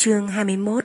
Chương 21.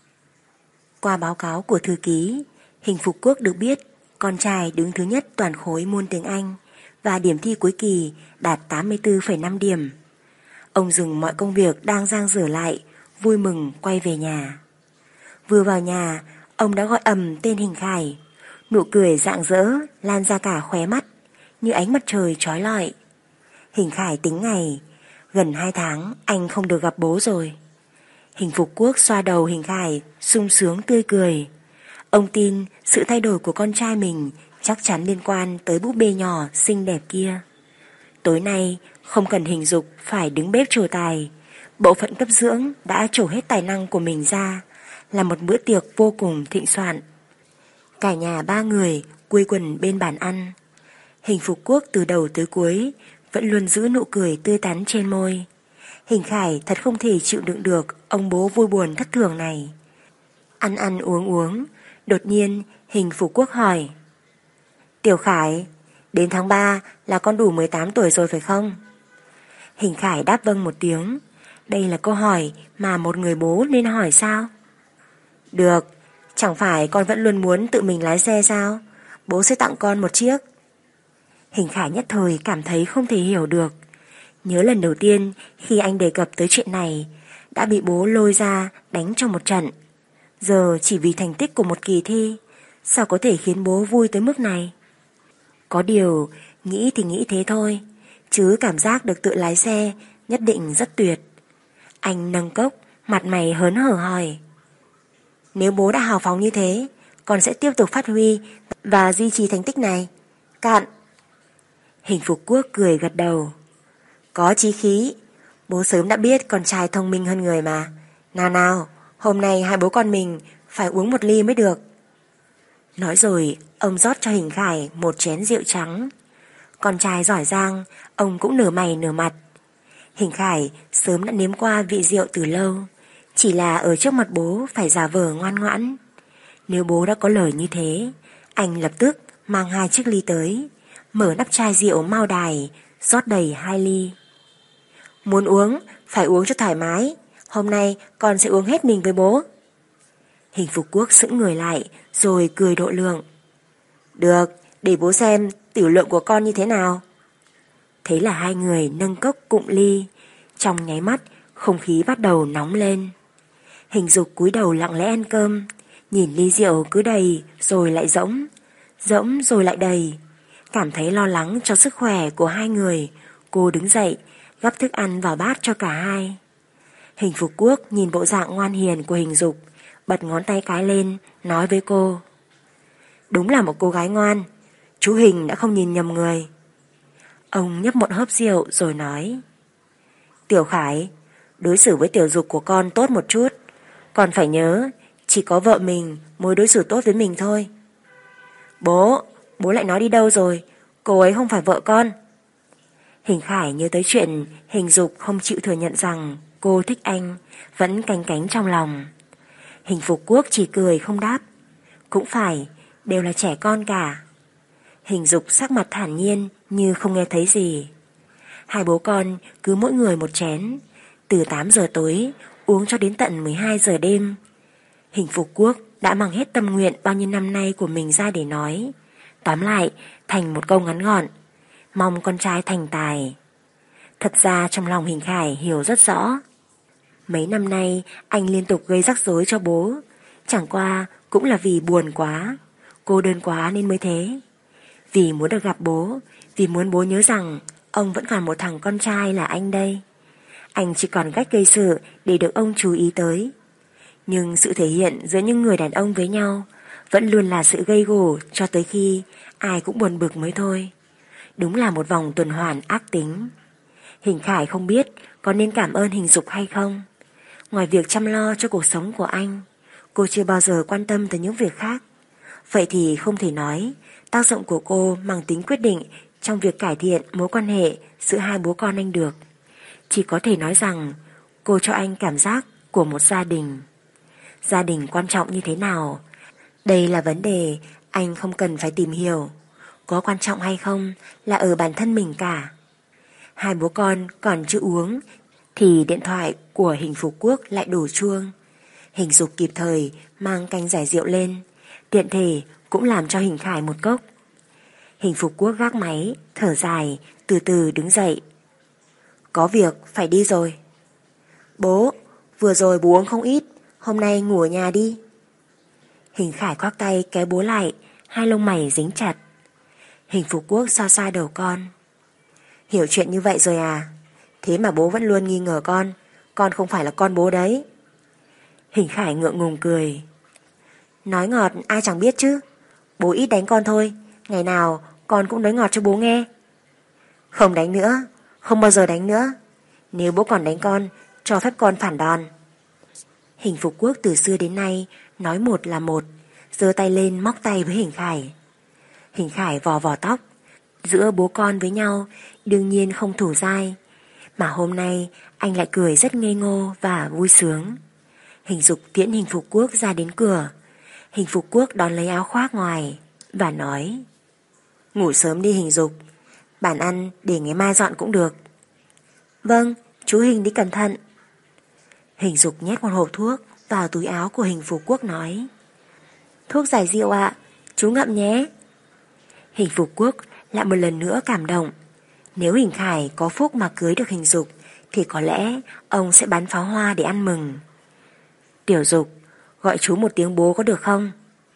Qua báo cáo của thư ký, Hình Phục Quốc được biết con trai đứng thứ nhất toàn khối môn tiếng Anh và điểm thi cuối kỳ đạt 84,5 điểm. Ông dừng mọi công việc đang dang dở lại, vui mừng quay về nhà. Vừa vào nhà, ông đã gọi ầm tên Hình Khải. Nụ cười rạng rỡ lan ra cả khóe mắt như ánh mặt trời chói lọi. Hình Khải tính ngày, gần 2 tháng anh không được gặp bố rồi. Hình Phục Quốc xoa đầu Hình Khải, sung sướng tươi cười. Ông tin sự thay đổi của con trai mình chắc chắn liên quan tới búp bê nhỏ xinh đẹp kia. Tối nay không cần Hình Dục phải đứng bếp trổ tài, bộ phận cấp dưỡng đã trổ hết tài năng của mình ra, là một bữa tiệc vô cùng thịnh soạn. Cả nhà 3 người quây quần bên bàn ăn. Hình Phục Quốc từ đầu tới cuối vẫn luôn giữ nụ cười tươi tắn trên môi. Hình Khải thật không thể chịu đựng được ông bố vui buồn thất thường này. Ăn uống, đột nhiên Hình Phục Quốc hỏi: Tiểu Khải, đến tháng 3 là con đủ 18 tuổi rồi phải không? Hình Khải đáp vâng một tiếng. Đây là câu hỏi mà một người bố nên hỏi sao? Được, chẳng phải con vẫn luôn muốn tự mình lái xe sao? Bố sẽ tặng con một chiếc. Hình Khải nhất thời cảm thấy không thể hiểu được. Nhớ lần đầu tiên khi anh đề cập tới chuyện này đã bị bố lôi ra đánh cho một trận. Giờ chỉ vì thành tích của một kỳ thi, sao có thể khiến bố vui tới mức này? Có điều nghĩ thì nghĩ thế thôi, chứ cảm giác được tự lái xe nhất định rất tuyệt. Anh nâng cốc, mặt mày hớn hở hỏi: Nếu bố đã hào phóng như thế, con sẽ tiếp tục phát huy và duy trì thành tích này. Cạn. Hình Phục Quốc cười gật đầu. Có chí khí, bố sớm đã biết con trai thông minh hơn người mà. Nào, hôm nay hai bố con mình phải uống một ly mới được. Nói rồi, ông rót cho Hình Khải một chén rượu trắng. Con trai giỏi giang, ông cũng nở mày nở mặt. Hình Khải sớm đã nếm qua vị rượu từ lâu, chỉ là ở trước mặt bố phải giả vờ ngoan ngoãn. Nếu bố đã có lời như thế, anh lập tức mang 2 chiếc ly tới, mở nắp chai rượu mao đài, rót đầy 2 ly. Muốn uống, phải uống cho thoải mái. Hôm nay con sẽ uống hết mình với bố. Hình Phục Quốc sững người lại, rồi cười độ lượng. Được, để bố xem tiểu lượng của con như thế nào. Thế là hai người nâng cốc cụng ly. Trong nháy mắt, không khí bắt đầu nóng lên. Hình Dục cúi đầu lặng lẽ ăn cơm, nhìn ly rượu cứ đầy rồi lại rỗng, rỗng rồi lại đầy. Cảm thấy lo lắng cho sức khỏe của hai người, cô đứng dậy gắp thức ăn vào bát cho cả hai. Hình Phục Quốc nhìn bộ dạng ngoan hiền của Hình Dục, bật ngón tay cái lên, nói với cô: Đúng là một cô gái ngoan, chú Hình đã không nhìn nhầm người. Ông nhấp một hớp rượu rồi nói: Tiểu Khải, đối xử với Tiểu Dục của con tốt một chút. Con phải nhớ, chỉ có vợ mình mới đối xử tốt với mình thôi. Bố lại nói đi đâu rồi? Cô ấy không phải vợ con. Hình Khải nhớ tới chuyện Hình Dục không chịu thừa nhận rằng cô thích anh, vẫn canh cánh trong lòng. Hình Phục Quốc chỉ cười không đáp. Cũng phải, đều là trẻ con cả. Hình Dục sắc mặt thản nhiên như không nghe thấy gì. Hai bố con cứ mỗi người một chén, từ 8 giờ tối uống cho đến tận 12 giờ đêm. Hình Phục Quốc đã mang hết tâm nguyện bao nhiêu năm nay của mình ra để nói. Tóm lại thành một câu ngắn gọn: mong con trai thành tài. Thật ra trong lòng Hình Khải hiểu rất rõ. Mấy năm nay anh liên tục gây rắc rối cho bố, chẳng qua cũng là vì buồn quá, cô đơn quá nên mới thế. Vì muốn được gặp bố, vì muốn bố nhớ rằng ông vẫn còn một thằng con trai là anh đây. Anh chỉ còn cách gây sự để được ông chú ý tới. Nhưng sự thể hiện giữa những người đàn ông với nhau vẫn luôn là sự gây gổ cho tới khi ai cũng buồn bực mới thôi. Đúng là một vòng tuần hoàn ác tính. Hình Khải không biết có nên cảm ơn Hình Dục hay không. Ngoài việc chăm lo cho cuộc sống của anh, cô chưa bao giờ quan tâm tới những việc khác. Vậy thì không thể nói tác dụng của cô mang tính quyết định trong việc cải thiện mối quan hệ giữa hai bố con anh được. Chỉ có thể nói rằng cô cho anh cảm giác của một gia đình. Gia đình quan trọng như thế nào? Đây là vấn đề anh không cần phải tìm hiểu. Có quan trọng hay không là ở bản thân mình cả. Hai bố con còn chưa uống thì điện thoại của Hình Phục Quốc lại đổ chuông. Hình Dục kịp thời mang canh giải rượu lên, tiện thể cũng làm cho Hình Khải một cốc. Hình Phục Quốc gác máy, thở dài, từ từ đứng dậy. Có việc phải đi rồi. Bố, vừa rồi bố uống không ít, hôm nay ngủ ở nhà đi. Hình Khải khoác tay kéo bố lại, hai lông mày dính chặt. Hình Phục Quốc xoa xoa đầu con. Hiểu chuyện như vậy rồi à? Thế mà bố vẫn luôn nghi ngờ con không phải là con bố đấy. Hình Khải ngượng ngùng cười. Nói ngọt ai chẳng biết chứ. Bố ít đánh con thôi, ngày nào con cũng nói ngọt cho bố nghe. Không đánh nữa, không bao giờ đánh nữa. Nếu bố còn đánh con, cho phép con phản đòn. Hình Phục Quốc từ xưa đến nay nói một là một, giơ tay lên móc tay với Hình Khải. Hình Khải vò vò tóc. Giữa bố con với nhau đương nhiên không thủ dai, mà hôm nay anh lại cười rất ngây ngô và vui sướng. Hình Dục tiễn Hình Phục Quốc ra đến cửa. Hình Phục Quốc đón lấy áo khoác ngoài và nói: Ngủ sớm đi Hình Dục, bàn ăn để ngày mai dọn cũng được. Vâng, chú Hình đi cẩn thận. Hình Dục nhét một hộp thuốc vào túi áo của Hình Phục Quốc nói: Thuốc giải rượu ạ, chú ngậm nhé. Hình Phục Quốc lại một lần nữa cảm động. Nếu Hình Khải có phúc mà cưới được Hình Dục thì có lẽ ông sẽ bắn pháo hoa để ăn mừng. Tiểu Dục, gọi chú một tiếng bố có được không?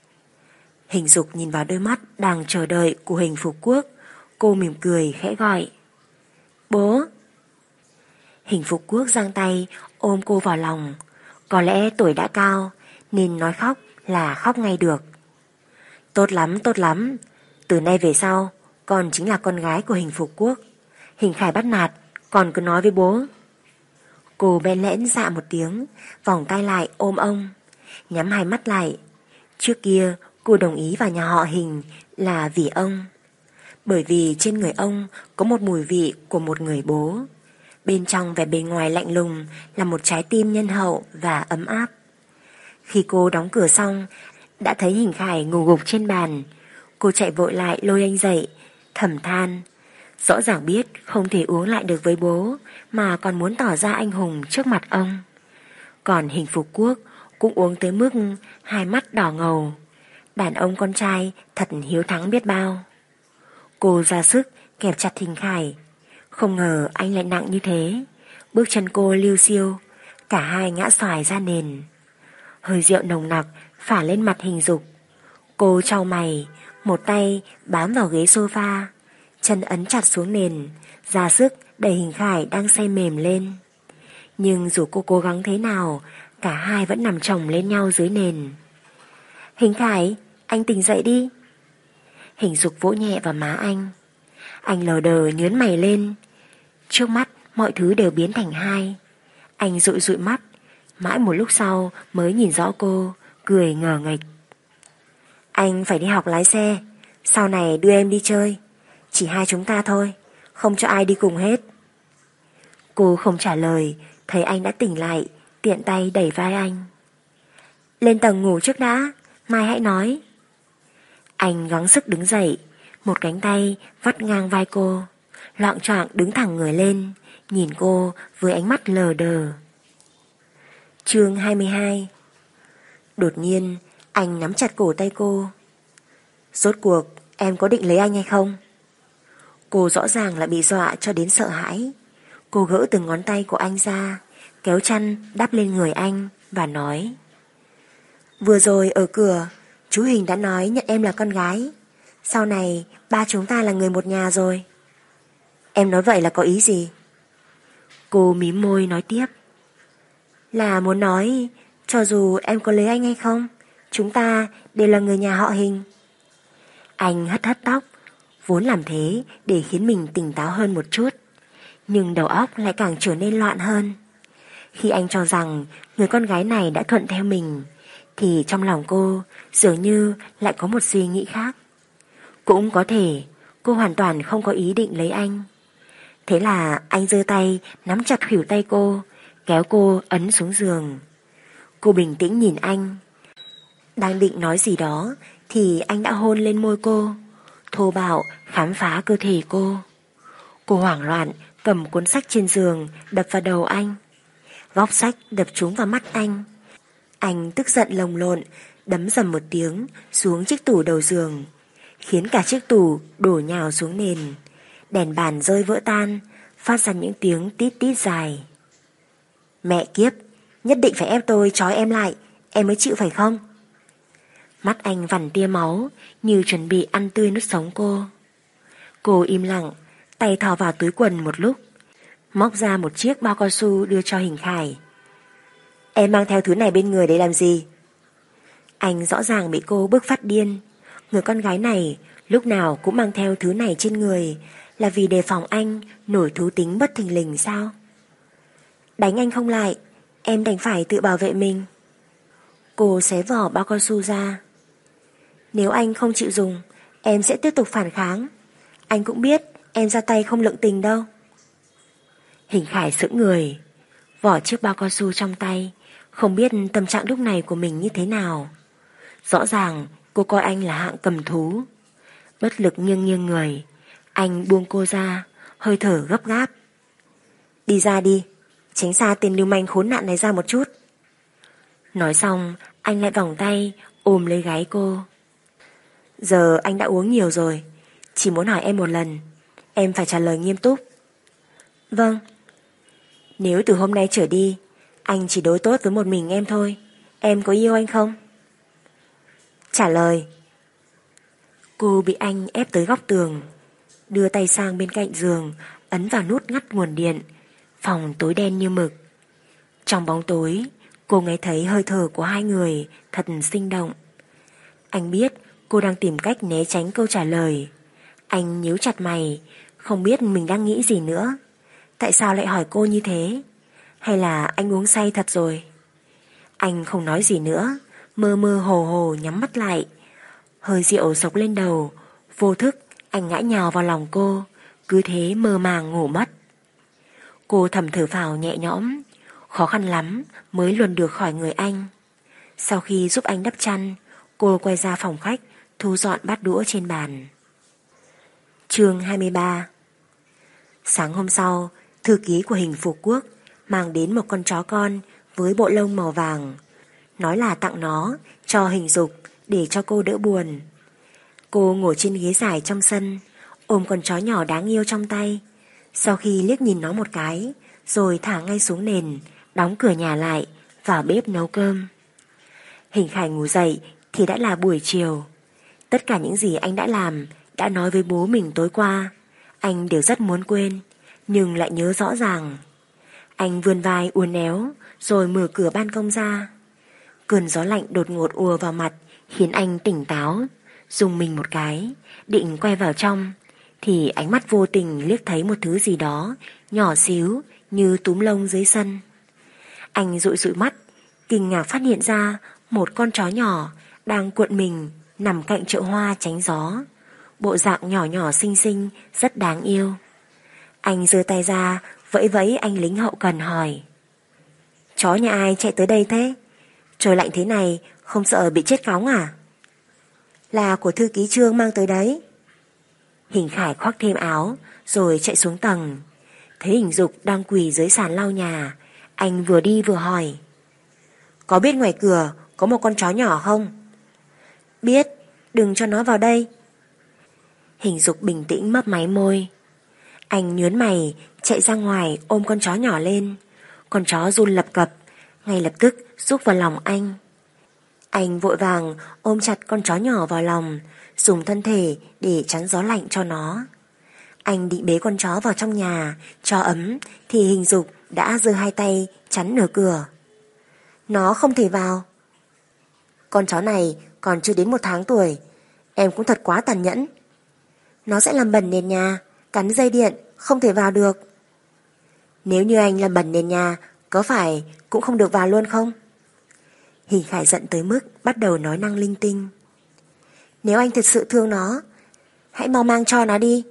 Hình Dục nhìn vào đôi mắt đang chờ đợi của Hình Phục Quốc. Cô mỉm cười khẽ gọi: Bố. Hình Phục Quốc giang tay ôm cô vào lòng. Có lẽ tuổi đã cao nên nói khóc là khóc ngay được. Tốt lắm, tốt lắm. Từ nay về sau con chính là con gái của Hình Phục Quốc. Hình Khải bắt nạt, con cứ nói với bố. Cô bẽn lẽn dạ một tiếng, vòng tay lại ôm ông, nhắm hai mắt lại. Trước kia cô đồng ý vào nhà họ Hình là vì ông, bởi vì trên người ông có một mùi vị của một người bố. Bên trong vẻ bề ngoài lạnh lùng là một trái tim nhân hậu và ấm áp. Khi cô đóng cửa xong, đã thấy Hình Khải ngủ gục trên bàn. Cô chạy vội lại lôi anh dậy, thầm than. Rõ ràng biết không thể uống lại được với bố, mà còn muốn tỏ ra anh hùng trước mặt ông. Còn Hình Phục Quốc cũng uống tới mức hai mắt đỏ ngầu. Đàn ông con trai thật hiếu thắng biết bao. Cô ra sức kẹp chặt Hình Khải. Không ngờ anh lại nặng như thế. Bước chân cô liu xiu, cả hai ngã xoài ra nền. Hơi rượu nồng nặc phả lên mặt Hình Dục. Cô chau mày, một tay bám vào ghế sofa, chân ấn chặt xuống nền, ra sức đẩy Hình Khải đang say mềm lên. Nhưng dù cô cố gắng thế nào, cả hai vẫn nằm chồng lên nhau dưới nền. Hình Khải, anh tỉnh dậy đi. Hình Dục vỗ nhẹ vào má anh. Anh lờ đờ nhớn mày lên. Trước mắt mọi thứ đều biến thành hai. Anh dụi dụi mắt, mãi một lúc sau mới nhìn rõ cô, cười ngờ nghệch. Anh phải đi học lái xe, sau này đưa em đi chơi. Chỉ hai chúng ta thôi, không cho ai đi cùng hết. Cô không trả lời, thấy anh đã tỉnh lại, tiện tay đẩy vai anh. Lên tầng ngủ trước đã, mai hãy nói. Anh gắng sức đứng dậy, một cánh tay vắt ngang vai cô, loạng choạng đứng thẳng người lên, nhìn cô với ánh mắt lờ đờ. Chương 22. Đột nhiên anh nắm chặt cổ tay cô. Rốt cuộc em có định lấy anh hay không? Cô rõ ràng là bị dọa cho đến sợ hãi. Cô gỡ từng ngón tay của anh ra, kéo chăn đắp lên người anh và nói: Vừa rồi ở cửa, chú Hình đã nói nhận em là con gái. Sau này ba chúng ta là người một nhà rồi. Em nói vậy là có ý gì? Cô mím môi nói tiếp: Là muốn nói cho dù em có lấy anh hay không, chúng ta đều là người nhà họ Hình. Anh hất hất tóc, vốn làm thế để khiến mình tỉnh táo hơn một chút, nhưng đầu óc lại càng trở nên loạn hơn. Khi anh cho rằng người con gái này đã thuận theo mình, thì trong lòng cô dường như lại có một suy nghĩ khác. Cũng có thể cô hoàn toàn không có ý định lấy anh. Thế là anh giơ tay nắm chặt khuỷu tay cô, kéo cô ấn xuống giường. Cô bình tĩnh nhìn anh. Đang định nói gì đó thì anh đã hôn lên môi cô, thô bạo khám phá cơ thể cô. Cô hoảng loạn cầm cuốn sách trên giường đập vào đầu anh. Góc sách đập trúng vào mắt anh. Anh tức giận lồng lộn, đấm dầm một tiếng xuống chiếc tủ đầu giường, khiến cả chiếc tủ đổ nhào xuống nền. Đèn bàn rơi vỡ tan, phát ra những tiếng tít tít dài. Mẹ kiếp, nhất định phải ép tôi trói em lại, em mới chịu phải không? Mắt anh vằn tia máu, như chuẩn bị ăn tươi nuốt sống cô. Cô im lặng, tay thò vào túi quần một lúc, móc ra một chiếc bao cao su đưa cho Hình Khải. Em mang theo thứ này bên người để làm gì? Anh rõ ràng bị cô bức phát điên. Người con gái này lúc nào cũng mang theo thứ này trên người là vì đề phòng anh nổi thú tính bất thình lình sao? Đánh anh không lại, em đành phải tự bảo vệ mình. Cô xé vỏ bao cao su ra. Nếu anh không chịu dùng, em sẽ tiếp tục phản kháng. Anh cũng biết em ra tay không lượng tình đâu. Hình Khải sững người, vỏ chiếc bao cao su trong tay, không biết tâm trạng lúc này của mình như thế nào. Rõ ràng cô coi anh là hạng cầm thú. Bất lực nghiêng nghiêng người, anh buông cô ra, hơi thở gấp gáp. Đi ra đi, tránh xa tên lưu manh khốn nạn này ra một chút. Nói xong, anh lại vòng tay ôm lấy gáy cô. Giờ anh đã uống nhiều rồi, chỉ muốn hỏi em một lần, em phải trả lời nghiêm túc. Vâng. Nếu từ hôm nay trở đi anh chỉ đối tốt với một mình em thôi, em có yêu anh không? Trả lời. Cô bị anh ép tới góc tường, đưa tay sang bên cạnh giường, ấn vào nút ngắt nguồn điện. Phòng tối đen như mực. Trong bóng tối, cô nghe thấy hơi thở của hai người thật sinh động. Anh biết cô đang tìm cách né tránh câu trả lời. Anh nhíu chặt mày, không biết mình đang nghĩ gì nữa. Tại sao lại hỏi cô như thế? Hay là anh uống say thật rồi? Anh không nói gì nữa, mơ mơ hồ hồ nhắm mắt lại. Hơi rượu xộc lên đầu, vô thức anh ngã nhào vào lòng cô, cứ thế mơ màng ngủ mất. Cô thầm thở phào nhẹ nhõm, khó khăn lắm mới luồn được khỏi người anh. Sau khi giúp anh đắp chăn, cô quay ra phòng khách thu dọn bát đũa trên bàn. Chương 23. Sáng hôm sau, thư ký của Hình Phục Quốc mang đến một con chó con với bộ lông màu vàng, nói là tặng nó cho Hình Dục để cho cô đỡ buồn. Cô ngồi trên ghế dài trong sân, ôm con chó nhỏ đáng yêu trong tay. Sau khi liếc nhìn nó một cái, rồi thả ngay xuống nền, đóng cửa nhà lại, vào bếp nấu cơm. Hình Khải ngủ dậy thì đã là buổi chiều. Tất cả những gì anh đã làm, đã nói với bố mình tối qua, anh đều rất muốn quên, nhưng lại nhớ rõ ràng. Anh vươn vai uốn éo, rồi mở cửa ban công ra. Cơn gió lạnh đột ngột ùa vào mặt, khiến anh tỉnh táo, rùng mình một cái, định quay vào trong, thì ánh mắt vô tình liếc thấy một thứ gì đó nhỏ xíu như túm lông dưới sân. Anh dụi dụi mắt, kinh ngạc phát hiện ra một con chó nhỏ đang cuộn mình nằm cạnh chậu hoa tránh gió. Bộ dạng nhỏ nhỏ xinh xinh, rất đáng yêu. Anh giơ tay ra, vẫy vẫy anh lính hậu cần hỏi: Chó nhà ai chạy tới đây thế? Trời lạnh thế này, không sợ bị chết cóng à? Là của thư ký Trương mang tới đấy. Hình Khải khoác thêm áo, rồi chạy xuống tầng. Thấy Hình Dục đang quỳ dưới sàn lau nhà, anh vừa đi vừa hỏi: Có biết ngoài cửa có một con chó nhỏ không? Biết, đừng cho nó vào đây. Hình Dục bình tĩnh mấp máy môi. Anh nhướng mày, chạy ra ngoài ôm con chó nhỏ lên. Con chó run lập cập, ngay lập tức rúc vào lòng anh. Anh vội vàng ôm chặt con chó nhỏ vào lòng, dùng thân thể để chắn gió lạnh cho nó. Anh định bế con chó vào trong nhà cho ấm, thì Hình Dục đã giơ hai tay chắn nửa cửa. Nó không thể vào. Con chó này còn chưa đến 1 tháng tuổi, em cũng thật quá tàn nhẫn. Nó sẽ làm bẩn nền nhà, cắn dây điện, không thể vào được. Nếu như anh làm bẩn nền nhà, có phải cũng không được vào luôn không? Hình Khải giận tới mức bắt đầu nói năng linh tinh. Nếu anh thật sự thương nó, hãy mau mang cho nó đi.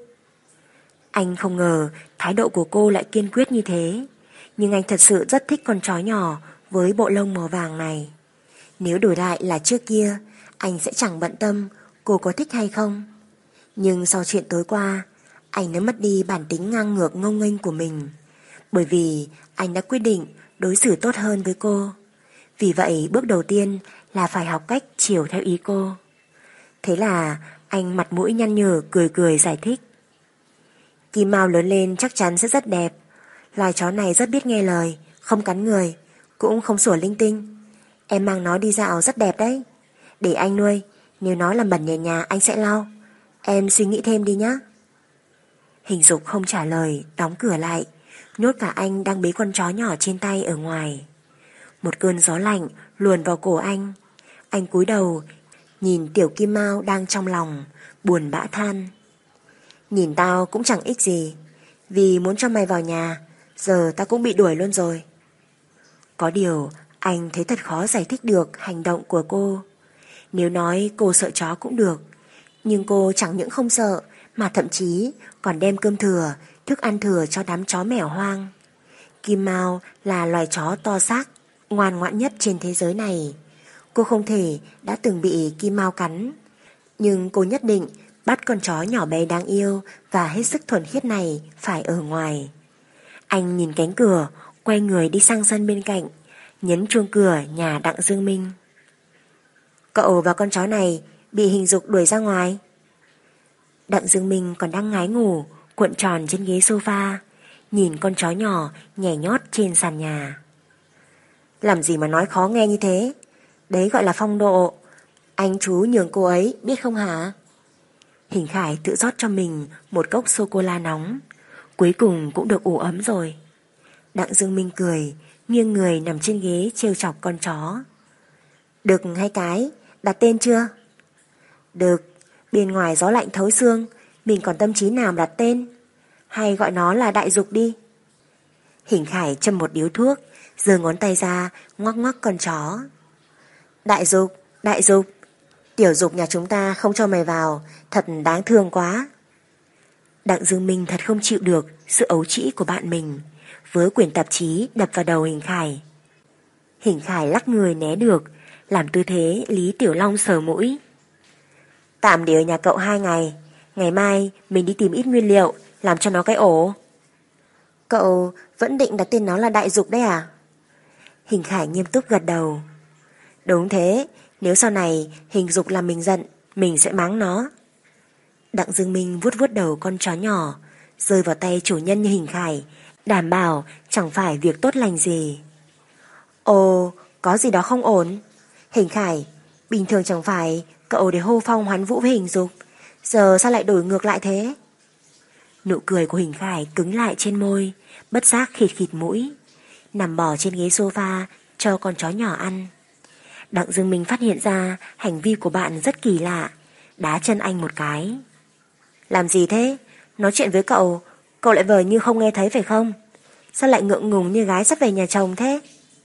Anh không ngờ thái độ của cô lại kiên quyết như thế, nhưng anh thật sự rất thích con chó nhỏ với bộ lông màu vàng này. Nếu đổi lại là trước kia, anh sẽ chẳng bận tâm cô có thích hay không. Nhưng sau chuyện tối qua, anh đã mất đi bản tính ngang ngược ngông nghênh của mình, bởi vì anh đã quyết định đối xử tốt hơn với cô. Vì vậy bước đầu tiên là phải học cách chiều theo ý cô. Thế là anh mặt mũi nhăn nhở cười cười giải thích. Kim Mao lớn lên chắc chắn sẽ rất đẹp. Loài chó này rất biết nghe lời, không cắn người, cũng không sủa linh tinh. Em mang nó đi dạo rất đẹp đấy. Để anh nuôi, nếu nó làm bẩn nhà anh sẽ lau. Em suy nghĩ thêm đi nhé. Hình Dục không trả lời, đóng cửa lại, nhốt cả anh đang bế con chó nhỏ trên tay ở ngoài. Một cơn gió lạnh luồn vào cổ anh. Anh cúi đầu, nhìn tiểu Kim Mao đang trong lòng, buồn bã than. Nhìn tao cũng chẳng ích gì. Vì muốn cho mày vào nhà, giờ tao cũng bị đuổi luôn rồi. Có điều, anh thấy thật khó giải thích được hành động của cô. Nếu nói cô sợ chó cũng được, nhưng cô chẳng những không sợ, mà thậm chí còn đem cơm thừa, thức ăn thừa cho đám chó mèo hoang. Kim Mao là loài chó to xác, ngoan ngoãn nhất trên thế giới này. Cô không thể đã từng bị Kim Mao cắn, nhưng cô nhất định bắt con chó nhỏ bé đáng yêu và hết sức thuần khiết này phải ở ngoài. Anh nhìn cánh cửa, quay người đi sang sân bên cạnh, nhấn chuông cửa nhà Đặng Dương Minh. Cậu và con chó này bị Hình Dục đuổi ra ngoài. Đặng Dương Minh còn đang ngái ngủ, cuộn tròn trên ghế sofa, nhìn con chó nhỏ nhảy nhót trên sàn nhà. Làm gì mà nói khó nghe như thế? Đấy gọi là phong độ. Anh chú nhường cô ấy biết không hả? Hình Khải tự rót cho mình một cốc sô-cô-la nóng. Cuối cùng cũng được ủ ấm rồi. Đặng Dương Minh cười, nghiêng người nằm trên ghế trêu chọc con chó. Được hay cái, đặt tên chưa? Được, bên ngoài gió lạnh thấu xương, mình còn tâm trí nào mà đặt tên? Hay gọi nó là Đại Dục đi. Hình Khải châm một điếu thuốc, giơ ngón tay ra, ngoắc ngoắc con chó. Đại Dục, Đại Dục, Tiểu Dục nhà chúng ta không cho mày vào, thật đáng thương quá. Đặng Dương Minh thật không chịu được sự ấu trĩ của bạn mình, với quyển tạp chí đập vào đầu Hình Khải. Hình Khải lắc người né được, làm tư thế Lý Tiểu Long sờ mũi. Tạm để ở nhà cậu 2 ngày, ngày mai mình đi tìm ít nguyên liệu làm cho nó cái ổ. Cậu vẫn định đặt tên nó là Đại Dục đấy à? Hình Khải nghiêm túc gật đầu. Đúng thế, nếu sau này Hình Dục làm mình giận, mình sẽ mắng nó. Đặng Dương Minh vuốt vuốt đầu con chó nhỏ, rơi vào tay chủ nhân như Hình Khải, đảm bảo chẳng phải việc tốt lành gì. Ồ, có gì đó không ổn. Hình Khải, bình thường chẳng phải cậu để hô phong hoán vũ với Hình Dục, giờ sao lại đổi ngược lại thế? Nụ cười của Hình Khải cứng lại trên môi, bất giác khịt khịt mũi, nằm bò trên ghế sofa cho con chó nhỏ ăn. Đặng Dương Minh phát hiện ra hành vi của bạn rất kỳ lạ, đá chân anh một cái. Làm gì thế? Nói chuyện với cậu, cậu lại vờ như không nghe thấy phải không? Sao lại ngượng ngùng như gái sắp về nhà chồng thế?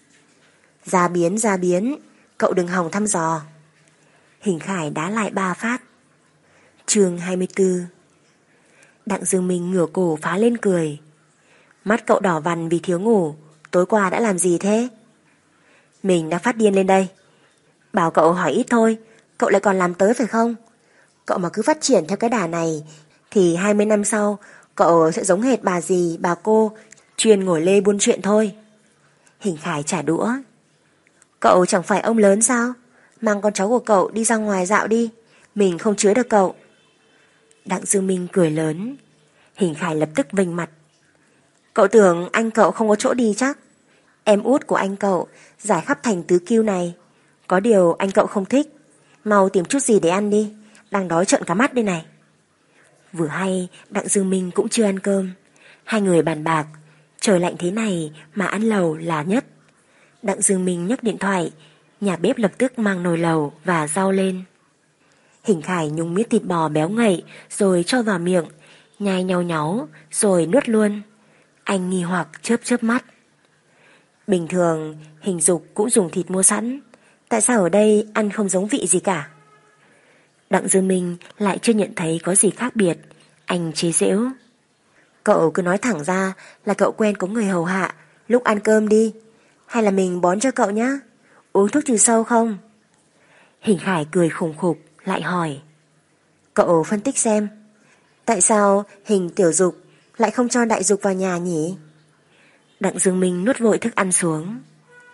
Ra biến, cậu đừng hòng thăm dò. Hình Khải đá lại 3 phát. Chương 24. Đặng Dương Minh ngửa cổ phá lên cười. Mắt cậu đỏ vằn vì thiếu ngủ, tối qua đã làm gì thế? Mình đã phát điên lên đây. Bảo cậu hỏi ít thôi, cậu lại còn làm tới phải không? Cậu mà cứ phát triển theo cái đà này thì 20 năm sau cậu sẽ giống hệt bà dì, bà cô chuyên ngồi lê buôn chuyện thôi. Hình Khải trả đũa. Cậu chẳng phải ông lớn sao? Mang con cháu của cậu đi ra ngoài dạo đi, mình không chứa được cậu. Đặng Dương Minh cười lớn. Hình Khải lập tức vênh mặt. Cậu tưởng anh cậu không có chỗ đi chắc? Em út của anh cậu giải khắp thành tứ kiêu này. Có điều anh cậu không thích. Mau tìm chút gì để ăn đi, đang đói trợn cả mắt đây này. Vừa hay Đặng Dương Minh cũng chưa ăn cơm. Hai người bàn bạc, trời lạnh thế này mà ăn lẩu là nhất. Đặng Dương Minh nhấc điện thoại, nhà bếp lập tức mang nồi lẩu và rau lên. Hình Khải nhúng miếng thịt bò béo ngậy rồi cho vào miệng, nhai nhau nháo rồi nuốt luôn. Anh nghi hoặc chớp chớp mắt. Bình thường Hình Dục cũng dùng thịt mua sẵn, tại sao ở đây ăn không giống vị gì cả? Đặng Dương Minh lại chưa nhận thấy có gì khác biệt. Anh chế giễu. Cậu cứ nói thẳng ra là cậu quen có người hầu hạ lúc ăn cơm đi. Hay là mình bón cho cậu nhá? Uống thuốc trừ sâu không? Hình Khải cười khùng khục lại hỏi. Cậu phân tích xem, tại sao Hình Tiểu Dục lại không cho Đại Dục vào nhà nhỉ? Đặng Dương Minh nuốt vội thức ăn xuống.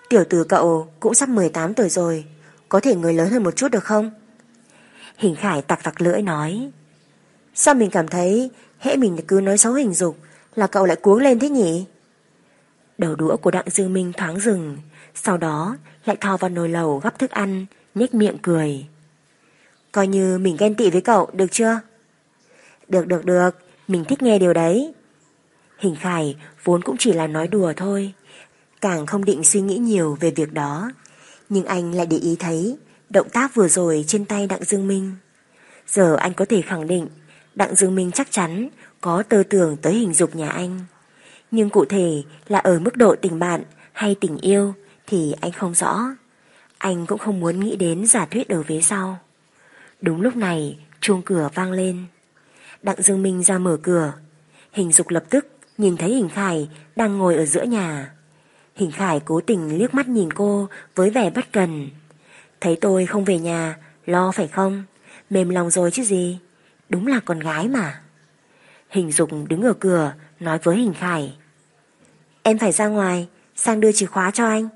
Tiểu tử cậu cũng sắp 18 tuổi rồi, có thể người lớn hơn một chút được không? Hình Khải tặc tặc lưỡi nói. Sao mình cảm thấy hễ mình cứ nói xấu Hình Dục là cậu lại cuống lên thế nhỉ? Đầu đũa của Đặng Dương Minh thoáng dừng, sau đó lại thò vào nồi lẩu gắp thức ăn, nhếch miệng cười. Coi như mình ghen tị với cậu, được chưa? Được, mình thích nghe điều đấy. Hình Khải vốn cũng chỉ là nói đùa thôi, càng không định suy nghĩ nhiều về việc đó. Nhưng anh lại để ý thấy động tác vừa rồi trên tay Đặng Dương Minh. Giờ anh có thể khẳng định Đặng Dương Minh chắc chắn có tơ tưởng tới Hình Dục nhà anh. Nhưng cụ thể là ở mức độ tình bạn hay tình yêu thì anh không rõ. Anh cũng không muốn nghĩ đến giả thuyết ở phía sau. Đúng lúc này chuông cửa vang lên. Đặng Dương Minh ra mở cửa. Hình Dục lập tức nhìn thấy Hình Khải đang ngồi ở giữa nhà. Hình Khải cố tình liếc mắt nhìn cô với vẻ bất cần. Thấy tôi không về nhà, lo phải không? Mềm lòng rồi chứ gì. Đúng là con gái mà. Hình Dục đứng ở cửa nói với Hình Khải. Em phải ra ngoài, sang đưa chìa khóa cho anh.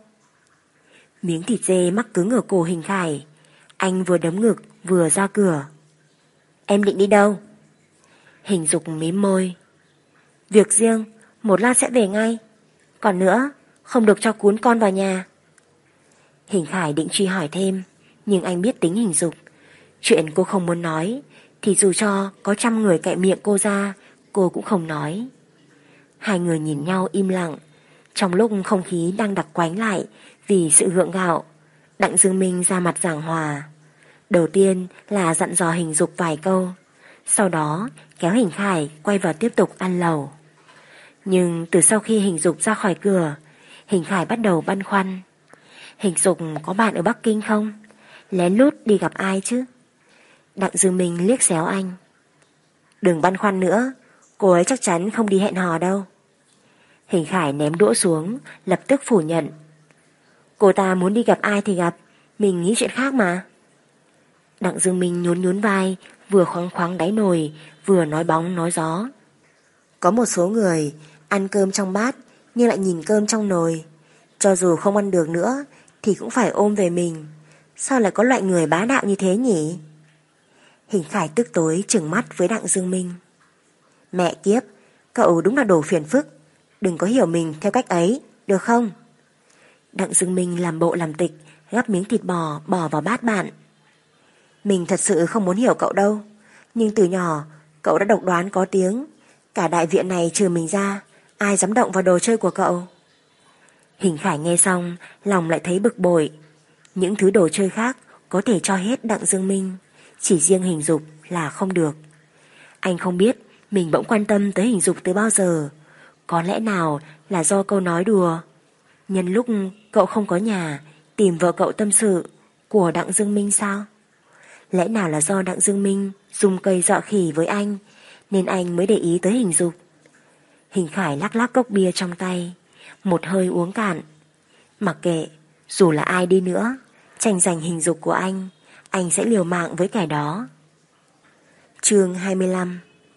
Miếng thịt dê mắc cứng ở cổ Hình Khải. Anh vừa đấm ngực vừa ra cửa. Em định đi đâu? Hình Dục mím môi. Việc riêng, một lát sẽ về ngay. Còn nữa, không được cho cuốn con vào nhà. Hình Khải định truy hỏi thêm, nhưng anh biết tính Hình Dục. Chuyện cô không muốn nói thì dù cho có 100 người cậy miệng cô ra, cô cũng không nói. Hai người nhìn nhau im lặng. Trong lúc không khí đang đặc quánh lại vì sự gượng gạo, Đặng Dương Minh ra mặt giảng hòa. Đầu tiên là dặn dò Hình Dục vài câu, sau đó kéo Hình Khải quay vào tiếp tục ăn lẩu. Nhưng từ sau khi Hình Dục ra khỏi cửa, Hình Khải bắt đầu băn khoăn. Hình Dục có bạn ở Bắc Kinh không? Lén lút đi gặp ai chứ? Đặng Dương Minh liếc xéo anh. Đừng băn khoăn nữa, cô ấy chắc chắn không đi hẹn hò đâu. Hình Khải ném đũa xuống, lập tức phủ nhận. Cô ta muốn đi gặp ai thì gặp, mình nghĩ chuyện khác mà. Đặng Dương Minh nhún nhún vai, vừa khoáng khoáng đáy nồi, vừa nói bóng nói gió. Có một số người ăn cơm trong bát nhưng lại nhìn cơm trong nồi. Cho dù không ăn được nữa thì cũng phải ôm về mình. Sao lại có loại người bá đạo như thế nhỉ? Hình Khải tức tối trừng mắt với Đặng Dương Minh. Mẹ kiếp, cậu đúng là đồ phiền phức. Đừng có hiểu mình theo cách ấy, được không? Đặng Dương Minh làm bộ làm tịch, gắp miếng thịt bò bỏ vào bát bạn. Mình thật sự không muốn hiểu cậu đâu, nhưng từ nhỏ cậu đã độc đoán có tiếng. Cả đại viện này trừ mình ra, ai dám động vào đồ chơi của cậu? Hình Khải nghe xong, lòng lại thấy bực bội. Những thứ đồ chơi khác có thể cho hết Đặng Dương Minh, chỉ riêng Hình Dục là không được. Anh không biết mình bỗng quan tâm tới Hình Dục từ bao giờ. Có lẽ nào là do câu nói đùa nhân lúc cậu không có nhà tìm vợ cậu tâm sự của Đặng Dương Minh sao? Lẽ nào là do Đặng Dương Minh dùng cây dọa khỉ với anh nên anh mới để ý tới Hình Dục? Hình Khải lắc lắc cốc bia trong tay, một hơi uống cạn. Mặc kệ, dù là ai đi nữa, tranh giành Hình Dục của anh sẽ liều mạng với kẻ đó. Chương 25.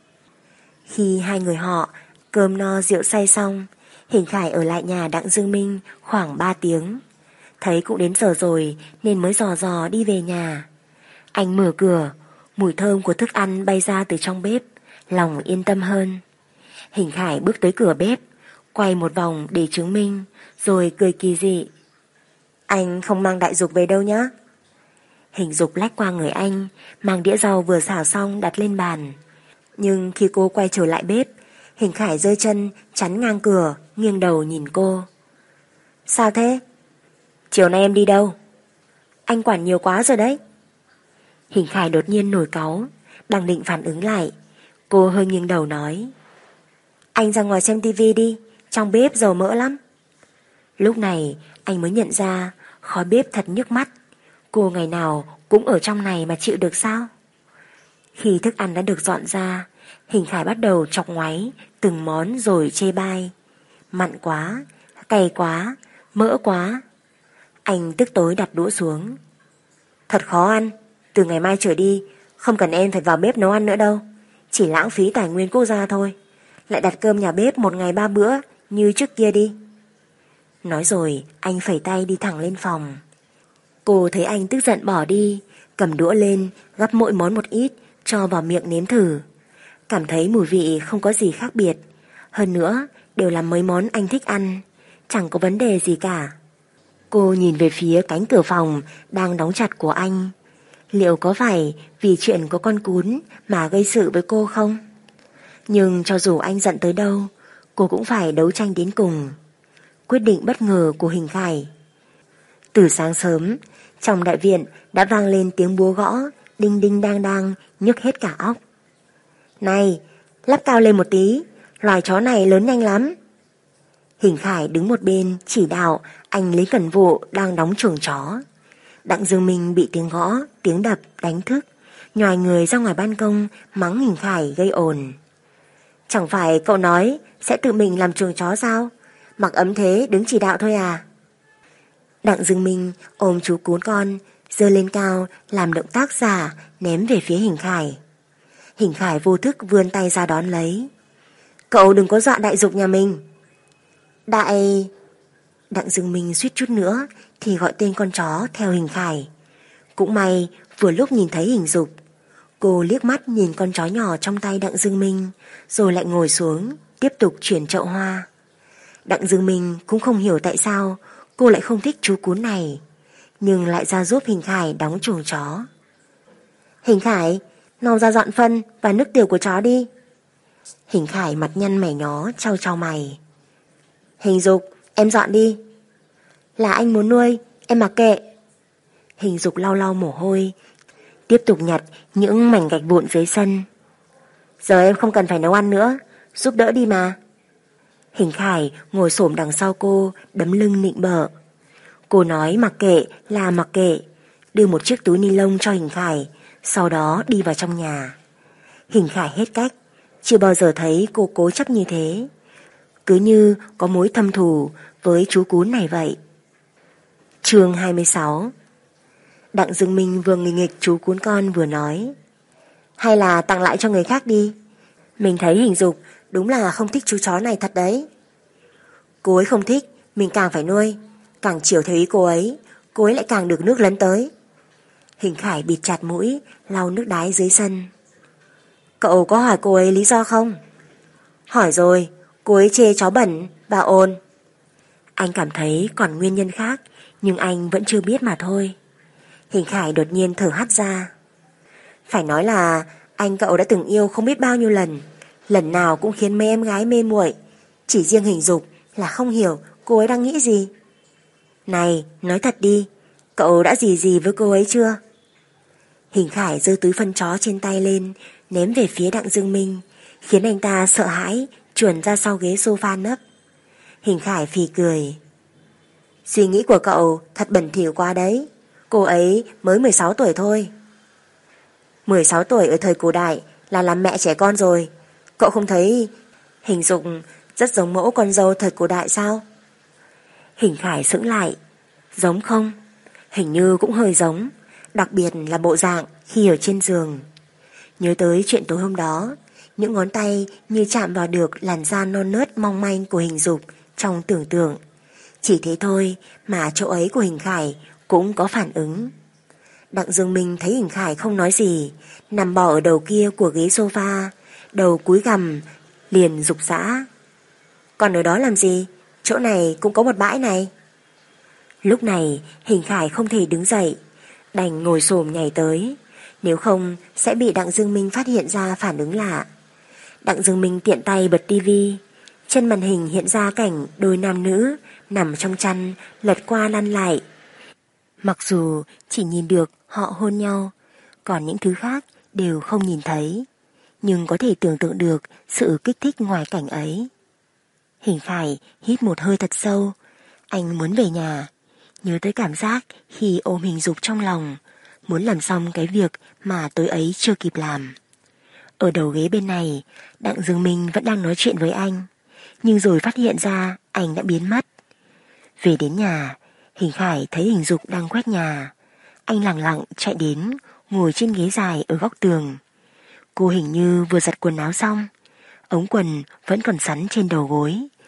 Khi hai người họ cơm no rượu say xong, Hình Khải ở lại nhà Đặng Dương Minh khoảng 3 tiếng. Thấy cũng đến giờ rồi nên mới dò dò đi về nhà. Anh mở cửa, mùi thơm của thức ăn bay ra từ trong bếp, lòng yên tâm hơn. Hình Khải bước tới cửa bếp, quay một vòng để chứng minh, rồi cười kỳ dị. Anh không mang Đại Dục về đâu nhá. Hình Dục lách qua người anh, mang đĩa rau vừa xào xong đặt lên bàn. Nhưng khi cô quay trở lại bếp, Hình Khải giơ chân chắn ngang cửa, nghiêng đầu nhìn cô. Sao thế? Chiều nay em đi đâu? Anh quản nhiều quá rồi đấy. Hình Khải đột nhiên nổi cáu, đang định phản ứng lại. Cô hơi nghiêng đầu nói. Anh ra ngoài xem tivi đi, trong bếp dầu mỡ lắm. Lúc này anh mới nhận ra khói bếp thật nhức mắt. Cô ngày nào cũng ở trong này mà chịu được sao? Khi thức ăn đã được dọn ra, Hình Khải bắt đầu chọc ngoáy từng món rồi chê bai. Mặn quá, cay quá, mỡ quá. Anh tức tối đặt đũa xuống. Thật khó ăn, từ ngày mai trở đi không cần em phải vào bếp nấu ăn nữa đâu. Chỉ lãng phí tài nguyên quốc gia thôi. Lại đặt cơm nhà bếp một ngày 3 bữa như trước kia đi. Nói rồi anh phẩy tay đi thẳng lên phòng. Cô thấy anh tức giận bỏ đi, cầm đũa lên gắp mỗi món một ít cho vào miệng nếm thử. Cảm thấy mùi vị không có gì khác biệt, hơn nữa đều là mấy món anh thích ăn, chẳng có vấn đề gì cả. Cô nhìn về phía cánh cửa phòng đang đóng chặt của anh. Liệu có phải vì chuyện có con cún mà gây sự với cô không? Nhưng cho dù anh giận tới đâu, cô cũng phải đấu tranh đến cùng. Quyết định bất ngờ của Hình Khải. Từ sáng sớm, trong đại viện đã vang lên tiếng búa gõ, đinh đinh đang đang, nhức hết cả óc. Này, lắp cao lên một tí, loài chó này lớn nhanh lắm. Hình Khải đứng một bên chỉ đạo anh Lý Cẩn Vụ đang đóng chuồng chó. Đặng Dương Minh bị tiếng gõ, tiếng đập đánh thức, nhòi người ra ngoài ban công mắng Hình Khải gây ồn. Chẳng phải cậu nói sẽ tự mình làm chuồng chó sao? Mặc ấm thế đứng chỉ đạo thôi à? Đặng Dương Minh ôm chú cún con, giơ lên cao làm động tác giả ném về phía Hình Khải. Hình Khải vô thức vươn tay ra đón lấy. Cậu đừng có dọa đại dục nhà mình. Đặng Dương Minh suýt chút nữa thì gọi tên con chó theo Hình Khải. Cũng may vừa lúc nhìn thấy Hình Dục. Cô liếc mắt nhìn con chó nhỏ trong tay Đặng Dương Minh, rồi lại ngồi xuống tiếp tục chuyển chậu hoa. Đặng Dương Minh cũng không hiểu tại sao cô lại không thích chú cún này, nhưng lại ra giúp Hình Khải đóng chuồng chó. Hình Khải, mau ra dọn phân và nước tiểu của chó đi. Hình Khải mặt nhăn mày nhó trao trao mày. Hình Dục, em dọn đi. Là anh muốn nuôi, em mặc kệ. Hình Dục lau lau mồ hôi, tiếp tục nhặt những mảnh gạch vụn dưới sân. Giờ em không cần phải nấu ăn nữa, giúp đỡ đi mà. Hình Khải ngồi xổm đằng sau cô, đấm lưng nịnh bợ. Cô nói mặc kệ là mặc kệ, đưa một chiếc túi ni lông cho Hình Khải, sau đó đi vào trong nhà. Hình Khải hết cách, chưa bao giờ thấy cô cố chấp như thế, cứ như có mối thâm thù với chú cún này vậy. Chương 26. Đặng Dương Minh vừa nghịch nghịch chú cún con vừa nói, hay là tặng lại cho người khác đi. Mình thấy Hình Dục đúng là không thích chú chó này thật đấy. Cô ấy không thích, mình càng phải nuôi, càng chiều theo ý cô ấy lại càng được nước lấn tới. Hình Khải bịt chặt mũi, lau nước đái dưới sân. Cậu có hỏi cô ấy lý do không? Hỏi rồi, cô ấy chê chó bẩn và ồn. Anh cảm thấy còn nguyên nhân khác, nhưng anh vẫn chưa biết mà thôi. Hình Khải đột nhiên thở hắt ra. Phải nói là anh cậu đã từng yêu không biết bao nhiêu lần, lần nào cũng khiến mấy em gái mê muội. Chỉ riêng Hình Dục là không hiểu cô ấy đang nghĩ gì. Này, nói thật đi, cậu đã gì với cô ấy chưa? Hình Khải giơ túi phân chó trên tay lên, ném về phía Đặng Dương Minh, khiến anh ta sợ hãi, chuồn ra sau ghế sofa nấp. Hình Khải phì cười. Suy nghĩ của cậu thật bẩn thỉu quá đấy, cô ấy mới 16 tuổi thôi. 16 tuổi ở thời cổ đại là làm mẹ trẻ con rồi, cậu không thấy Hình Dục rất giống mẫu con dâu thời cổ đại sao? Hình Khải sững lại. Giống không? Hình như cũng hơi giống, đặc biệt là bộ dạng khi ở trên giường. Nhớ tới chuyện tối hôm đó, những ngón tay như chạm vào được làn da non nớt mong manh của Hình Dục trong tưởng tượng. Chỉ thế thôi mà chỗ ấy của Hình Khải cũng có phản ứng. Đặng Dương Minh thấy Hình Khải không nói gì, nằm bò ở đầu kia của ghế sofa, đầu cúi gằm, liền giục giã. Còn ở đó làm gì? Chỗ này cũng có một bãi này. Lúc này Hình Khải không thể đứng dậy, đành ngồi xổm nhảy tới, nếu không sẽ bị Đặng Dương Minh phát hiện ra phản ứng lạ. Đặng Dương Minh tiện tay bật tivi, trên màn hình hiện ra cảnh đôi nam nữ nằm trong chăn lật qua lăn lại. Mặc dù chỉ nhìn được họ hôn nhau, còn những thứ khác đều không nhìn thấy, nhưng có thể tưởng tượng được sự kích thích ngoài cảnh ấy. Hình Khải hít một hơi thật sâu, anh muốn về nhà, nhớ tới cảm giác khi ôm Hình Dục trong lòng, muốn làm xong cái việc mà tối ấy chưa kịp làm. Ở đầu ghế bên này, Đặng Dương Minh vẫn đang nói chuyện với anh, nhưng rồi phát hiện ra anh đã biến mất. Về đến nhà, Hình Khải thấy Hình Dục đang quét nhà. Anh lẳng lặng chạy đến, ngồi trên ghế dài ở góc tường. Cô hình như vừa giặt quần áo xong, ống quần vẫn còn sắn trên đầu gối.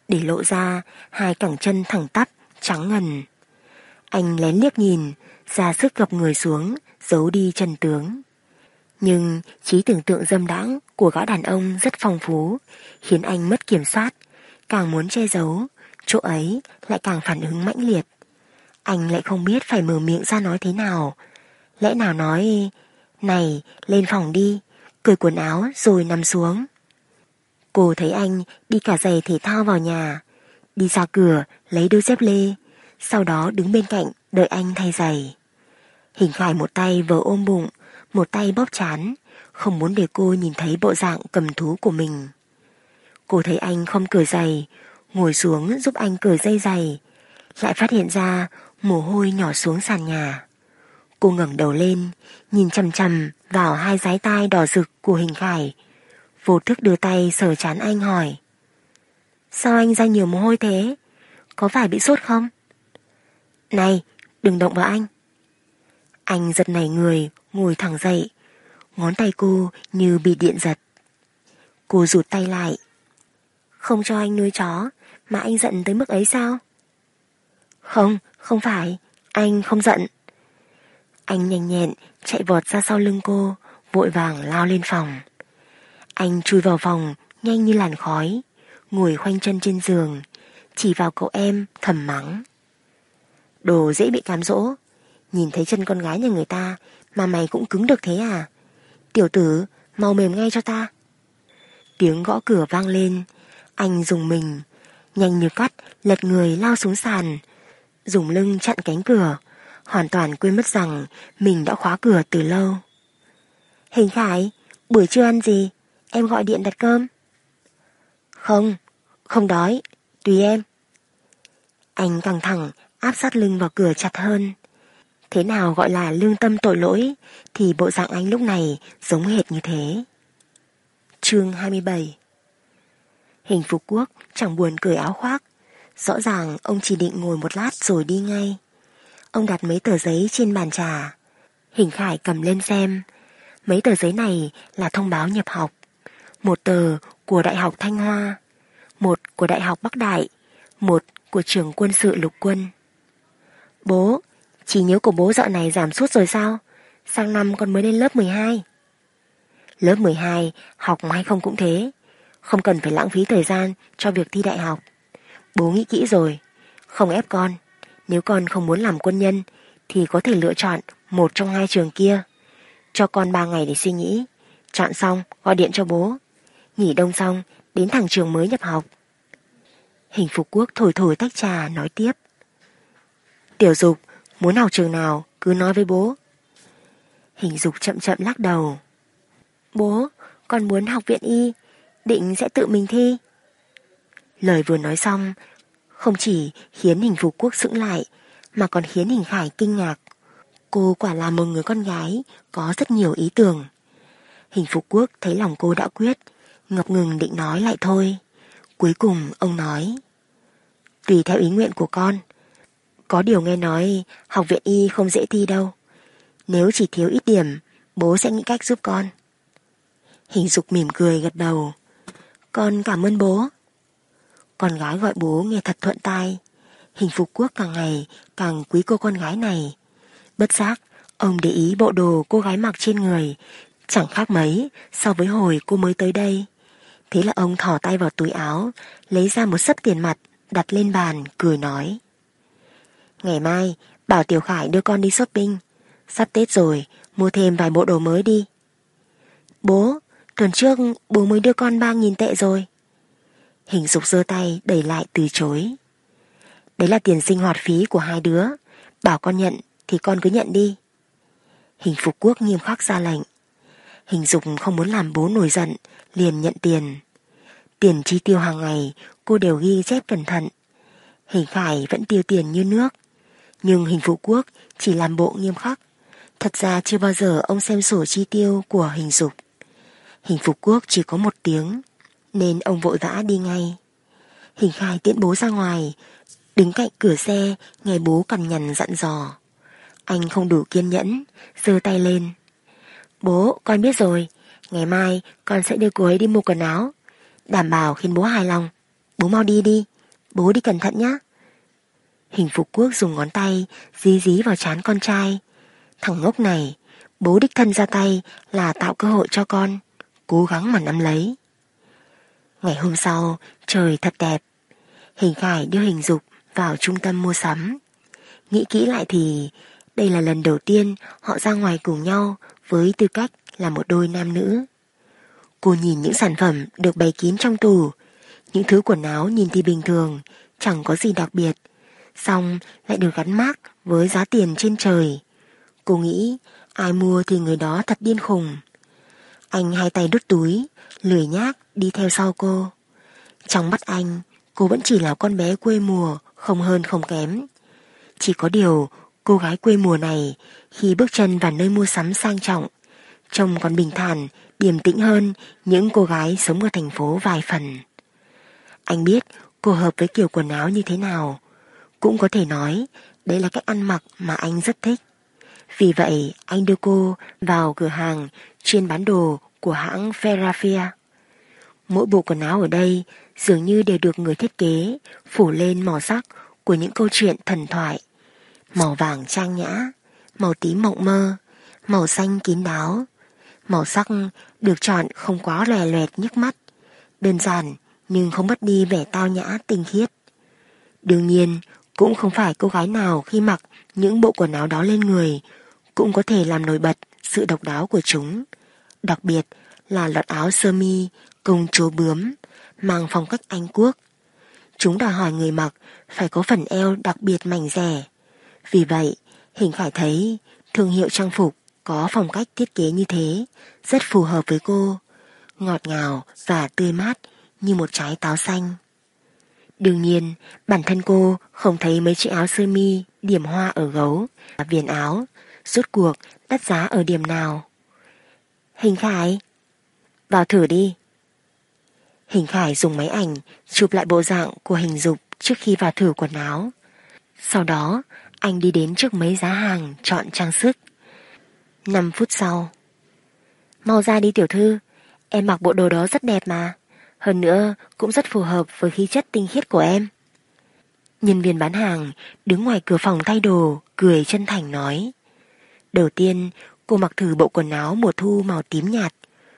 để lộ ra hai cẳng chân thẳng tắp, trắng ngần. Anh lén liếc nhìn, ra sức gập người xuống, giấu đi chân tướng. Nhưng trí tưởng tượng dâm đãng của gã đàn ông rất phong phú, khiến anh mất kiểm soát, càng muốn che giấu, chỗ ấy lại càng phản ứng mãnh liệt. Anh lại không biết phải mở miệng ra nói thế nào. Lẽ nào nói, này, lên phòng đi, cởi quần áo rồi nằm xuống. Cô thấy anh đi cả giày thể thao vào nhà, đi ra cửa lấy đôi dép lê, sau đó đứng bên cạnh đợi anh thay giày. Hình Khải một tay vờ ôm bụng, một tay bóp trán, không muốn để cô nhìn thấy bộ dạng cầm thú của mình. Cô thấy anh không cởi giày, ngồi xuống giúp anh cởi dây giày, lại phát hiện ra mồ hôi nhỏ xuống sàn nhà. Cô ngẩng đầu lên, nhìn chằm chằm vào hai dái tai đỏ rực của Hình Khải, vô thức đưa tay sờ trán anh hỏi: sao anh ra nhiều mồ hôi thế? Có phải bị sốt không? Này, đừng động vào anh. Anh giật nảy người, ngồi thẳng dậy, ngón tay cô như bị điện giật. Cô rụt tay lại. Không cho anh nuôi chó mà anh giận tới mức ấy sao? Không, không phải, anh không giận. Anh nhanh nhẹn chạy vọt ra sau lưng cô, vội vàng lao lên phòng. Anh chui vào phòng nhanh như làn khói, ngồi khoanh chân trên giường, chỉ vào cậu em thầm mắng: đồ dễ bị cám dỗ, nhìn thấy chân con gái nhà người ta mà mày cũng cứng được thế à? Tiểu tử, mau mềm ngay cho ta. Tiếng gõ cửa vang lên. Anh dùng mình, nhanh như cắt lật người lao xuống sàn, dùng lưng chặn cánh cửa, hoàn toàn quên mất rằng mình đã khóa cửa từ lâu. Hình Khải, buổi trưa ăn gì? Em gọi điện đặt cơm. Không, không đói, tùy em. Anh căng thẳng áp sát lưng vào cửa chặt hơn. Thế nào gọi là lương tâm tội lỗi thì bộ dạng anh lúc này giống hệt như thế. Chương 27. Hình Phục Quốc chẳng buồn cởi áo khoác. Rõ ràng ông chỉ định ngồi một lát rồi đi ngay. Ông đặt mấy tờ giấy trên bàn trà. Hình Khải cầm lên xem. Mấy tờ giấy này là thông báo nhập học. Một tờ của Đại học Thanh Hoa, một của Đại học Bắc Đại, một của trường quân sự lục quân. Bố, trí nhớ của bố dạo này giảm sút rồi sao? Sang năm con mới lên lớp 12. Lớp 12 học hay không cũng thế, không cần phải lãng phí thời gian cho việc thi đại học. Bố nghĩ kỹ rồi, không ép con. Nếu con không muốn làm quân nhân thì có thể lựa chọn một trong hai trường kia. Cho con 3 ngày để suy nghĩ. Chọn xong gọi điện cho bố. Nghỉ đông xong đến thẳng trường mới nhập học. Hình Phục Quốc thổi thổi tách trà nói tiếp: Tiểu Dục, muốn học trường nào cứ nói với bố. Hình Dục chậm chậm lắc đầu. Bố, con muốn học viện y, định sẽ tự mình thi. Lời vừa nói xong, không chỉ khiến Hình Phục Quốc sững lại, mà còn khiến Hình Khải kinh ngạc. Cô quả là một người con gái có rất nhiều ý tưởng. Hình Phục Quốc thấy lòng cô đã quyết, ngập ngừng định nói lại thôi. Cuối cùng ông nói: tùy theo ý nguyện của con. Có điều nghe nói học viện y không dễ thi đâu. Nếu chỉ thiếu ít điểm, bố sẽ nghĩ cách giúp con. Hình Dục mỉm cười gật đầu. Con cảm ơn bố. Con gái gọi bố nghe thật thuận tai. Hình Phục Quốc càng ngày càng quý cô con gái này. Bất giác ông để ý bộ đồ cô gái mặc trên người chẳng khác mấy so với hồi cô mới tới đây. Thế là ông thò tay vào túi áo, lấy ra một xấp tiền mặt đặt lên bàn, cười nói: ngày mai bảo Tiểu Khải đưa con đi shopping. Sắp Tết rồi, mua thêm vài bộ đồ mới đi. Bố, tuần trước bố mới đưa con 3.000 tệ rồi. Hình Dục giơ tay đẩy lại từ chối. Đấy là tiền sinh hoạt phí của hai đứa, bảo con nhận thì con cứ nhận đi. Hình Phục Quốc nghiêm khắc ra lệnh. Hình Dục không muốn làm bố nổi giận, liền nhận tiền. Tiền chi tiêu hàng ngày cô đều ghi chép cẩn thận. Hình Khải vẫn tiêu tiền như nước, nhưng Hình Phục Quốc chỉ làm bộ nghiêm khắc. Thật ra chưa bao giờ ông xem sổ chi tiêu của Hình Dục. Hình Phục Quốc chỉ có một tiếng, nên ông vội vã đi ngay. Hình Khải tiễn bố ra ngoài, đứng cạnh cửa xe nghe bố cằn nhằn dặn dò. Anh không đủ kiên nhẫn, giơ tay lên. Bố, con biết rồi, ngày mai con sẽ đưa cô ấy đi mua quần áo, đảm bảo khiến bố hài lòng. Bố mau đi đi, bố đi cẩn thận nhé. Hình Phục Quốc dùng ngón tay dí dí vào trán con trai. Thằng ngốc này, bố đích thân ra tay là tạo cơ hội cho con, cố gắng mà nắm lấy. Ngày hôm sau, trời thật đẹp. Hình Khải đưa Hình Dục vào trung tâm mua sắm. Nghĩ kỹ lại thì đây là lần đầu tiên họ ra ngoài cùng nhau với tư cách là một đôi nam nữ. Cô nhìn những sản phẩm được bày kín trong tủ, những thứ quần áo nhìn thì bình thường, chẳng có gì đặc biệt, xong lại được gắn mác với giá tiền trên trời. Cô nghĩ ai mua thì người đó thật điên khùng. Anh hai tay đút túi, lười nhác đi theo sau cô. Trong mắt anh, cô vẫn chỉ là con bé quê mùa, không hơn không kém. Chỉ có điều, cô gái quê mùa này, khi bước chân vào nơi mua sắm sang trọng, trông còn bình thản, điềm tĩnh hơn những cô gái sống ở thành phố vài phần. Anh biết cô hợp với kiểu quần áo như thế nào. Cũng có thể nói, đấy là cách ăn mặc mà anh rất thích. Vì vậy, anh đưa cô vào cửa hàng chuyên bán đồ của hãng Ferrafia. Mỗi bộ quần áo ở đây dường như đều được người thiết kế phủ lên màu sắc của những câu chuyện thần thoại. Màu vàng trang nhã, màu tím mộng mơ, màu xanh kín đáo. Màu sắc được chọn không quá lòe loẹt nhức mắt, đơn giản nhưng không mất đi vẻ tao nhã tinh khiết. Đương nhiên, cũng không phải cô gái nào khi mặc những bộ quần áo đó lên người cũng có thể làm nổi bật sự độc đáo của chúng. Đặc biệt là lọt áo sơ mi công chúa bướm mang phong cách Anh Quốc. Chúng đòi hỏi người mặc phải có phần eo đặc biệt mảnh dẻ. Vì vậy, Hình Khải thấy thương hiệu trang phục có phong cách thiết kế như thế rất phù hợp với cô, ngọt ngào và tươi mát như một trái táo xanh. Đương nhiên, bản thân cô không thấy mấy chiếc áo sơ mi điểm hoa ở gấu và viền áo rốt cuộc đắt giá ở điểm nào. Hình Khải, vào thử đi. Hình Khải dùng máy ảnh chụp lại bộ dạng của Hình Dục trước khi vào thử quần áo. Sau đó, anh đi đến trước mấy giá hàng chọn trang sức. 5 phút sau. Mau ra đi tiểu thư, em mặc bộ đồ đó rất đẹp mà. Hơn nữa cũng rất phù hợp với khí chất tinh khiết của em. Nhân viên bán hàng đứng ngoài cửa phòng thay đồ, cười chân thành nói. Đầu tiên, cô mặc thử bộ quần áo mùa thu màu tím nhạt.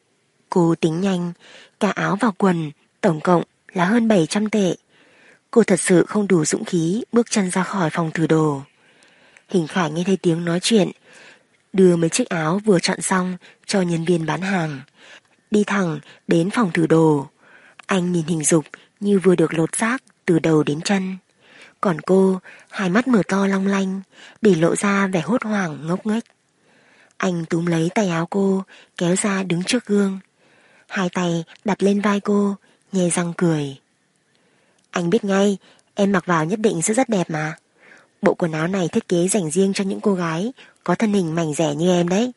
Cô tính nhanh, cả áo và quần tổng cộng là hơn 700 tệ. Cô thật sự không đủ dũng khí bước chân ra khỏi phòng thử đồ. Hình Khải nghe thấy tiếng nói chuyện, đưa mấy chiếc áo vừa chọn xong cho nhân viên bán hàng, đi thẳng đến phòng thử đồ. Anh nhìn Hình Dục như vừa được lột xác từ đầu đến chân. Còn cô, hai mắt mở to long lanh, để lộ ra vẻ hốt hoảng ngốc nghếch. Anh túm lấy tay áo cô, kéo ra đứng trước gương. Hai tay đặt lên vai cô, nhe răng cười. Anh biết ngay, em mặc vào nhất định sẽ rất đẹp mà. Bộ quần áo này thiết kế dành riêng cho những cô gái có thân hình mảnh dẻ như em đấy.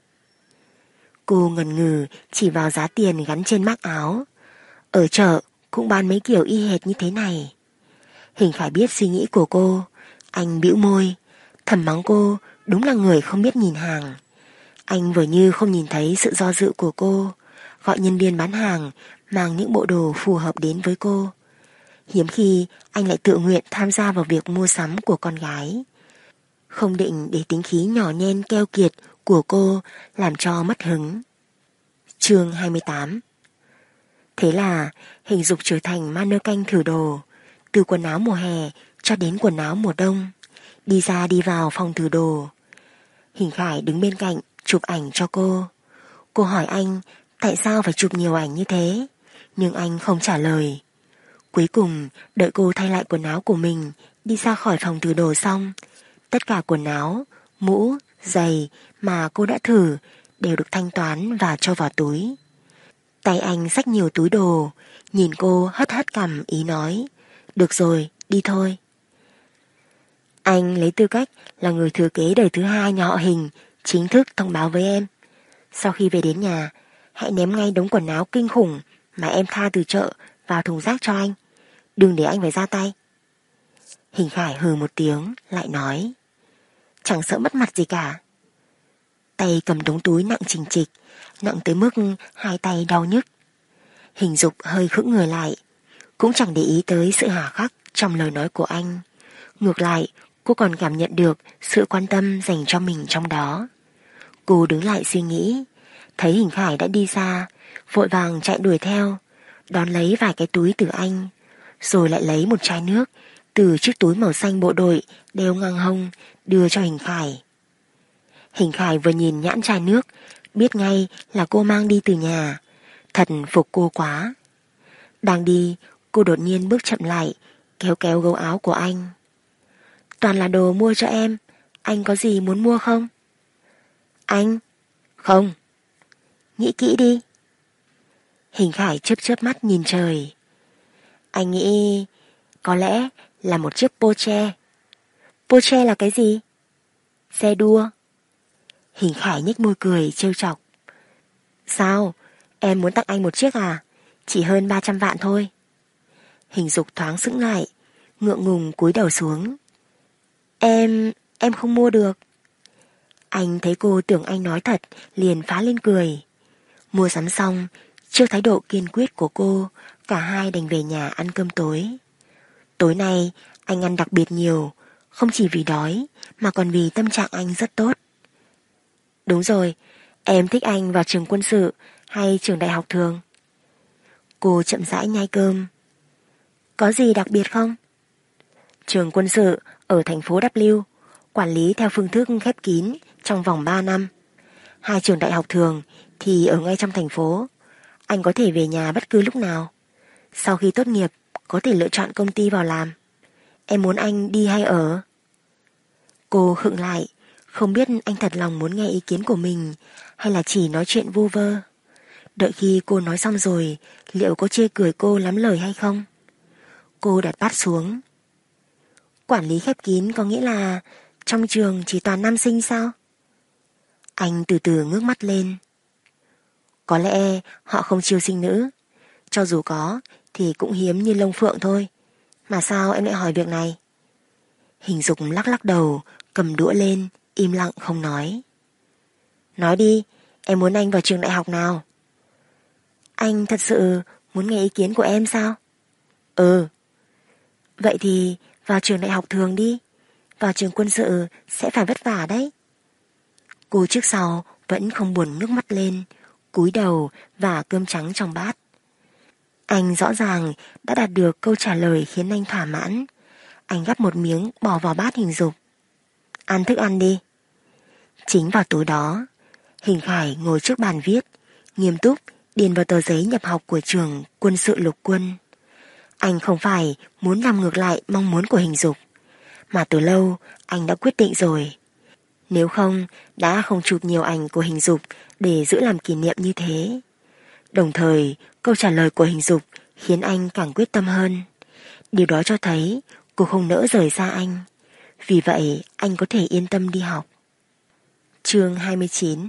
Cô ngần ngừ chỉ vào giá tiền gắn trên mác áo. Ở chợ cũng bán mấy kiểu y hệt như thế này. Hình Khải biết suy nghĩ của cô. Anh bĩu môi, thầm mắng cô đúng là người không biết nhìn hàng. Anh vừa như không nhìn thấy sự do dự của cô, gọi nhân viên bán hàng mang những bộ đồ phù hợp đến với cô. Hiếm khi anh lại tự nguyện tham gia vào việc mua sắm của con gái. Không định để tính khí nhỏ nhen keo kiệt của cô làm cho mất hứng. Chương 28. Thế là Hình Dục trở thành mannequin thử đồ, từ quần áo mùa hè cho đến quần áo mùa đông, đi ra đi vào phòng thử đồ. Hình Khải đứng bên cạnh chụp ảnh cho cô. Cô hỏi anh tại sao phải chụp nhiều ảnh như thế, nhưng anh không trả lời. Cuối cùng đợi cô thay lại quần áo của mình, đi ra khỏi phòng thử đồ xong, tất cả quần áo, mũ, giày mà cô đã thử đều được thanh toán và cho vào túi. Tay anh xách nhiều túi đồ, nhìn cô hất hất cằm ý nói, được rồi, đi thôi. Anh lấy tư cách là người thừa kế đời thứ hai nhà họ Hình chính thức thông báo với em. Sau khi về đến nhà, hãy ném ngay đống quần áo kinh khủng mà em tha từ chợ vào thùng rác cho anh. Đừng để anh phải ra tay. Hình Khải hừ một tiếng, lại nói, chẳng sợ mất mặt gì cả. Tay cầm đống túi nặng chình chịch, nặng tới mức hai tay đau nhức. Hình Dục hơi khựng người lại, cũng chẳng để ý tới sự hà khắc trong lời nói của anh. Ngược lại, cô còn cảm nhận được sự quan tâm dành cho mình trong đó. Cô đứng lại suy nghĩ, thấy Hình Khải đã đi xa, vội vàng chạy đuổi theo, đón lấy vài cái túi từ anh, rồi lại lấy một chai nước từ chiếc túi màu xanh bộ đội đeo ngang hông đưa cho Hình Khải. Hình Khải vừa nhìn nhãn chai nước, biết ngay là cô mang đi từ nhà, thật phục cô quá. Đang đi, cô đột nhiên bước chậm lại, kéo kéo gấu áo của anh. Toàn là đồ mua cho em, anh có gì muốn mua không? Anh? Không. Nghĩ kỹ đi. Hình Khải chớp chớp mắt nhìn trời. Anh nghĩ có lẽ là một chiếc Porsche. Porsche là cái gì? Xe đua. Hình Khải nhếch môi cười trêu chọc. Sao? Em muốn tặng anh một chiếc à? Chỉ hơn 300 vạn thôi. Hình Dục thoáng sững lại, ngượng ngùng cúi đầu xuống. Em không mua được. Anh thấy cô tưởng anh nói thật, liền phá lên cười. Mua sắm xong, trước thái độ kiên quyết của cô, cả hai đành về nhà ăn cơm tối. Tối nay, anh ăn đặc biệt nhiều, không chỉ vì đói, mà còn vì tâm trạng anh rất tốt. Đúng rồi, em thích anh vào trường quân sự hay trường đại học thường? Cô chậm rãi nhai cơm. Có gì đặc biệt không? Trường quân sự ở thành phố W, quản lý theo phương thức khép kín trong vòng 3 năm. Hai trường đại học thường thì ở ngay trong thành phố. Anh có thể về nhà bất cứ lúc nào. Sau khi tốt nghiệp, có thể lựa chọn công ty vào làm. Em muốn anh đi hay ở? Cô khựng lại, không biết anh thật lòng muốn nghe ý kiến của mình hay là chỉ nói chuyện vu vơ. Đợi khi cô nói xong rồi, liệu có chê cười cô lắm lời hay không? Cô đặt bát xuống. Quản lý khép kín có nghĩa là trong trường chỉ toàn nam sinh sao? Anh từ từ ngước mắt lên. Có lẽ họ không chiêu sinh nữ. Cho dù có thì cũng hiếm như lông phượng thôi. Mà sao em lại hỏi việc này? Hình Dục lắc lắc đầu, cầm đũa lên, im lặng không nói. Nói đi, em muốn anh vào trường đại học nào? Anh thật sự muốn nghe ý kiến của em sao? Ừ. Vậy thì vào trường đại học thường đi. Vào trường quân sự sẽ phải vất vả đấy. Cô trước sau vẫn không buồn nước mắt lên, cúi đầu và cơm trắng trong bát. Anh rõ ràng đã đạt được câu trả lời khiến anh thỏa mãn. Anh gắp một miếng bỏ vào bát Hình Dục. Ăn thức ăn đi. Chính vào tối đó, Hình Khải ngồi trước bàn viết, nghiêm túc điền vào tờ giấy nhập học của trường quân sự lục quân. Anh không phải muốn làm ngược lại mong muốn của Hình Dục, mà từ lâu anh đã quyết định rồi. Nếu không, đã không chụp nhiều ảnh của Hình Dục để giữ làm kỷ niệm như thế. Đồng thời, câu trả lời của Hình Dục khiến anh càng quyết tâm hơn. Điều đó cho thấy cô không nỡ rời xa anh. Vì vậy, anh có thể yên tâm đi học. Chương 29.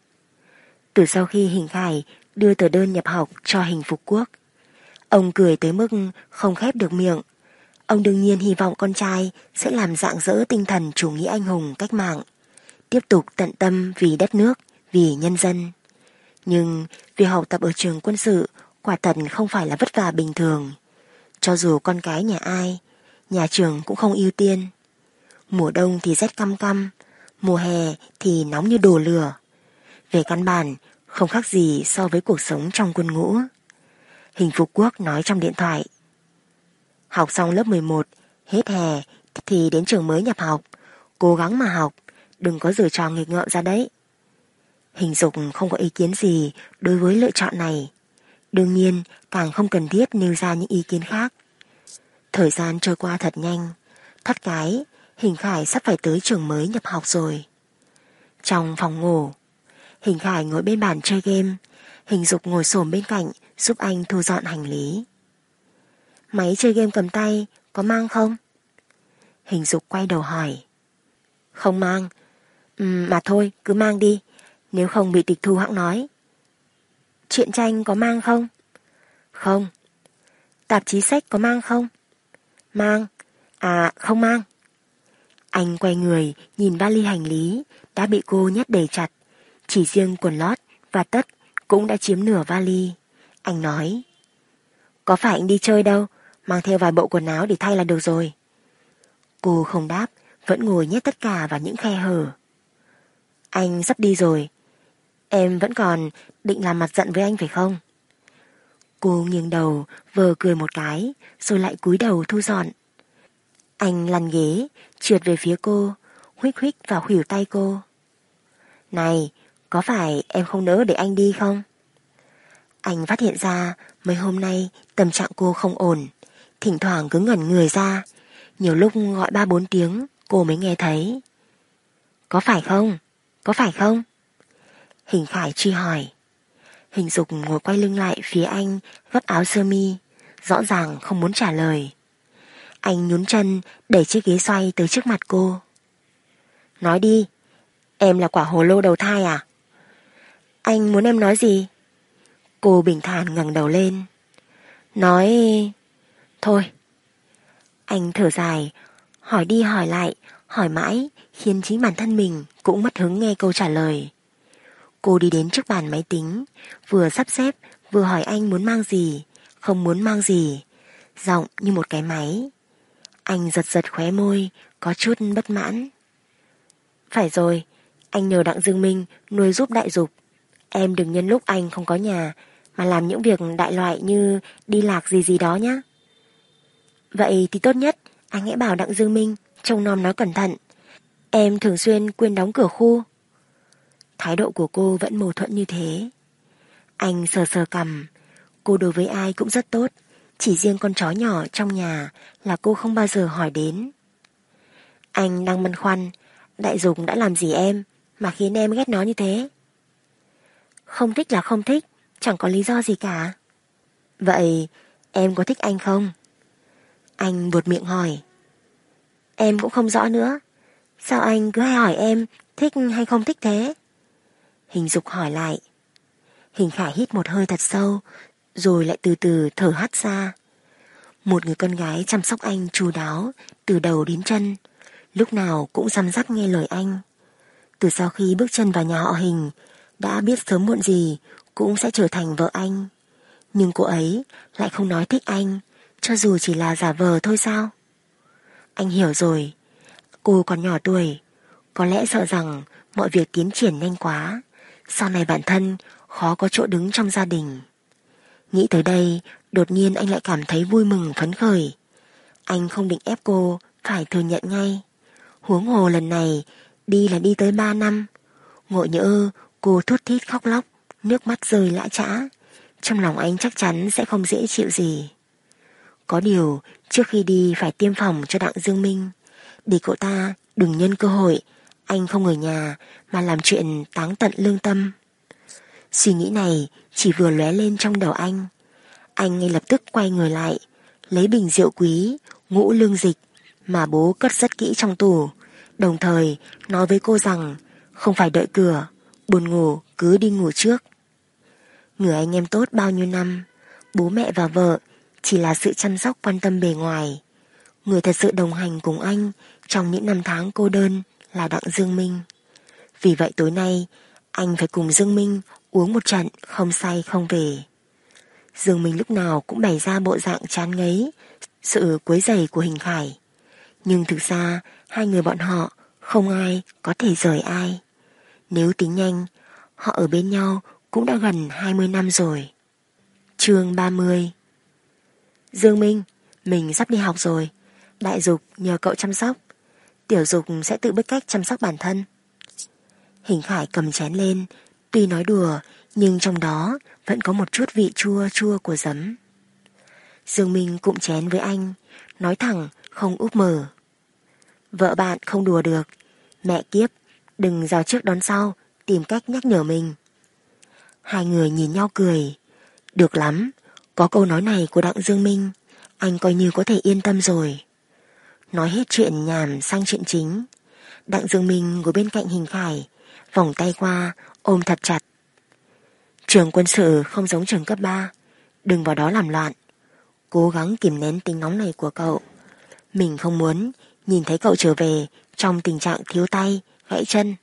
Từ sau khi Hình Khải đưa tờ đơn nhập học cho Hình Phục Quốc, ông cười tới mức không khép được miệng. Ông đương nhiên hy vọng con trai sẽ làm rạng rỡ tinh thần chủ nghĩa anh hùng cách mạng, tiếp tục tận tâm vì đất nước, vì nhân dân. Nhưng việc học tập ở trường quân sự quả thật không phải là vất vả bình thường. Cho dù con cái nhà ai, nhà trường cũng không ưu tiên. Mùa đông thì rét căm căm, mùa hè thì nóng như đổ lửa. Về căn bản, không khác gì so với cuộc sống trong quân ngũ. Hình Phục Quốc nói trong điện thoại. Học xong lớp 11, hết hè thì đến trường mới nhập học. Cố gắng mà học, đừng có giở trò nghịch ngợm ra đấy. Hình Dục không có ý kiến gì đối với lựa chọn này. Đương nhiên, càng không cần thiết nêu ra những ý kiến khác. Thời gian trôi qua thật nhanh. Thoát cái, Hình Khải sắp phải tới trường mới nhập học rồi. Trong phòng ngủ, Hình Khải ngồi bên bàn chơi game. Hình Dục ngồi xổm bên cạnh giúp anh thu dọn hành lý. Máy chơi game cầm tay có mang không? Hình Dục quay đầu hỏi. Không mang. Mà thôi cứ mang đi, nếu không bị tịch thu hẵng nói. Truyện tranh có mang không? Không. Tạp chí sách có mang không? Mang. À không mang. Anh quay người nhìn vali hành lý đã bị cô nhét đầy chặt. Chỉ riêng quần lót và tất cũng đã chiếm nửa vali. Anh nói. Có phải anh đi chơi đâu mang theo vài bộ quần áo để thay là được rồi. Cô không đáp, vẫn ngồi nhét tất cả vào những khe hở. Anh sắp đi rồi, em vẫn còn định làm mặt giận với anh phải không? Cô nghiêng đầu, vờ cười một cái, rồi lại cúi đầu thu dọn. Anh lăn ghế, trượt về phía cô, huých huých vào khuỷu tay cô. Này, có phải em không nỡ để anh đi không? Anh phát hiện ra mấy hôm nay tâm trạng cô không ổn, thỉnh thoảng cứ ngẩn người ra, nhiều lúc gọi 3-4 tiếng cô mới nghe thấy. Có phải không? Có phải không? Hình Khải truy hỏi. Hình Dục ngồi quay lưng lại phía anh, gấp áo sơ mi, rõ ràng không muốn trả lời. Anh nhún chân đẩy chiếc ghế xoay tới trước mặt cô. Nói đi, em là quả hồ lô đầu thai à? Anh muốn em nói gì? Cô bình thản ngẩng đầu lên. Nói... Thôi. Anh thở dài, hỏi đi hỏi lại, hỏi mãi, khiến chính bản thân mình cũng mất hứng nghe câu trả lời. Cô đi đến trước bàn máy tính, vừa sắp xếp, vừa hỏi anh muốn mang gì, không muốn mang gì, giọng như một cái máy. Anh giật giật khóe môi, có chút bất mãn. Phải rồi, anh nhờ Đặng Dương Minh nuôi giúp Đại Dục. Em đừng nhân lúc anh không có nhà mà làm những việc đại loại như đi lạc gì gì đó nhé. Vậy thì tốt nhất anh hãy bảo Đặng Dương Minh trông nom nó cẩn thận. Em thường xuyên quên đóng cửa khu. Thái độ của cô vẫn mâu thuẫn như thế. Anh sờ sờ cằm. Cô đối với ai cũng rất tốt, chỉ riêng con chó nhỏ trong nhà là cô không bao giờ hỏi đến. Anh đang băn khoăn, Đại Dục đã làm gì em mà khiến em ghét nó như thế? Không thích là không thích, chẳng có lý do gì cả. Vậy em có thích anh không? Anh buột miệng hỏi. Em cũng không rõ nữa. Sao anh cứ hay hỏi em thích hay không thích thế? Hình Dục hỏi lại. Hình Khải hít một hơi thật sâu, rồi lại từ từ thở hắt ra. Một người con gái chăm sóc anh chu đáo từ đầu đến chân, lúc nào cũng răm rắp nghe lời anh. Từ sau khi bước chân vào nhà họ Hình, đã biết sớm muộn gì cũng sẽ trở thành vợ anh. Nhưng cô ấy lại không nói thích anh, cho dù chỉ là giả vờ thôi sao? Anh hiểu rồi, cô còn nhỏ tuổi, có lẽ sợ rằng mọi việc tiến triển nhanh quá, sau này bản thân khó có chỗ đứng trong gia đình. Nghĩ tới đây, đột nhiên anh lại cảm thấy vui mừng phấn khởi. Anh không định ép cô phải thừa nhận ngay. Huống hồ lần này đi là đi tới 3 năm. Ngộ nhỡ cô thút thít khóc lóc, nước mắt rơi lã chã, trong lòng anh chắc chắn sẽ không dễ chịu gì. Có điều trước khi đi phải tiêm phòng cho Đặng Dương Minh, để cậu ta đừng nhân cơ hội anh không ở nhà mà làm chuyện táng tận lương tâm. Suy nghĩ này chỉ vừa lóe lên trong đầu anh ngay lập tức quay người lại, lấy bình rượu quý ngũ lương dịch mà bố cất rất kỹ trong tủ, đồng thời nói với cô rằng không phải đợi cửa, buồn ngủ cứ đi ngủ trước. Người anh em tốt bao nhiêu năm, bố mẹ và vợ chỉ là sự chăm sóc quan tâm bề ngoài. Người thật sự đồng hành cùng anh trong những năm tháng cô đơn là Đặng Dương Minh. Vì vậy tối nay anh phải cùng Dương Minh uống một trận không say không về. Dương Minh lúc nào cũng bày ra bộ dạng chán ngấy sự quấy rầy của Hình Khải. Nhưng thực ra hai người bọn họ không ai có thể rời ai. Nếu tính nhanh, họ ở bên nhau cũng đã gần 20 năm rồi. Chương 30. Dương Minh, mình sắp đi học rồi. Đại Dục nhờ cậu chăm sóc, Tiểu Dục sẽ tự biết cách chăm sóc bản thân. Hình Khải cầm chén lên, tuy nói đùa nhưng trong đó vẫn có một chút vị chua chua của giấm. Dương Minh cụm chén với anh, nói thẳng không úp mở. Vợ bạn không đùa được, mẹ kiếp, đừng rào trước đón sau, tìm cách nhắc nhở mình. Hai người nhìn nhau cười. Được lắm, có câu nói này của Đặng Dương Minh, anh coi như có thể yên tâm rồi. Nói hết chuyện nhảm sang chuyện chính. Đặng Dương Minh ngồi bên cạnh Hình Khải, vòng tay qua, ôm thật chặt. Trường quân sự không giống trường cấp 3, đừng vào đó làm loạn. Cố gắng kìm nén tính nóng này của cậu. Mình không muốn nhìn thấy cậu trở về trong tình trạng thiếu tay, gãy chân.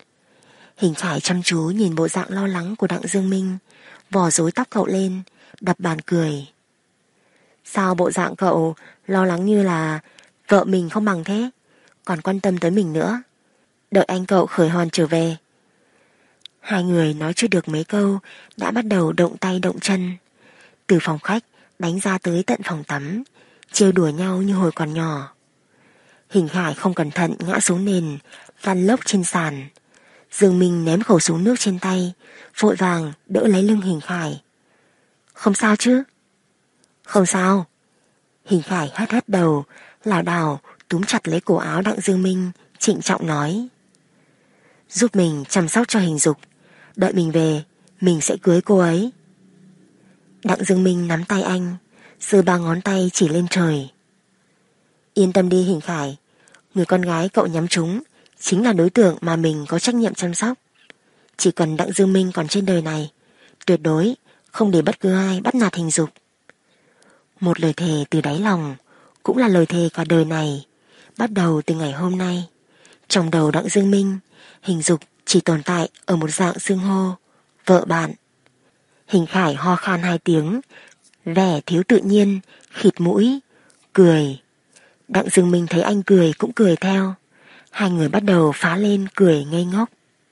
Hình Khải chăm chú nhìn bộ dạng lo lắng của Đặng Dương Minh, vò rối tóc cậu lên, đập bàn cười. Sao bộ dạng cậu lo lắng như là vợ mình không bằng thế, còn quan tâm tới mình nữa. Đợi anh cậu khởi hòn trở về. Hai người nói chưa được mấy câu đã bắt đầu động tay động chân. Từ phòng khách đánh ra tới tận phòng tắm, trêu đùa nhau như hồi còn nhỏ. Hình Khải không cẩn thận ngã xuống nền, lăn lốc trên sàn. Dương Minh ném khẩu súng nước trên tay, vội vàng đỡ lấy lưng Hình Khải. Không sao chứ? Không sao. Hình Khải hất hất đầu, lảo đảo túm chặt lấy cổ áo Đặng Dương Minh, trịnh trọng nói. Giúp mình chăm sóc cho Hình Dục, đợi mình về, mình sẽ cưới cô ấy. Đặng Dương Minh nắm tay anh, giơ ba ngón tay chỉ lên trời. Yên tâm đi Hình Khải, người con gái cậu nhắm trúng chính là đối tượng mà mình có trách nhiệm chăm sóc. Chỉ cần Đặng Dương Minh còn trên đời này, tuyệt đối không để bất cứ ai bắt nạt Hình Dục. Một lời thề từ đáy lòng, cũng là lời thề cả đời này. Bắt đầu từ ngày hôm nay, trong đầu Đặng Dương Minh, Hình Dục chỉ tồn tại ở một dạng xưng hô, vợ bạn. Hình Khải ho khan hai tiếng, vẻ thiếu tự nhiên, khịt mũi, cười. Đặng Dương Minh thấy anh cười cũng cười theo. Hai người bắt đầu phá lên cười ngây ngốc.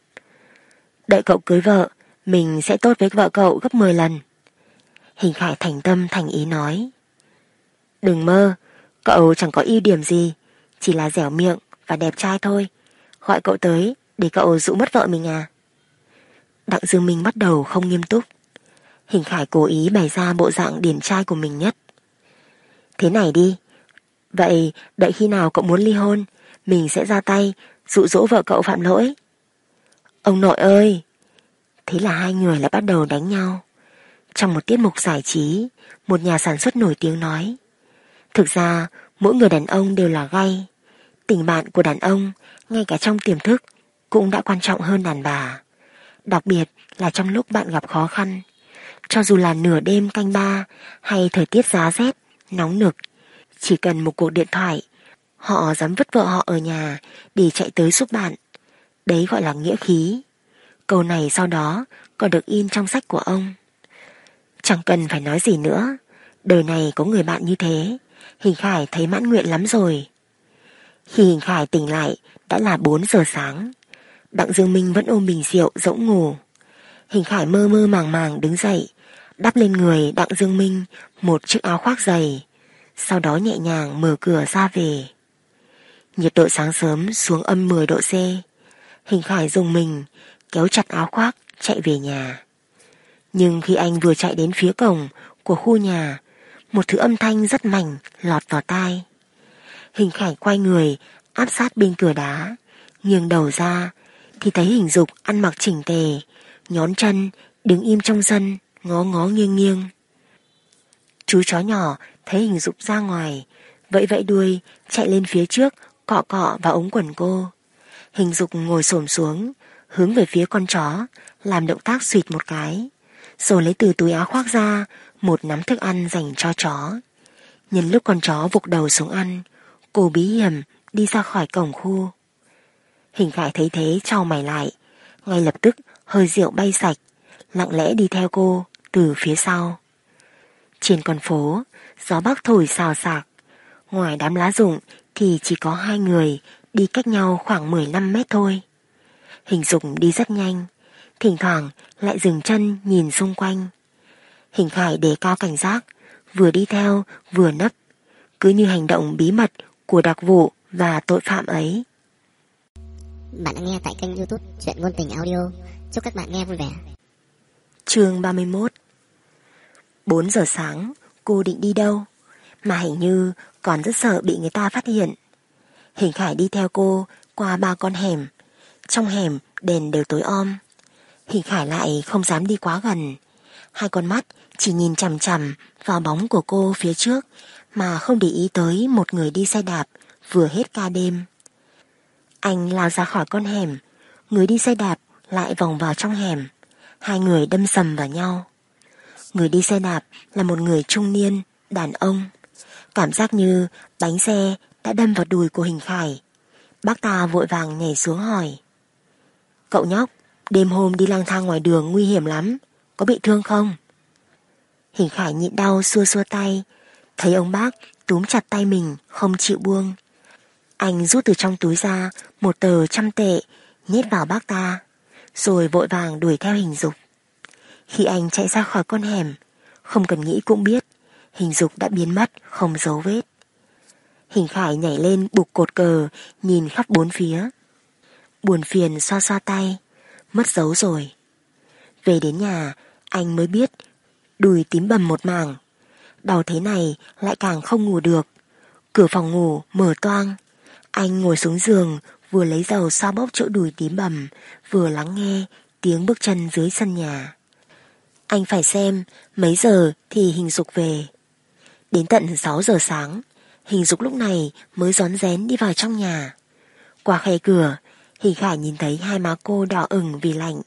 Đợi cậu cưới vợ, mình sẽ tốt với vợ cậu gấp 10 lần. Hình Khải thành tâm thành ý nói. Đừng mơ, cậu chẳng có ưu điểm gì, chỉ là dẻo miệng và đẹp trai thôi. Gọi cậu tới để cậu dụ mất vợ mình à? Đặng Dương Minh bắt đầu không nghiêm túc. Hình Khải cố ý bày ra bộ dạng điển trai của mình nhất. Thế này đi, vậy đợi khi nào cậu muốn ly hôn, mình sẽ ra tay dụ dỗ vợ cậu phạm lỗi. Ông nội ơi! Thế là hai người lại bắt đầu đánh nhau. Trong một tiết mục giải trí, một nhà sản xuất nổi tiếng nói. Thực ra, mỗi người đàn ông đều là gay. Tình bạn của đàn ông, ngay cả trong tiềm thức, cũng đã quan trọng hơn đàn bà. Đặc biệt là trong lúc bạn gặp khó khăn. Cho dù là nửa đêm canh ba hay thời tiết giá rét, nóng nực, chỉ cần một cuộc điện thoại, họ dám vứt vợ họ ở nhà để chạy tới giúp bạn. Đấy gọi là nghĩa khí. Câu này sau đó còn được in trong sách của ông. Chẳng cần phải nói gì nữa, đời này có người bạn như thế, Hình Khải thấy mãn nguyện lắm rồi. Khi Hình Khải tỉnh lại đã là 4 giờ sáng. Đặng Dương Minh vẫn ôm bình rượu dỗng ngủ. Hình Khải mơ mơ màng màng đứng dậy, đắp lên người Đặng Dương Minh một chiếc áo khoác dày, sau đó nhẹ nhàng mở cửa ra về. Nhiệt độ sáng sớm xuống âm 10 độ C. Hình Khải rùng mình, kéo chặt áo khoác chạy về nhà. Nhưng khi anh vừa chạy đến phía cổng của khu nhà, một thứ âm thanh rất mạnh lọt vào tai. Hình Khải quay người áp sát bên cửa đá, nghiêng đầu ra thì thấy Hình Dục ăn mặc chỉnh tề, nhón chân đứng im trong sân, ngó ngó nghiêng nghiêng. Chú chó nhỏ thấy Hình Dục ra ngoài, vẫy vẫy đuôi chạy lên phía trước, cọ cọ vào ống quần cô. Hình Dục ngồi xổm xuống, hướng về phía con chó, làm động tác xụt một cái, rồi lấy từ túi áo khoác ra một nắm thức ăn dành cho chó. Nhân lúc con chó vụt đầu xuống ăn, cô bí hiểm đi ra khỏi cổng khu. Hình Khải thấy thế chau mày lại, ngay lập tức hơi rượu bay sạch, lặng lẽ đi theo cô từ phía sau. Trên con phố, gió bắc thổi xào xạc. Ngoài đám lá rụng thì chỉ có hai người đi cách nhau khoảng 15 mét thôi. Hình Dục đi rất nhanh, thỉnh thoảng lại dừng chân nhìn xung quanh. Hình Khải đề cao cảnh giác, vừa đi theo vừa nấp, cứ như hành động bí mật của đặc vụ và tội phạm ấy. Bạn đã nghe tại kênh YouTube Chuyện Ngôn Tình Audio. Chúc các bạn nghe vui vẻ. Chương 31. 4 giờ sáng, cô định đi đâu? Mà hình như còn rất sợ bị người ta phát hiện. Hình Khải đi theo cô qua 3 con hẻm. Trong hẻm đèn đều tối om. Hình Khải lại không dám đi quá gần. Hai con mắt chỉ nhìn chằm chằm vào bóng của cô phía trước, mà không để ý tới một người đi xe đạp vừa hết ca đêm. Anh lao ra khỏi con hẻm, người đi xe đạp lại vòng vào trong hẻm. Hai người đâm sầm vào nhau. Người đi xe đạp là một người trung niên, đàn ông. Cảm giác như bánh xe đã đâm vào đùi của Hình Khải. Bác ta vội vàng nhảy xuống hỏi. Cậu nhóc, đêm hôm đi lang thang ngoài đường nguy hiểm lắm, có bị thương không? Hình Khải nhịn đau xua xua tay, Thấy ông bác túm chặt tay mình không chịu buông. Anh rút từ trong túi ra một tờ 100 tệ nhét vào bác ta, rồi vội vàng đuổi theo Hình Dục. Khi anh chạy ra khỏi con hẻm, không cần nghĩ cũng biết Hình Dục đã biến mất không dấu vết. Hình Khải nhảy lên bục cột cờ, nhìn khắp bốn phía. Buồn phiền xoa xoa tay, mất dấu rồi. Về đến nhà, anh mới biết đùi tím bầm một mảng. Đau thế này lại càng không ngủ được. Cửa phòng ngủ mở toang. Anh ngồi xuống giường, vừa lấy dầu xoa bóp chỗ đùi tím bầm, vừa lắng nghe tiếng bước chân dưới sân nhà. Anh phải xem mấy giờ thì Hình Dục về. Đến tận 6 giờ sáng, Hình Dục lúc này mới rón rén đi vào trong nhà. Qua khe cửa, Hình Khải nhìn thấy hai má cô đỏ ửng vì lạnh.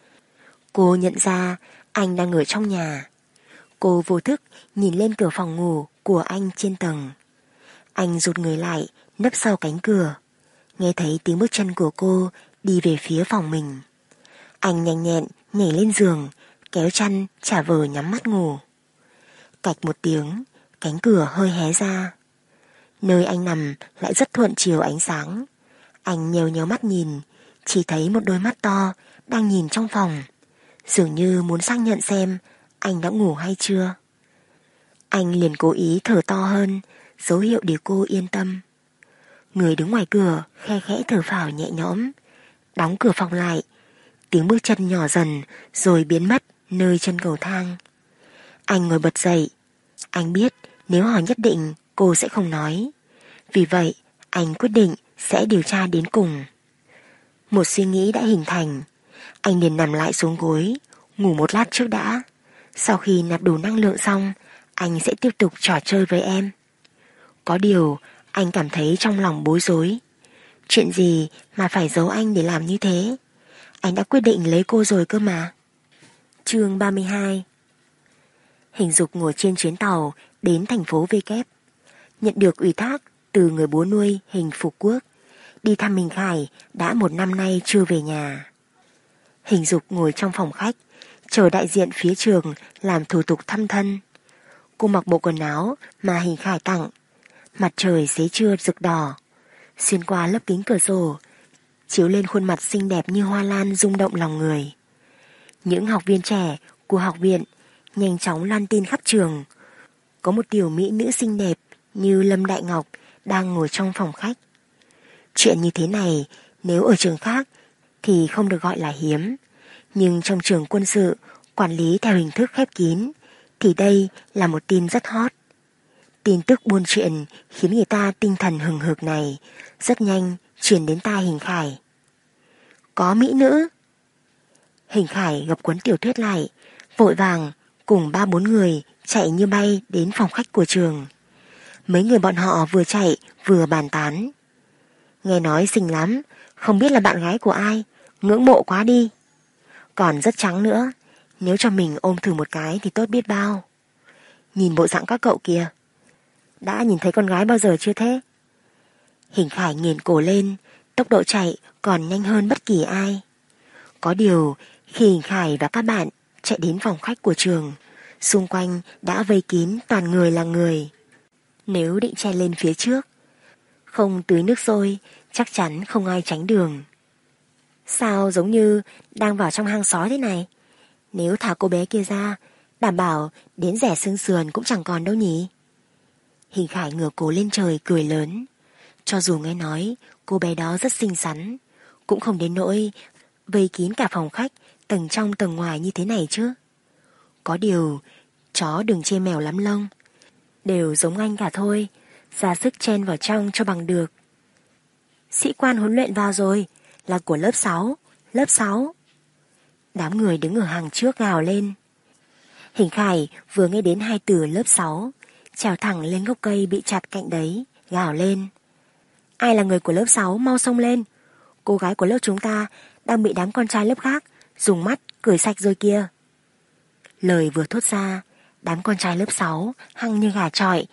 Cô nhận ra anh đang ở trong nhà. Cô vô thức nhìn lên cửa phòng ngủ của anh trên tầng. Anh rụt người lại, nấp sau cánh cửa. Nghe thấy tiếng bước chân của cô đi về phía phòng mình. Anh nhanh nhẹn nhảy lên giường, kéo chăn chả vờ nhắm mắt ngủ. Cạch một tiếng, cánh cửa hơi hé ra. Nơi anh nằm lại rất thuận chiếu ánh sáng. Anh nheo nheo mắt nhìn, chỉ thấy một đôi mắt to đang nhìn trong phòng, dường như muốn xác nhận xem anh đã ngủ hay chưa. Anh liền cố ý thở to hơn, dấu hiệu để cô yên tâm. Người đứng ngoài cửa khe khẽ thở phào nhẹ nhõm, đóng cửa phòng lại. Tiếng bước chân nhỏ dần rồi biến mất nơi chân cầu thang. Anh ngồi bật dậy. Anh biết nếu hỏi nhất định cô sẽ không nói. Vì vậy anh quyết định sẽ điều tra đến cùng. Một suy nghĩ đã hình thành. Anh liền nằm lại xuống gối, ngủ một lát trước đã. Sau khi nạp đủ năng lượng xong, anh sẽ tiếp tục trò chơi với em. Có điều anh cảm thấy trong lòng bối rối. Chuyện gì mà phải giấu anh để làm như thế? Anh đã quyết định lấy cô rồi cơ mà. Chương 32. Hình Dục ngồi trên chuyến tàu đến thành phố V Kép, nhận được ủy thác từ người bố nuôi Hình Phục Quốc đi thăm Hình Khải đã 1 năm nay chưa về nhà. Hình Dục ngồi trong phòng khách chờ đại diện phía trường làm thủ tục thăm thân. Cô mặc bộ quần áo mà Hình Khải tặng. Mặt trời xế trưa rực đỏ, xuyên qua lớp kính cửa sổ, chiếu lên khuôn mặt xinh đẹp như hoa lan rung động lòng người. Những học viên trẻ của học viện nhanh chóng lan tin khắp trường. Có một tiểu mỹ nữ xinh đẹp như Lâm Đại Ngọc đang ngồi trong phòng khách. Chuyện như thế này nếu ở trường khác thì không được gọi là hiếm, nhưng trong trường quân sự quản lý theo hình thức khép kín thì đây là một tin rất hot. Tin tức buôn chuyện khiến người ta tinh thần hừng hực này rất nhanh truyền đến tai Hình Khải. Có mỹ nữ. Hình Khải gập cuốn tiểu thuyết lại, vội vàng cùng 3-4 người chạy như bay đến phòng khách của trường. Mấy người bọn họ vừa chạy vừa bàn tán. Nghe nói xinh lắm, không biết là bạn gái của ai, ngưỡng mộ quá đi. Còn rất trắng nữa, nếu cho mình ôm thử một cái thì tốt biết bao. Nhìn bộ dạng các cậu kìa. Đã nhìn thấy con gái bao giờ chưa thế? Hình Khải nghiền cổ lên, tốc độ chạy còn nhanh hơn bất kỳ ai. Có điều, khi Hình Khải và các bạn chạy đến phòng khách của trường, xung quanh đã vây kín toàn người là người. Nếu định chen lên phía trước, không tưới nước sôi, chắc chắn không ai tránh đường. Sao giống như đang vào trong hang sói thế này? Nếu thả cô bé kia ra, đảm bảo đến rẻ xương sườn cũng chẳng còn đâu nhỉ? Hình Khải ngửa cổ lên trời cười lớn. Cho dù nghe nói cô bé đó rất xinh xắn, cũng không đến nỗi vây kín cả phòng khách tầng trong tầng ngoài như thế này chứ. Có điều, chó đừng chê mèo lắm lông, đều giống anh cả thôi, ra sức chen vào trong cho bằng được. Sĩ quan huấn luyện vào rồi, là của lớp 6, lớp 6. Đám người đứng ở hàng trước gào lên. Hình Khải vừa nghe đến 2 từ lớp 6, trèo thẳng lên gốc cây bị chặt cạnh đấy, gào lên. Ai là người của lớp 6 mau xông lên. Cô gái của lớp chúng ta đang bị đám con trai lớp khác dùng mắt cười sạch rồi kia. Lời vừa thốt ra, đám con trai lớp 6 hăng như gà chọi,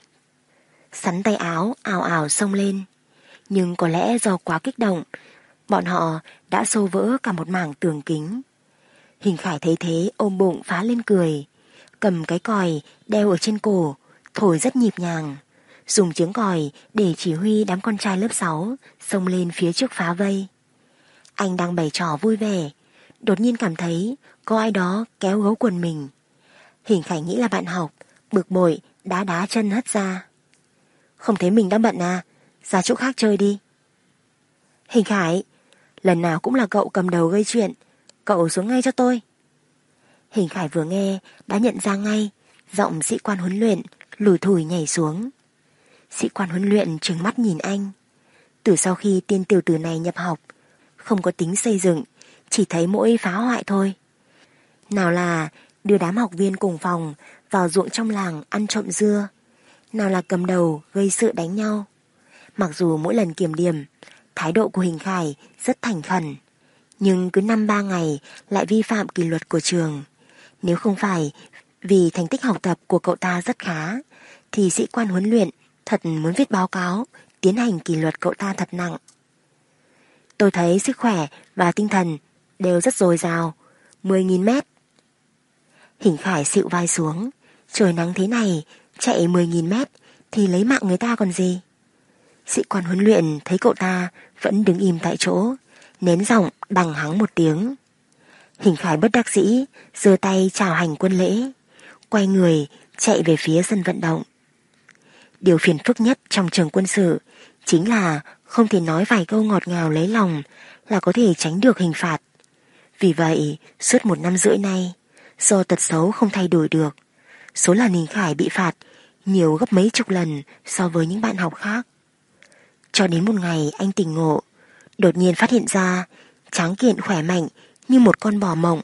sắn tay áo ào ào xông lên. Nhưng có lẽ do quá kích động, bọn họ đã xô vỡ cả một mảng tường kính. Hình Khải thấy thế ôm bụng phá lên cười, cầm cái còi đeo ở trên cổ, thổi rất nhịp nhàng, dùng tiếng còi để chỉ huy đám con trai lớp 6 xông lên phía trước phá vây. Anh đang bày trò vui vẻ, đột nhiên cảm thấy có ai đó kéo gấu quần mình. Hình Khải nghĩ là bạn học, bực bội đá đá chân hất ra. Không thấy mình đang bận à, ra chỗ khác chơi đi. Hình Khải, lần nào cũng là cậu cầm đầu gây chuyện, cậu xuống ngay cho tôi. Hình Khải vừa nghe đã nhận ra ngay, giọng sĩ quan huấn luyện lủi thủi nhảy xuống. Sĩ quan huấn luyện trừng mắt nhìn anh. Từ sau khi tên tiểu tử này nhập học, không có tính xây dựng, chỉ thấy mỗi phá hoại thôi. Nào là đưa đám học viên cùng phòng vào ruộng trong làng ăn trộm dưa, nào là cầm đầu gây sự đánh nhau. Mặc dù mỗi lần kiểm điểm, thái độ của Hình Khải rất thành khẩn, nhưng cứ 5-3 ngày lại vi phạm kỷ luật của trường. Nếu không phải vì thành tích học tập của cậu ta rất khá, thì sĩ quan huấn luyện thật muốn viết báo cáo, tiến hành kỷ luật cậu ta thật nặng. Tôi thấy sức khỏe và tinh thần đều rất dồi dào. 10.000 mét. Hình Khải xịu vai xuống. Trời nắng thế này, chạy 10.000 mét thì lấy mạng người ta còn gì. Sĩ quan huấn luyện thấy cậu ta vẫn đứng im tại chỗ, nén giọng đằng hắng một tiếng. Hình Khải bất đắc dĩ giơ tay chào hành quân lễ, quay người chạy về phía sân vận động. Điều phiền phức nhất trong trường quân sự chính là không thể nói vài câu ngọt ngào lấy lòng là có thể tránh được hình phạt. Vì vậy, suốt 1 năm rưỡi nay, do tật xấu không thay đổi được, số lần Hình Khải bị phạt nhiều gấp mấy chục lần so với những bạn học khác. Cho đến một ngày anh tỉnh ngộ, đột nhiên phát hiện ra tráng kiện khỏe mạnh như một con bò mộng.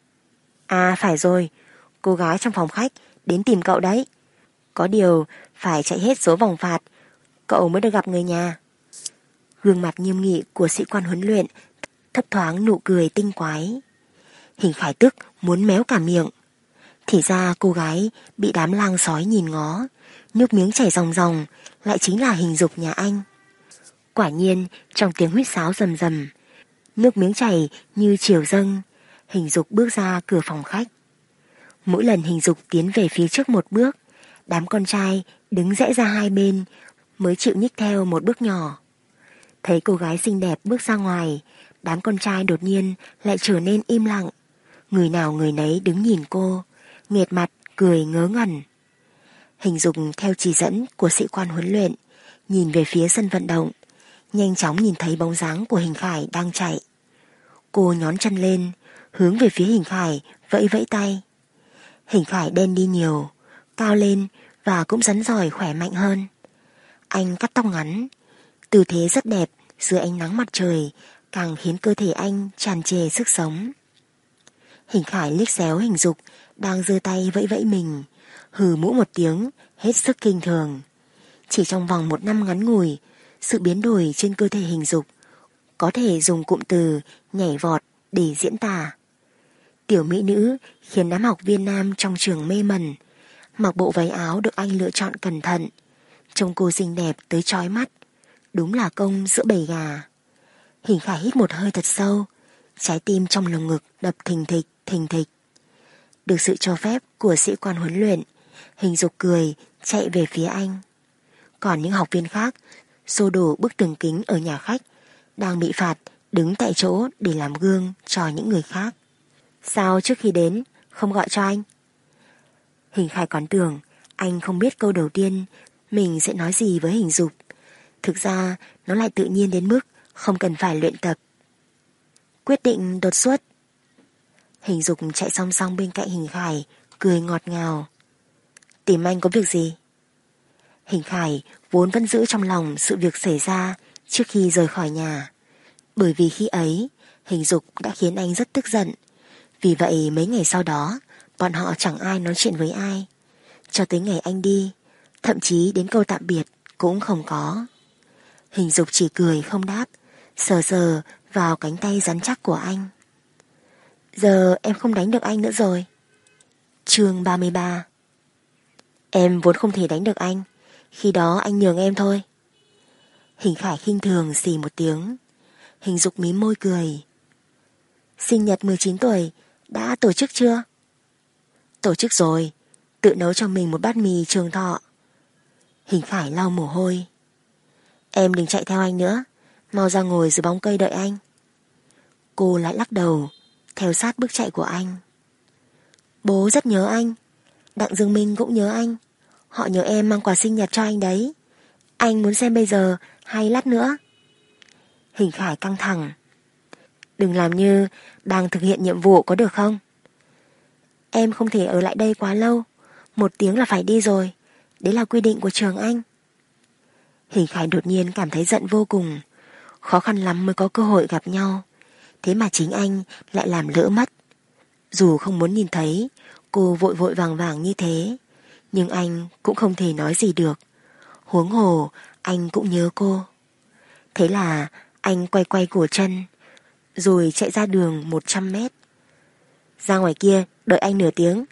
À phải rồi, cô gái trong phòng khách đến tìm cậu đấy. Có điều phải chạy hết số vòng phạt, cậu mới được gặp người nhà. Gương mặt nghiêm nghị của sĩ quan huấn luyện thấp thoáng nụ cười tinh quái. Hình Khải tức muốn méo cả miệng. Thì ra cô gái bị đám lang sói nhìn ngó, nước miếng chảy ròng ròng lại chính là Hình Dục nhà anh. Quả nhiên trong tiếng huýt sáo rầm rầm, nước miếng chảy như chiều dâng, Hình Dục bước ra cửa phòng khách. Mỗi lần Hình Dục tiến về phía trước một bước, đám con trai đứng rẽ ra hai bên mới chịu nhích theo một bước nhỏ. Thấy cô gái xinh đẹp bước ra ngoài, đám con trai đột nhiên lại trở nên im lặng. Người nào người nấy đứng nhìn cô, nghệt mặt cười ngớ ngẩn. Hình Dục theo chỉ dẫn của sĩ quan huấn luyện, nhìn về phía sân vận động, nhanh chóng nhìn thấy bóng dáng của Hình Khải đang chạy. Cô nhón chân lên, hướng về phía Hình Khải vẫy vẫy tay. Hình Khải đen đi nhiều, cao lên và cũng rắn giỏi khỏe mạnh hơn. Anh cắt tóc ngắn, tư thế rất đẹp dưới ánh nắng mặt trời, càng khiến cơ thể anh tràn trề sức sống. Hình Khải liếc xéo Hình Dục đang giơ tay vẫy vẫy mình, hừ mũ một tiếng hết sức kinh thường. Chỉ trong vòng 1 năm ngắn ngủi, sự biến đổi trên cơ thể Hình Dục có thể dùng cụm từ nhảy vọt để diễn tả. Tiểu mỹ nữ khiến đám học viên nam trong trường mê mẩn, mặc bộ váy áo được anh lựa chọn cẩn thận, trông cô xinh đẹp tới chói mắt, đúng là công giữa bầy gà. Hình Khải hít một hơi thật sâu, trái tim trong lồng ngực đập thình thịch thình thịch. Được sự cho phép của sĩ quan huấn luyện, Hình Dục cười chạy về phía anh. Còn những học viên khác xô đổ bức tường kính ở nhà khách, đang bị phạt đứng tại chỗ để làm gương cho những người khác. Sao trước khi đến không gọi cho anh? Hình Khải còn tưởng anh không biết câu đầu tiên mình sẽ nói gì với Hình Dục. Thực ra nó lại tự nhiên đến mức không cần phải luyện tập. Quyết định đột xuất. Hình Dục chạy song song bên cạnh Hình Khải, cười ngọt ngào. Tìm anh có việc gì? Hình Khải vốn vẫn giữ trong lòng sự việc xảy ra trước khi rời khỏi nhà. Bởi vì khi ấy, Hình Dục đã khiến anh rất tức giận. Vì vậy mấy ngày sau đó, bọn họ chẳng ai nói chuyện với ai. Cho tới ngày anh đi, thậm chí đến câu tạm biệt cũng không có. Hình Dục chỉ cười không đáp, sờ sờ vào cánh tay rắn chắc của anh. Giờ em không đánh được anh nữa rồi. Chương 33. Em vốn không thể đánh được anh, khi đó anh nhường em thôi. Hình Khải khinh thường xì một tiếng. Hình Dục mím môi cười. Sinh nhật 19 tuổi đã tổ chức chưa? Tổ chức rồi, tự nấu cho mình một bát mì trường thọ. Hình Khải lau mồ hôi. Em đừng chạy theo anh nữa, mau ra ngồi dưới bóng cây đợi anh. Cô lại lắc đầu, theo sát bước chạy của anh. Bố rất nhớ anh, Đặng Dương Minh cũng nhớ anh. Họ nhờ em mang quà sinh nhật cho anh đấy. Anh muốn xem bây giờ hay lát nữa? Hình Khải căng thẳng. Đừng làm như đang thực hiện nhiệm vụ có được không? Em không thể ở lại đây quá lâu, 1 tiếng là phải đi rồi. Đấy là quy định của trường anh. Hình Khải đột nhiên cảm thấy giận vô cùng. Khó khăn lắm mới có cơ hội gặp nhau, thế mà chính anh lại làm lỡ mất. Dù không muốn nhìn thấy cô vội vội vàng vàng như thế, nhưng anh cũng không thể nói gì được. Huống hồ anh cũng nhớ cô. Thế là anh quay quay cổ chân, rồi chạy ra đường 100 mét. Ra ngoài kia đợi anh nửa tiếng.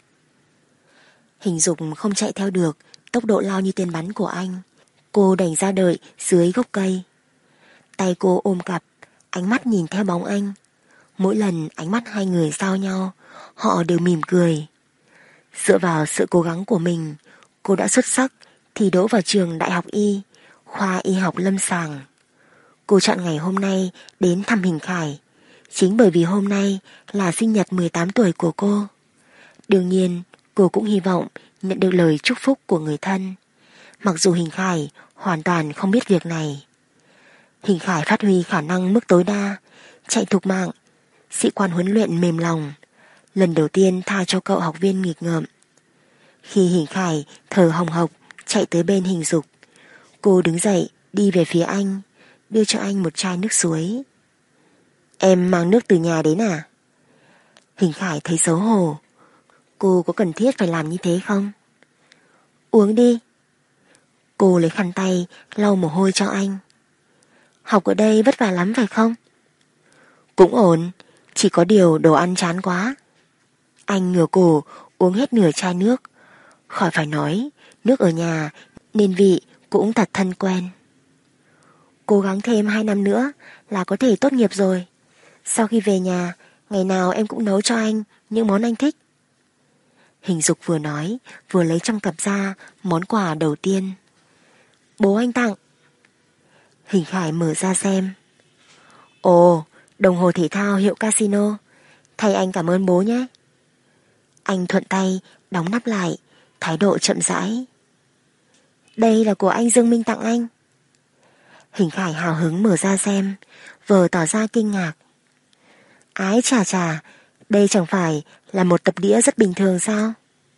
Hình Dục không chạy theo được tốc độ lao như tên bắn của anh. Cô đành ra đợi dưới gốc cây. Tay cô ôm cặp, ánh mắt nhìn theo bóng anh. Mỗi lần ánh mắt hai người giao nhau, họ đều mỉm cười. Dựa vào sự cố gắng của mình, cô đã xuất sắc thi đỗ vào trường Đại học Y, khoa y học lâm sàng. Cô chọn ngày hôm nay đến thăm Hình Khải, chính bởi vì hôm nay là sinh nhật 18 tuổi của cô. Đương nhiên, cô cũng hy vọng nhận được lời chúc phúc của người thân, mặc dù Hình Khải hoàn toàn không biết việc này. Hình Khải phát huy khả năng mức tối đa, chạy thục mạng. Sĩ quan huấn luyện mềm lòng, lần đầu tiên tha cho cậu học viên nghịch ngợm. Khi Hình Khải thở hồng hộc chạy tới bên Hình Dục, cô đứng dậy đi về phía anh, đưa cho anh một chai nước suối. Em mang nước từ nhà đến à? Hình Khải thấy xấu hổ. Cô có cần thiết phải làm như thế không? Uống đi. Cô lấy khăn tay lau mồ hôi cho anh. Học ở đây vất vả lắm phải không? Cũng ổn, chỉ có điều đồ ăn chán quá. Anh ngửa cổ uống hết nửa chai nước. Khỏi phải nói, nước ở nhà nên vị cũng thật thân quen. Cố gắng thêm 2 năm nữa là có thể tốt nghiệp rồi. Sau khi về nhà, ngày nào em cũng nấu cho anh những món anh thích. Hình Dục vừa nói vừa lấy trong cặp ra món quà đầu tiên. Bố anh tặng. Hình Khải mở ra xem. Ồ, đồng hồ thể thao hiệu Casino. Thầy anh cảm ơn bố nhé. Anh thuận tay đóng nắp lại, thái độ chậm rãi. Đây là của anh Dương Minh tặng anh. Hình Khải hào hứng mở ra xem, vừa tỏ ra kinh ngạc. Ái chà chà, đây chẳng phải là một tập đĩa rất bình thường sao?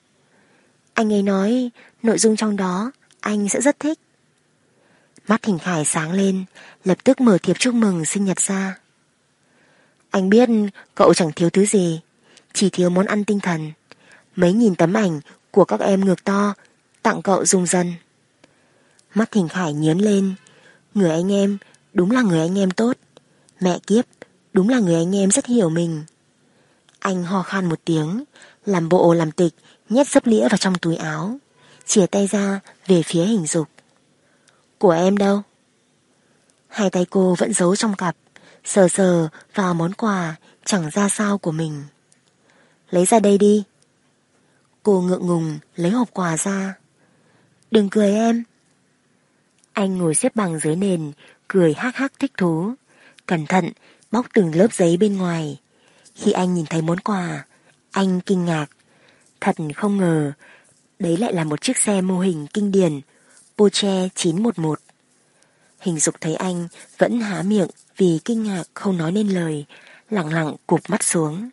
Anh ấy nói nội dung trong đó anh sẽ rất thích. Mắt Hình Khải sáng lên, lập tức mở thiệp chúc mừng sinh nhật ra. Anh biết cậu chẳng thiếu thứ gì, chỉ thiếu món ăn tinh thần. Mấy nghìn tấm ảnh của các em ngược to tặng cậu dùng dần. Mắt Hình Khải nhớn lên. Người anh em đúng là người anh em tốt. Mẹ kiếp, đúng là người anh em rất hiểu mình. Anh ho khan một tiếng, làm bộ làm tịch, nhét sấp đĩa vào trong túi áo, chìa tay ra về phía Hình Dục. Của em đâu? Hai tay cô vẫn giấu trong cặp, sờ sờ vào món quà chẳng ra sao của mình. Lấy ra đây đi. Cô ngượng ngùng lấy hộp quà ra. Đừng cười em. Anh ngồi xếp bằng dưới nền, cười hắc hắc thích thú, cẩn thận bóc từng lớp giấy bên ngoài. Khi anh nhìn thấy món quà, anh kinh ngạc. Thật không ngờ, đấy lại là một chiếc xe mô hình kinh điển Porsche 911. Hình Dục thấy anh vẫn há miệng vì kinh ngạc không nói nên lời, lẳng lặng cụp mắt xuống.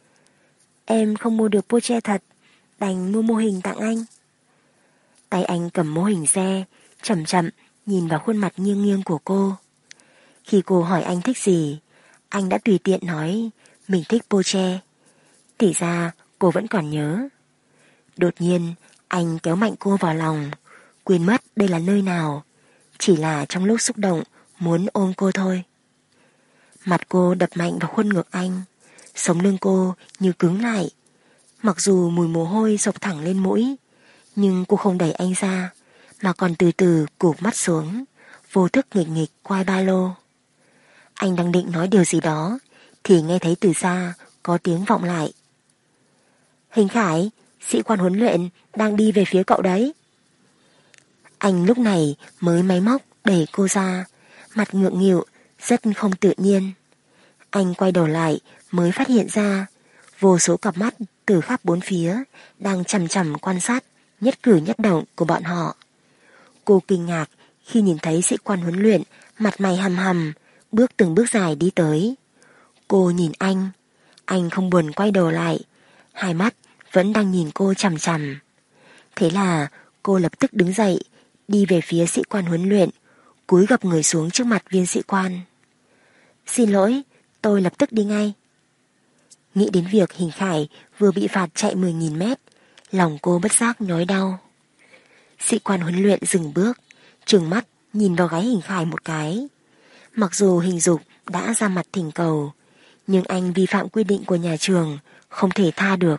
Em không mua được Porsche thật, đành mua mô hình tặng anh. Tay anh cầm mô hình xe, chậm chậm nhìn vào khuôn mặt nghiêng nghiêng của cô. Khi cô hỏi anh thích gì, anh đã tùy tiện nói mình thích Porsche. Thì ra cô vẫn còn nhớ. Đột nhiên anh kéo mạnh cô vào lòng, quên mất đây là nơi nào, chỉ là trong lúc xúc động muốn ôm cô thôi. Mặt cô đập mạnh vào khuôn ngực anh, sống lưng cô như cứng lại. Mặc dù mùi mồ hôi xộc thẳng lên mũi, nhưng cô không đẩy anh ra, mà còn từ từ cụp mắt xuống, vô thức nghịch nghịch quay ba lô. Anh đang định nói điều gì đó, thì nghe thấy từ xa có tiếng vọng lại. Hình Khải, sĩ quan huấn luyện đang đi về phía cậu đấy. Anh lúc này mới máy móc đẩy cô ra, mặt ngượng nghịu, rất không tự nhiên. Anh quay đầu lại mới phát hiện ra vô số cặp mắt từ khắp bốn phía đang chằm chằm quan sát nhất cử nhất động của bọn họ. Cô kinh ngạc khi nhìn thấy sĩ quan huấn luyện mặt mày hầm hầm bước từng bước dài đi tới. Cô nhìn anh không buồn quay đầu lại, hai mắt vẫn đang nhìn cô chằm chằm. Thế là cô lập tức đứng dậy, đi về phía sĩ quan huấn luyện, cúi gập người xuống trước mặt viên sĩ quan. Xin lỗi, tôi lập tức đi ngay. Nghĩ đến việc Hình Khải vừa bị phạt chạy 10.000 mét, lòng cô bất giác nhói đau. Sĩ quan huấn luyện dừng bước, trừng mắt nhìn vào gáy Hình Khải một cái. Mặc dù Hình Dục đã ra mặt thỉnh cầu, nhưng anh vi phạm quy định của nhà trường, không thể tha được.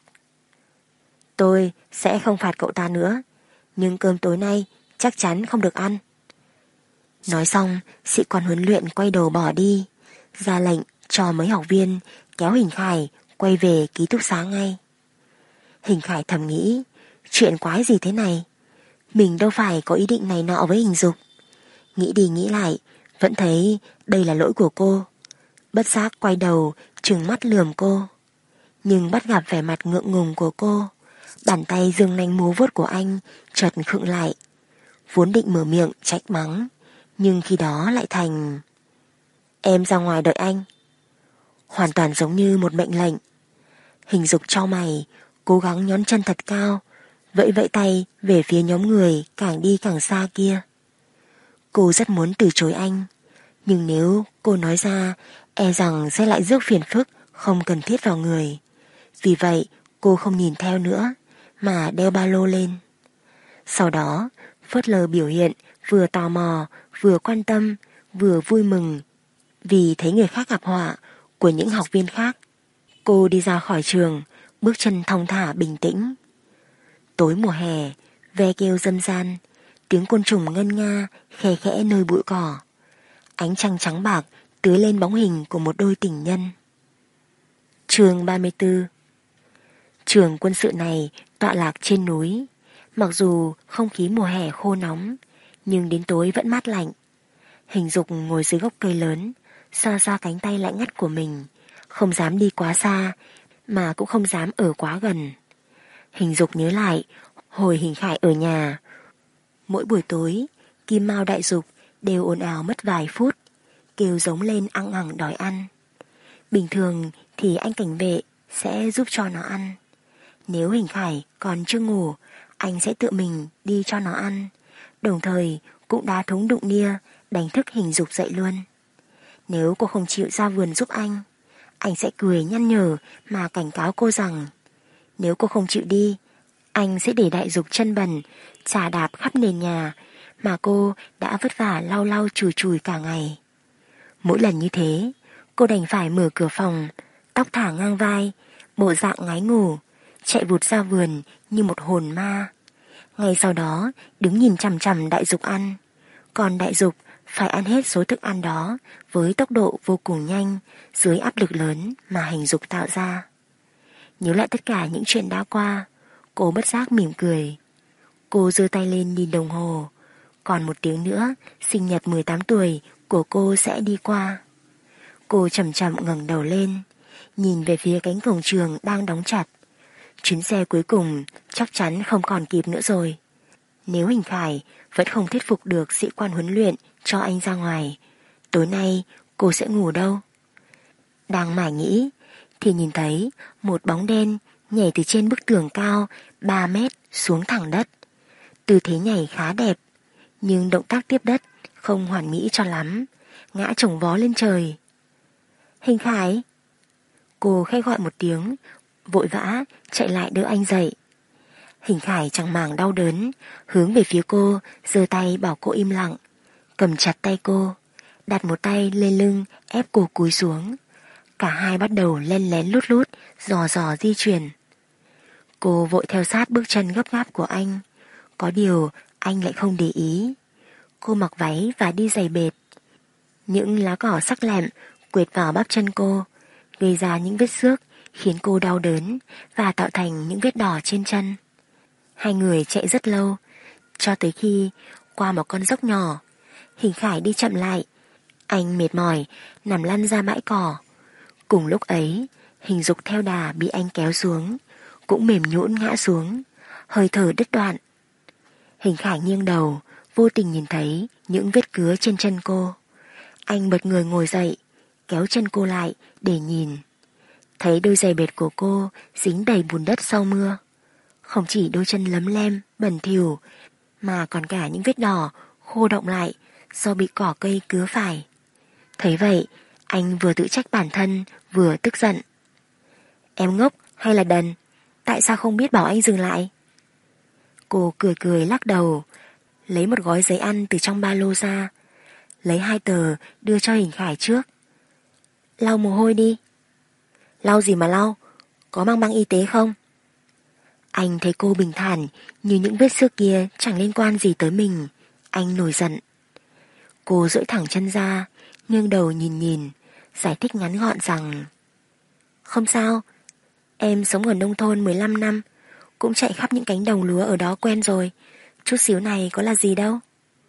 Tôi sẽ không phạt cậu ta nữa, nhưng cơm tối nay chắc chắn không được ăn. Nói xong, sĩ quan huấn luyện quay đầu bỏ đi, ra lệnh cho mấy học viên kéo Hình Khải quay về ký túc xá ngay. Hình Khải thầm nghĩ, chuyện quái gì thế này? Mình đâu phải có ý định này nọ với Hình Dục. Nghĩ đi nghĩ lại, vẫn thấy đây là lỗi của cô. Bất giác quay đầu, trừng mắt lườm cô. Nhưng bắt gặp vẻ mặt ngượng ngùng của cô, bàn tay dương nanh múa vuốt của anh chợt khựng lại. Vốn định mở miệng trách mắng, nhưng khi đó lại thành: Em ra ngoài đợi anh. Hoàn toàn giống như một mệnh lệnh. Hình Dục chau mày, cố gắng nhón chân thật cao, vẫy vẫy tay về phía nhóm người càng đi càng xa kia. Cô rất muốn từ chối anh, nhưng nếu cô nói ra, e rằng sẽ lại rước phiền phức không cần thiết vào người. Vì vậy, cô không nhìn theo nữa, mà đeo ba lô lên. Sau đó, phớt lờ biểu hiện vừa tò mò, vừa quan tâm, vừa vui mừng vì thấy người khác gặp họa của những học viên khác. Cô đi ra khỏi trường, bước chân thong thả bình tĩnh. Tối mùa hè, ve kêu râm ran, tiếng côn trùng ngân nga khe khẽ nơi bụi cỏ. Ánh trăng trắng bạc tưới lên bóng hình của một đôi tình nhân. Chương 34. Trường quân sự này tọa lạc trên núi. Mặc dù không khí mùa hè khô nóng, nhưng đến tối vẫn mát lạnh. Hình Dục ngồi dưới gốc cây lớn, xoa xoa cánh tay lạnh ngắt của mình, không dám đi quá xa, mà cũng không dám ở quá gần. Hình Dục nhớ lại hồi Hình Khải ở nhà. Mỗi buổi tối, Kim Mao Đại Dục đều ồn ào mất vài phút, kêu giống lên ăng ẳng đòi ăn. Bình thường thì anh cảnh vệ sẽ giúp cho nó ăn. Nếu Hình Khải còn chưa ngủ, anh sẽ tự mình đi cho nó ăn, đồng thời cũng đá thúng đụng nia đánh thức Hình Dục dậy luôn. Nếu cô không chịu ra vườn giúp anh sẽ cười nhăn nhở mà cảnh cáo cô rằng nếu cô không chịu đi, anh sẽ để Đại Dục chân bẩn chà đạp khắp nền nhà mà cô đã vất vả lau lau chùi chùi cả ngày. Mỗi lần như thế, cô đành phải mở cửa phòng, tóc thả ngang vai, bộ dạng ngái ngủ, chạy vụt ra vườn như một hồn ma. Ngay sau đó đứng nhìn chằm chằm Đại Dục ăn. Còn Đại Dục phải ăn hết số thức ăn đó với tốc độ vô cùng nhanh dưới áp lực lớn mà Hình Dục tạo ra. Nhớ lại tất cả những chuyện đã qua, cô bất giác mỉm cười. Cô giơ tay lên nhìn đồng hồ. Còn 1 tiếng nữa, sinh nhật 18 tuổi của cô sẽ đi qua. Cô chậm chậm ngẩng đầu lên, nhìn về phía cánh cổng trường đang đóng chặt. Chuyến xe cuối cùng chắc chắn không còn kịp nữa rồi. Nếu Hình Khải vẫn không thuyết phục được sĩ quan huấn luyện cho anh ra ngoài, tối nay cô sẽ ngủ đâu? Đang mải nghĩ thì nhìn thấy một bóng đen nhảy từ trên bức tường cao 3 mét xuống thẳng đất. Tư thế nhảy khá đẹp, nhưng động tác tiếp đất không hoàn mỹ cho lắm, ngã chồng vó lên trời. Hình Khải! Cô khẽ gọi một tiếng, vội vã chạy lại đỡ anh dậy. Hình Khải chẳng màng đau đớn, hướng về phía cô, giơ tay bảo cô im lặng, cầm chặt tay cô, đặt một tay lên lưng ép cô cúi xuống. Cả hai bắt đầu len lén lút lút, dò dò di chuyển. Cô vội theo sát bước chân gấp gáp của anh, có điều anh lại không để ý. Cô mặc váy và đi giày bệt. Những lá cỏ sắc lẹm quệt vào bắp chân cô, gây ra những vết xước khiến cô đau đớn và tạo thành những vết đỏ trên chân. Hai người chạy rất lâu, cho tới khi qua một con dốc nhỏ. Hình Khải đi chậm lại. Anh mệt mỏi, nằm lăn ra bãi cỏ. Cùng lúc ấy, Hình Dục theo đà bị anh kéo xuống, cũng mềm nhũn ngã xuống, hơi thở đứt đoạn. Hình Khải nghiêng đầu, vô tình nhìn thấy những vết cứa trên chân cô. Anh bật người ngồi dậy, kéo chân cô lại để nhìn. Thấy đôi giày bệt của cô dính đầy bùn đất sau mưa. Không chỉ đôi chân lấm lem, bẩn thỉu, mà còn cả những vết đỏ khô đọng lại do bị cỏ cây cứa phải. Thấy vậy, anh vừa tự trách bản thân, vừa tức giận. Em ngốc hay là đần? Tại sao không biết bảo anh dừng lại? Cô cười cười lắc đầu, lấy một gói giấy ăn từ trong ba lô ra, lấy 2 tờ đưa cho Hình Khải trước. Lau mồ hôi đi. Lau gì mà lau? Có mang băng y tế không? Anh thấy cô bình thản như những vết xước kia chẳng liên quan gì tới mình. Anh nổi giận. Cô duỗi thẳng chân ra, nghiêng đầu nhìn, giải thích ngắn gọn rằng không sao, em sống ở nông thôn 15 năm, cũng chạy khắp những cánh đồng lúa ở đó quen rồi, chút xíu này có là gì đâu.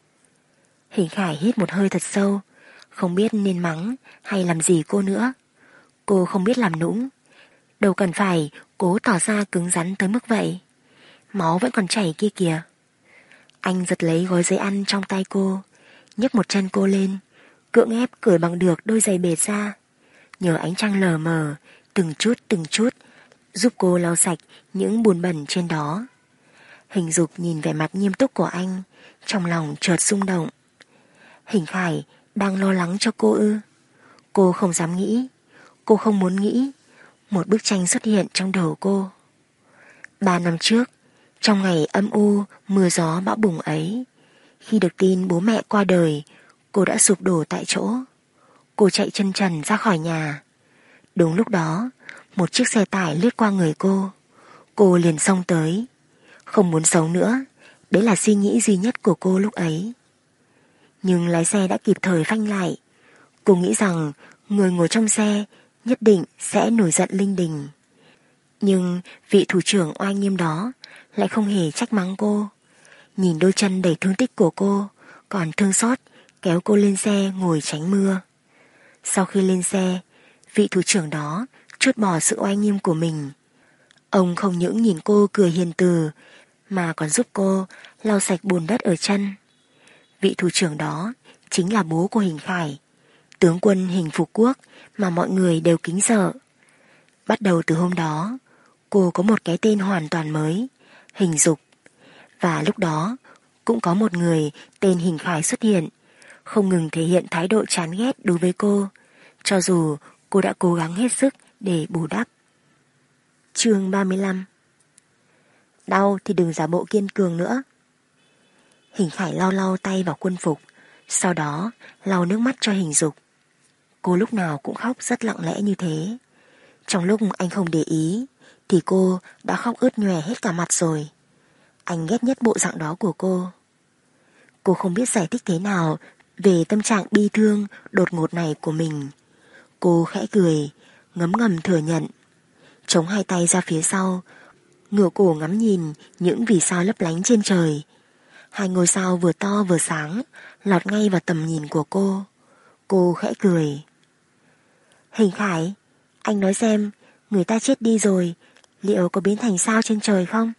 Hình Khải hít một hơi thật sâu, không biết nên mắng hay làm gì cô nữa. Cô không biết làm nũng, đâu cần phải cố tỏ ra cứng rắn tới mức vậy. Máu vẫn còn chảy kia kìa. Anh giật lấy gói giấy ăn trong tay cô, nhấc một chân cô lên, cưỡng ép cởi bằng được đôi giày bệt ra. Nhờ ánh trăng lờ mờ, từng chút giúp cô lau sạch những bùn bẩn trên đó. Hình Dục nhìn vẻ mặt nghiêm túc của anh, trong lòng chợt rung động. Hình Khải đang lo lắng cho cô ư? Cô không dám nghĩ, cô không muốn nghĩ. Một bức tranh xuất hiện trong đầu cô. 3 năm trước, trong ngày âm u, mưa gió bão bùng ấy, khi được tin bố mẹ qua đời, cô đã sụp đổ tại chỗ. Cô chạy chân trần ra khỏi nhà. Đúng lúc đó, một chiếc xe tải lướt qua người cô. Cô liền xông tới. Không muốn sống nữa, đấy là suy nghĩ duy nhất của cô lúc ấy. Nhưng lái xe đã kịp thời phanh lại. Cô nghĩ rằng người ngồi trong xe nhất định sẽ nổi giận linh đình. Nhưng vị thủ trưởng oai nghiêm đó lại không hề trách mắng cô. Nhìn đôi chân đầy thương tích của cô, còn thương xót kéo cô lên xe ngồi tránh mưa. Sau khi lên xe, vị thủ trưởng đó trút bỏ sự oai nghiêm của mình. Ông không những nhìn cô cười hiền từ, mà còn giúp cô lau sạch bùn đất ở chân. Vị thủ trưởng đó chính là bố của Hình Khải, tướng quân Hình Phục Quốc mà mọi người đều kính sợ. Bắt đầu từ hôm đó, cô có một cái tên hoàn toàn mới, Hình Dục. Và lúc đó, cũng có một người tên Hình Khải xuất hiện, không ngừng thể hiện thái độ chán ghét đối với cô, cho dù cô đã cố gắng hết sức để bù đắp. Chương 35. Đau thì đừng giả bộ kiên cường nữa. Hình Khải lau lau tay vào quân phục, sau đó lau nước mắt cho Hình Dục. Cô lúc nào cũng khóc rất lặng lẽ như thế. Trong lúc anh không để ý, thì cô đã khóc ướt nhòe hết cả mặt rồi. Anh ghét nhất bộ dạng đó của cô. Cô không biết giải thích thế nào về tâm trạng bi thương đột ngột này của mình. Cô khẽ cười, ngấm ngầm thừa nhận. Chống hai tay ra phía sau, ngửa cổ ngắm nhìn những vì sao lấp lánh trên trời. 2 ngôi sao vừa to vừa sáng lọt ngay vào tầm nhìn của cô. Cô khẽ cười. Hình Khải, anh nói xem, người ta chết đi rồi, liệu có biến thành sao trên trời không?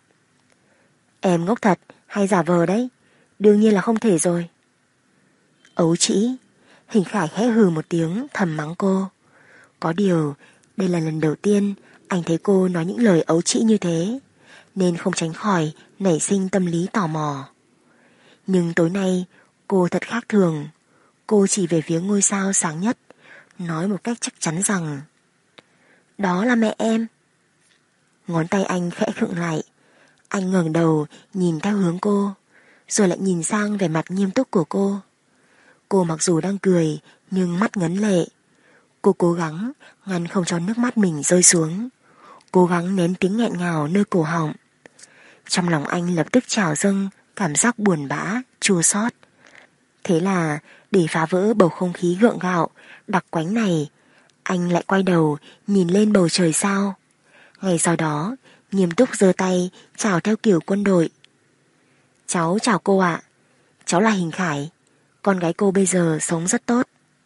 Em ngốc thật hay giả vờ đấy? Đương nhiên là không thể rồi. Ấu trĩ. Hình Khải khẽ hừ một tiếng thầm mắng cô. Có điều, đây là lần đầu tiên anh thấy cô nói những lời ấu trĩ như thế, nên không tránh khỏi nảy sinh tâm lý tò mò. Nhưng tối nay cô thật khác thường. Cô chỉ về phía ngôi sao sáng nhất, nói một cách chắc chắn rằng đó là mẹ em. Ngón tay anh khẽ khựng lại. Anh ngẩng đầu nhìn theo hướng cô, rồi lại nhìn sang vẻ mặt nghiêm túc của cô. Cô mặc dù đang cười nhưng mắt ngấn lệ. Cô cố gắng ngăn không cho nước mắt mình rơi xuống, cố gắng nén tiếng nghẹn ngào nơi cổ họng. Trong lòng anh lập tức trào dâng cảm giác buồn bã, chua xót. Thế là để phá vỡ bầu không khí gượng gạo đặc quánh này, anh lại quay đầu nhìn lên bầu trời sao. Ngay sau đó nghiêm túc giơ tay chào theo kiểu quân đội. Cháu chào cô ạ. cháu là Hình Khải. Con gái cô bây giờ sống rất tốt.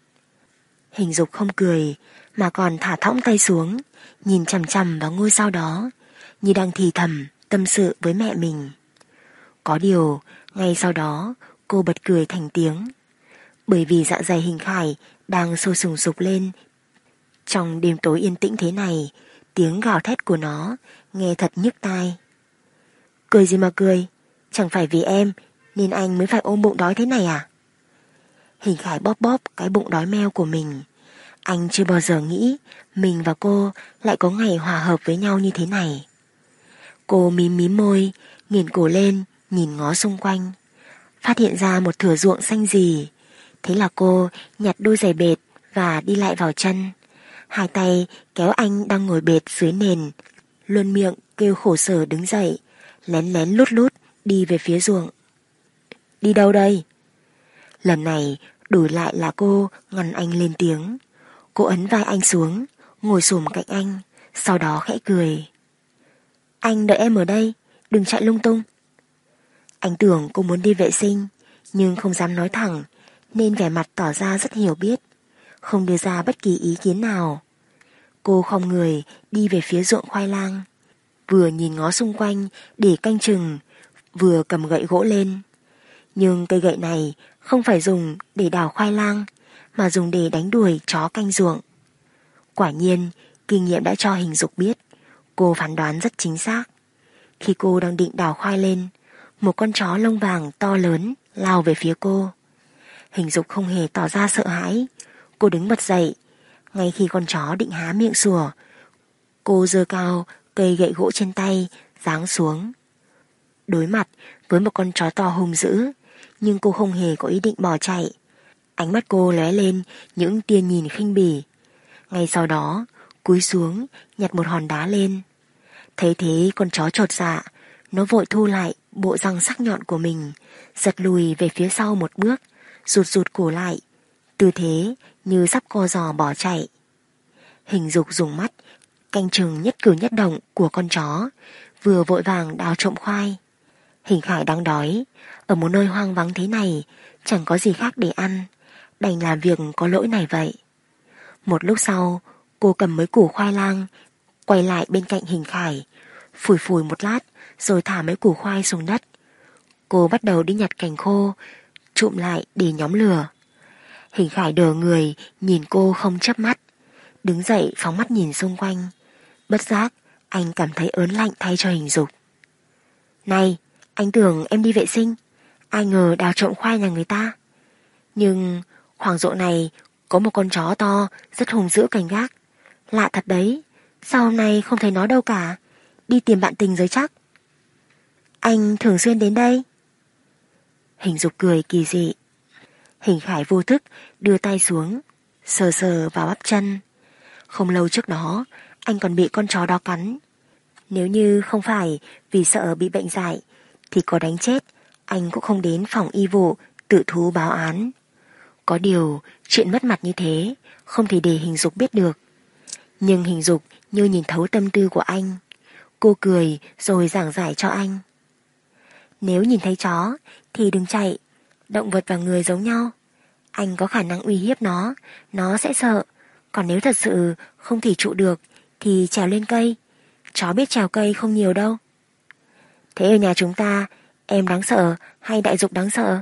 Hình Dục không cười mà còn thả thõng tay xuống, nhìn chằm chằm vào ngôi sao đó, như đang thì thầm tâm sự với mẹ mình. Có điều, ngay sau đó cô bật cười thành tiếng, bởi vì dạ dày Hình Khải đang sôi sùng sục lên. Trong đêm tối yên tĩnh thế này, tiếng gào thét của nó nghe thật nhức tai. Cười gì mà cười, chẳng phải vì em nên anh mới phải ôm bụng đói thế này à? Hình Khải bóp bóp cái bụng đói meo của mình. Anh chưa bao giờ nghĩ mình và cô lại có ngày hòa hợp với nhau như thế này. Cô mím mím môi, nghiền cổ lên, nhìn ngó xung quanh, phát hiện ra một thửa ruộng xanh rì. Thế là cô nhặt đôi giày bệt và đi lại vào chân. Hai tay kéo anh đang ngồi bệt dưới nền, luôn miệng kêu khổ sở đứng dậy, lén lén lút lút đi về phía ruộng. Đi đâu đây? Lần này đổi lại là cô ngăn anh lên tiếng. Cô ấn vai anh xuống, ngồi xổm cạnh anh, sau đó khẽ cười. Anh đợi em ở đây, đừng chạy lung tung. Anh tưởng cô muốn đi vệ sinh, nhưng không dám nói thẳng, nên vẻ mặt tỏ ra rất hiểu biết, không đưa ra bất kỳ ý kiến nào. Cô khom người đi về phía ruộng khoai lang, vừa nhìn ngó xung quanh để canh chừng, vừa cầm gậy gỗ lên. Nhưng cây gậy này không phải dùng để đào khoai lang, mà dùng để đánh đuổi chó canh ruộng. Quả nhiên, kinh nghiệm đã cho Hình Dục biết, cô phán đoán rất chính xác. Khi cô đang định đào khoai lên, một con chó lông vàng to lớn lao về phía cô. Hình Dục không hề tỏ ra sợ hãi. Cô đứng bật dậy. Ngay khi con chó định há miệng sủa, cô giơ cao cây gậy gỗ trên tay, giáng xuống. Đối mặt với một con chó to hung dữ, nhưng cô không hề có ý định bỏ chạy. Ánh mắt cô lóe lên những tia nhìn khinh bỉ. Ngay sau đó, cúi xuống nhặt một hòn đá lên. Thấy thế con chó chột dạ, nó vội thu lại bộ răng sắc nhọn của mình, giật lùi về phía sau một bước, rụt rụt cổ lại, tư thế như sắp co giò bỏ chạy. Hình Dục dùng mắt canh chừng nhất cử nhất động của con chó, vừa vội vàng đào trộm khoai. Hình Khải đang đói, ở một nơi hoang vắng thế này, chẳng có gì khác để ăn, đành làm việc có lỗi này vậy. Một lúc sau, cô cầm mấy củ khoai lang, quay lại bên cạnh Hình Khải, phủi phủi một lát, rồi thả mấy củ khoai xuống đất. Cô bắt đầu đi nhặt cành khô, trụm lại để nhóm lửa. Hình Khải đờ người, nhìn cô không chớp mắt, đứng dậy phóng mắt nhìn xung quanh. Bất giác, anh cảm thấy ớn lạnh thay cho Hình Dục. Này, anh tưởng em đi vệ sinh, ai ngờ đào trộm khoai nhà người ta. Nhưng khoảng ruộng này có một con chó to rất hung dữ canh gác. Lạ thật đấy, sao hôm nay không thấy nó đâu cả? Đi tìm bạn tình rồi chắc. Anh thường xuyên đến đây? Hình Dục cười kỳ dị. Hình Khải vô thức đưa tay xuống, sờ sờ vào bắp chân. Không lâu trước đó, anh còn bị con chó đó cắn. Nếu như không phải vì sợ bị bệnh dại, thì có đánh chết, anh cũng không đến phòng y vụ tự thú báo án. Có điều, chuyện mất mặt như thế không thể để Hình Dục biết được. Nhưng Hình Dục như nhìn thấu tâm tư của anh. Cô cười rồi giảng giải cho anh. Nếu nhìn thấy chó thì đừng chạy, động vật và người giống nhau. Anh có khả năng uy hiếp nó sẽ sợ. Còn nếu thật sự không thể trụ được thì trèo lên cây. Chó biết trèo cây không nhiều đâu. Thế ở nhà chúng ta, em đáng sợ hay Đại Dục đáng sợ?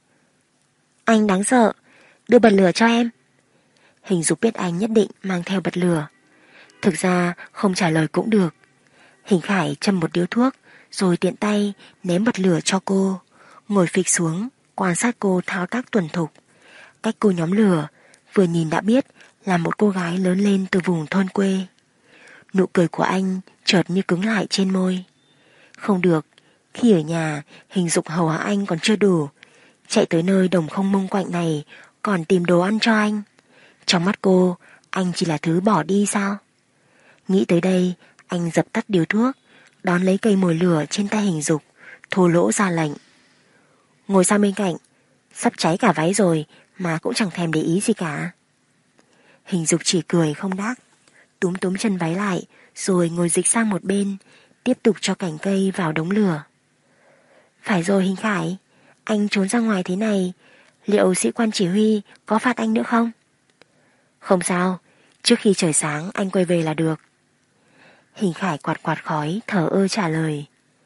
Anh đáng sợ, đưa bật lửa cho em. Hình Dục biết anh nhất định mang theo bật lửa. Thực ra không trả lời cũng được. Hình Khải châm một điếu thuốc, rồi tiện tay ném bật lửa cho cô, ngồi phịch xuống quan sát cô thao tác thuần thục. Cách cô nhóm lửa, vừa nhìn đã biết là một cô gái lớn lên từ vùng thôn quê. Nụ cười của anh chợt như cứng lại trên môi. Không được, khi ở nhà Hình Dục hầu hạ anh còn chưa đủ, chạy tới nơi đồng không mông quạnh này còn tìm đồ ăn cho anh. Trong mắt cô, anh chỉ là thứ bỏ đi sao? Nghĩ tới đây, anh dập tắt điếu thuốc, đón lấy cây mồi lửa trên tay Hình Dục, thô lỗ ra lệnh. Ngồi sang bên cạnh, sắp cháy cả váy rồi mà cũng chẳng thèm để ý gì cả. Hình Dục chỉ cười không đáp, túm túm chân váy lại, rồi ngồi dịch sang một bên, tiếp tục cho cành cây vào đống lửa. Phải rồi Hình Khải, Anh trốn ra ngoài thế này, liệu sĩ quan chỉ huy có phạt anh nữa không? Không sao, trước khi trời sáng anh quay về là được. Hình Khải quạt quạt khói, thở ơ trả lời.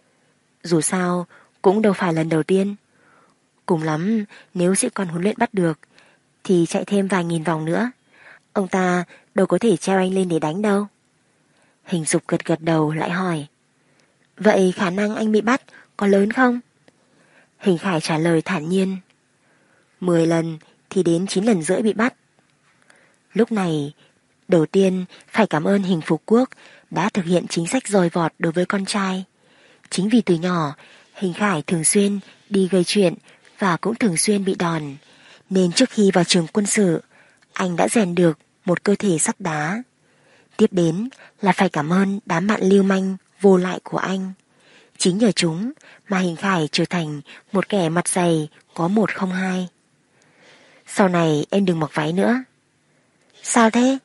Dù sao, cũng đâu phải lần đầu tiên. Cùng lắm, nếu sĩ quan huấn luyện bắt được, thì chạy thêm vài nghìn vòng nữa. Ông ta đâu có thể treo anh lên để đánh đâu. Hình Dục gật gật đầu lại hỏi. Vậy khả năng anh bị bắt có lớn không? Hình Khải trả lời thản nhiên. 10 lần thì đến 9 lần rưỡi bị bắt. Lúc này, đầu tiên phải cảm ơn Hình Phục Quốc đã thực hiện chính sách dòi vọt đối với con trai. Chính vì từ nhỏ, Hình Khải thường xuyên đi gây chuyện và cũng thường xuyên bị đòn, nên trước khi vào trường quân sự, anh đã rèn được một cơ thể sắt đá. Tiếp đến là phải cảm ơn đám bạn lưu manh vô lại của anh. Chính nhờ chúng mà Hình Khải trở thành một kẻ mặt dày có 102. Sau này em đừng mặc váy nữa. Sao thế?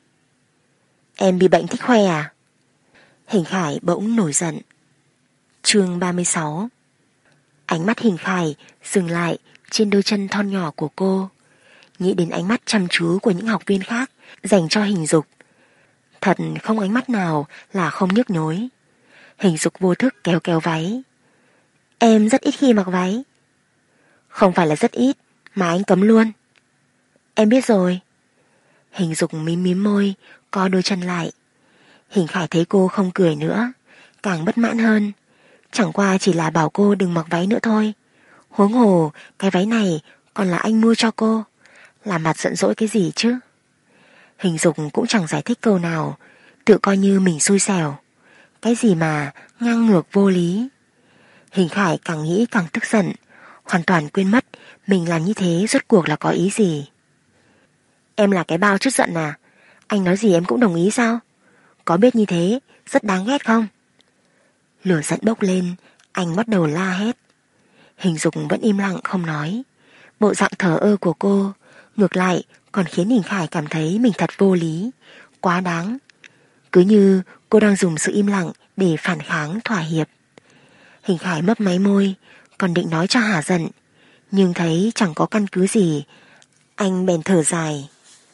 Em bị bệnh thích khoe à? Hình Khải bỗng nổi giận. Chương 36. Ánh mắt Hình Khải dừng lại trên đôi chân thon nhỏ của cô. Nghĩ đến ánh mắt chăm chú của những học viên khác dành cho Hình Dục. Thật không ánh mắt nào là không nhức nhối. Hình Dục vô thức kéo kéo váy. Em rất ít khi mặc váy. Không phải là rất ít, mà anh cấm luôn. Em biết rồi. Hình Dục mím mím môi, co đôi chân lại. Hình Khải thấy cô không cười nữa, càng bất mãn hơn. Chẳng qua chỉ là bảo cô đừng mặc váy nữa thôi. Huống hồ cái váy này còn là anh mua cho cô. Làm mặt giận dỗi cái gì chứ? Hình Dục cũng chẳng giải thích câu nào, tự coi như mình xui xẻo. Cái gì mà ngang ngược vô lý. Hình Khải càng nghĩ càng tức giận, hoàn toàn quên mất mình làm như thế rốt cuộc là có ý gì. Em là cái bao chút giận à? Anh nói gì em cũng đồng ý sao? Có biết như thế rất đáng ghét không? Lửa giận bốc lên, anh bắt đầu la hét. Hình Dục vẫn im lặng không nói. Bộ dạng thờ ơ của cô ngược lại còn khiến Hình Khải cảm thấy mình thật vô lý, quá đáng. Cứ như cô đang dùng sự im lặng để phản kháng thỏa hiệp. Hình Khải mấp máy môi, còn định nói cho hả giận, nhưng thấy chẳng có căn cứ gì. Anh bèn thở dài.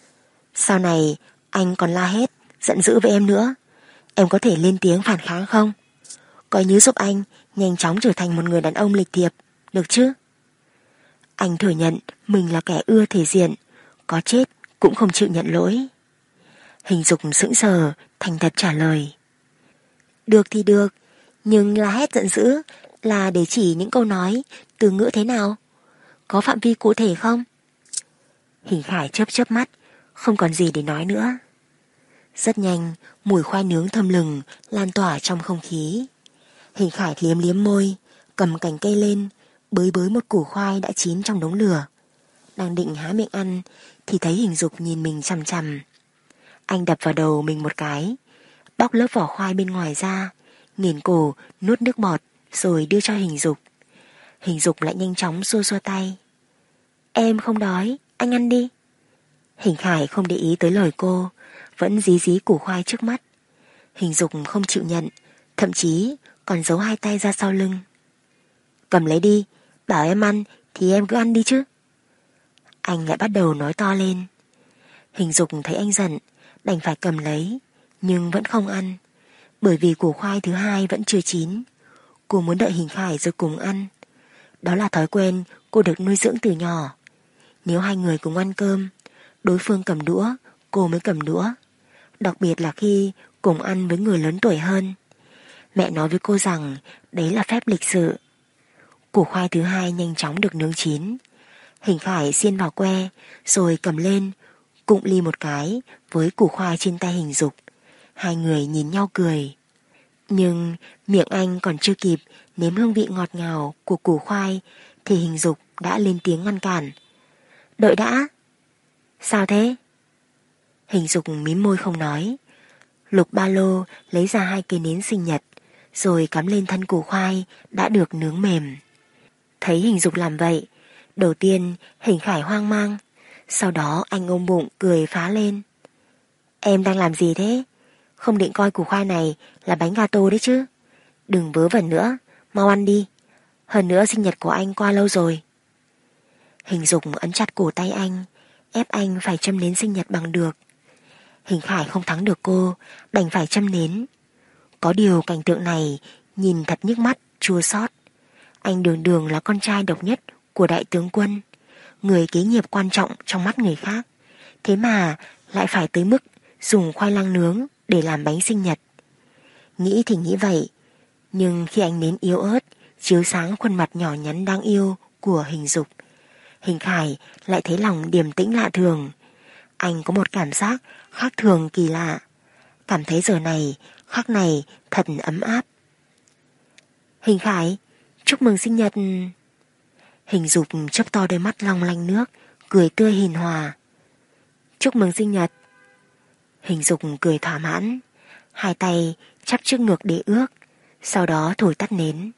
Sau này anh còn la hét, giận dữ với em nữa, em có thể lên tiếng phản kháng không? Coi như giúp anh nhanh chóng trở thành một người đàn ông lịch thiệp, được chứ? Anh thừa nhận mình là kẻ ưa thể diện, có chết cũng không chịu nhận lỗi. Hình Dục sững sờ, thành thật trả lời. Được thì được, nhưng la hét giận dữ là để chỉ những câu nói, từ ngữ thế nào? Có phạm vi cụ thể không? Hình Khải chớp chớp mắt, không còn gì để nói nữa. Rất nhanh, mùi khoai nướng thơm lừng lan tỏa trong không khí. Hình Khải liếm liếm môi, cầm cành cây lên, bới bới một củ khoai đã chín trong đống lửa. Đang định há miệng ăn thì thấy Hình Dục nhìn mình chằm chằm. Anh đập vào đầu mình một cái, bóc lớp vỏ khoai bên ngoài ra, nghiền cổ nuốt nước bọt rồi đưa cho Hình Dục. Hình Dục lại nhanh chóng xua xua tay. Em không đói, anh ăn đi. Hình Khải không để ý tới lời cô, vẫn dí dí củ khoai trước mắt. Hình Dục không chịu nhận, thậm chí còn giấu hai tay ra sau lưng. Cầm lấy đi, bảo em ăn thì em cứ ăn đi chứ. Anh lại bắt đầu nói to lên. Hình Dục thấy anh giận, đành phải cầm lấy, nhưng vẫn không ăn, bởi vì củ khoai thứ hai vẫn chưa chín. Cô muốn đợi Hình Khải rồi cùng ăn. Đó là thói quen cô được nuôi dưỡng từ nhỏ. Nếu hai người cùng ăn cơm, đối phương cầm đũa, cô mới cầm đũa. Đặc biệt là khi cùng ăn với người lớn tuổi hơn. Mẹ nói với cô rằng đấy là phép lịch sự. Củ khoai thứ hai nhanh chóng được nướng chín. Hình Khải xiên vào que, rồi cầm lên, cụng ly một cái với củ khoai trên tay Hình Dục. Hai người nhìn nhau cười. Nhưng miệng anh còn chưa kịp nếm hương vị ngọt ngào của củ khoai thì Hình Dục đã lên tiếng ngăn cản. Đợi đã. Sao thế? Hình Dục mím môi không nói. Lục ba lô lấy ra hai cây nến sinh nhật, rồi cắm lên thân củ khoai đã được nướng mềm. Thấy Hình Dục làm vậy, đầu tiên Hình Khải hoang mang, sau đó anh ôm bụng cười phá lên. Em đang làm gì thế? Không định coi củ khoai này là bánh gato đấy chứ? Đừng vớ vẩn nữa, mau ăn đi. Hơn nữa sinh nhật của anh qua lâu rồi. Hình Dục ấn chặt cổ tay anh, ép anh phải châm nến sinh nhật bằng được. Hình Khải không thắng được cô, đành phải châm nến. Có điều cảnh tượng này nhìn thật nhức mắt, chua xót. Anh đường đường là con trai độc nhất của đại tướng quân, người kế nghiệp quan trọng trong mắt người khác, thế mà lại phải tới mức dùng khoai lang nướng để làm bánh sinh nhật. Nghĩ thì nghĩ vậy, nhưng khi ánh nến yếu ớt chiếu sáng khuôn mặt nhỏ nhắn đáng yêu của Hình Dục, Hình Khải lại thấy lòng điềm tĩnh lạ thường. Anh có một cảm giác khác thường kỳ lạ, cảm thấy giờ này khắc này thật ấm áp. Hình Khải, chúc mừng sinh nhật. Hình Dục chớp to đôi mắt long lanh nước, cười tươi hiền hòa. Chúc mừng sinh nhật. Hình Dục cười thỏa mãn, hai tay chắp trước ngực để ước, sau đó thổi tắt nến.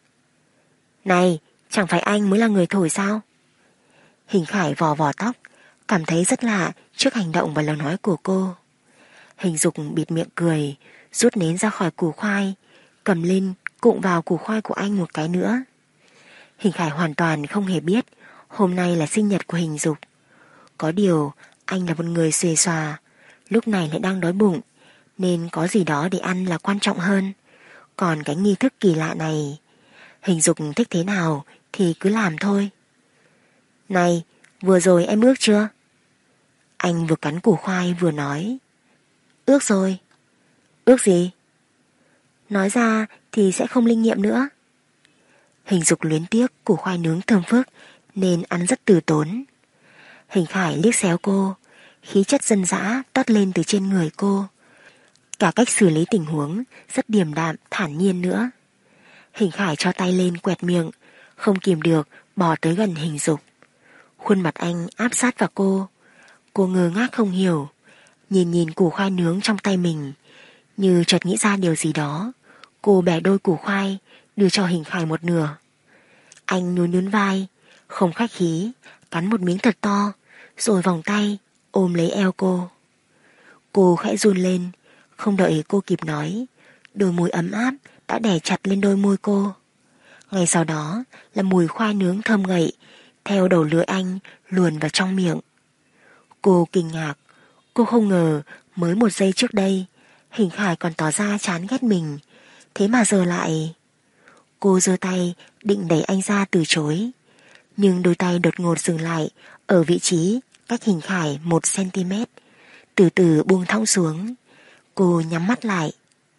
Này, chẳng phải anh mới là người thổi sao? Hình Khải vò vò tóc, cảm thấy rất lạ trước hành động và lời nói của cô. Hình Dục bịt miệng cười, rút nến ra khỏi củ khoai, cầm lên cụng vào củ khoai của anh một cái nữa. Hình Khải hoàn toàn không hề biết hôm nay là sinh nhật của Hình Dục. Có điều anh là một người xuề xòa, lúc này lại đang đói bụng, nên có gì đó để ăn là quan trọng hơn. Còn cái nghi thức kỳ lạ này, Hình Dục thích thế nào thì cứ làm thôi. Này, vừa rồi em ước chưa? Anh vừa cắn củ khoai vừa nói. Ước rồi. Ước gì? Nói ra thì sẽ không linh nghiệm nữa. Hình Dục luyến tiếc củ khoai nướng thơm phức nên ăn rất từ tốn. Hình Khải liếc xéo cô, khí chất dân dã toát lên từ trên người cô. Cả cách xử lý tình huống rất điềm đạm, thản nhiên nữa. Hình Khải cho tay lên quẹt miệng, không kìm được bò tới gần Hình Dục. Khuôn mặt anh áp sát vào cô. Cô ngơ ngác không hiểu, nhìn củ khoai nướng trong tay mình, như chợt nghĩ ra điều gì đó. Cô bẻ đôi củ khoai đưa cho Hình Khải một nửa. Anh nhún vai, không khách khí, cắn một miếng thật to, rồi vòng tay ôm lấy eo cô. Cô khẽ run lên, không đợi cô kịp nói, đôi môi ấm áp đã đè chặt lên đôi môi cô. Ngay sau đó là mùi khoai nướng thơm ngậy theo đầu lưỡi anh luồn vào trong miệng. Cô kinh ngạc, cô không ngờ mới một giây trước đây Hình Khải còn tỏ ra chán ghét mình, thế mà giờ lại... Cô giơ tay định đẩy anh ra từ chối, nhưng đôi tay đột ngột dừng lại ở vị trí cách Hình Khải 1 cm, từ từ buông thõng xuống. Cô nhắm mắt lại.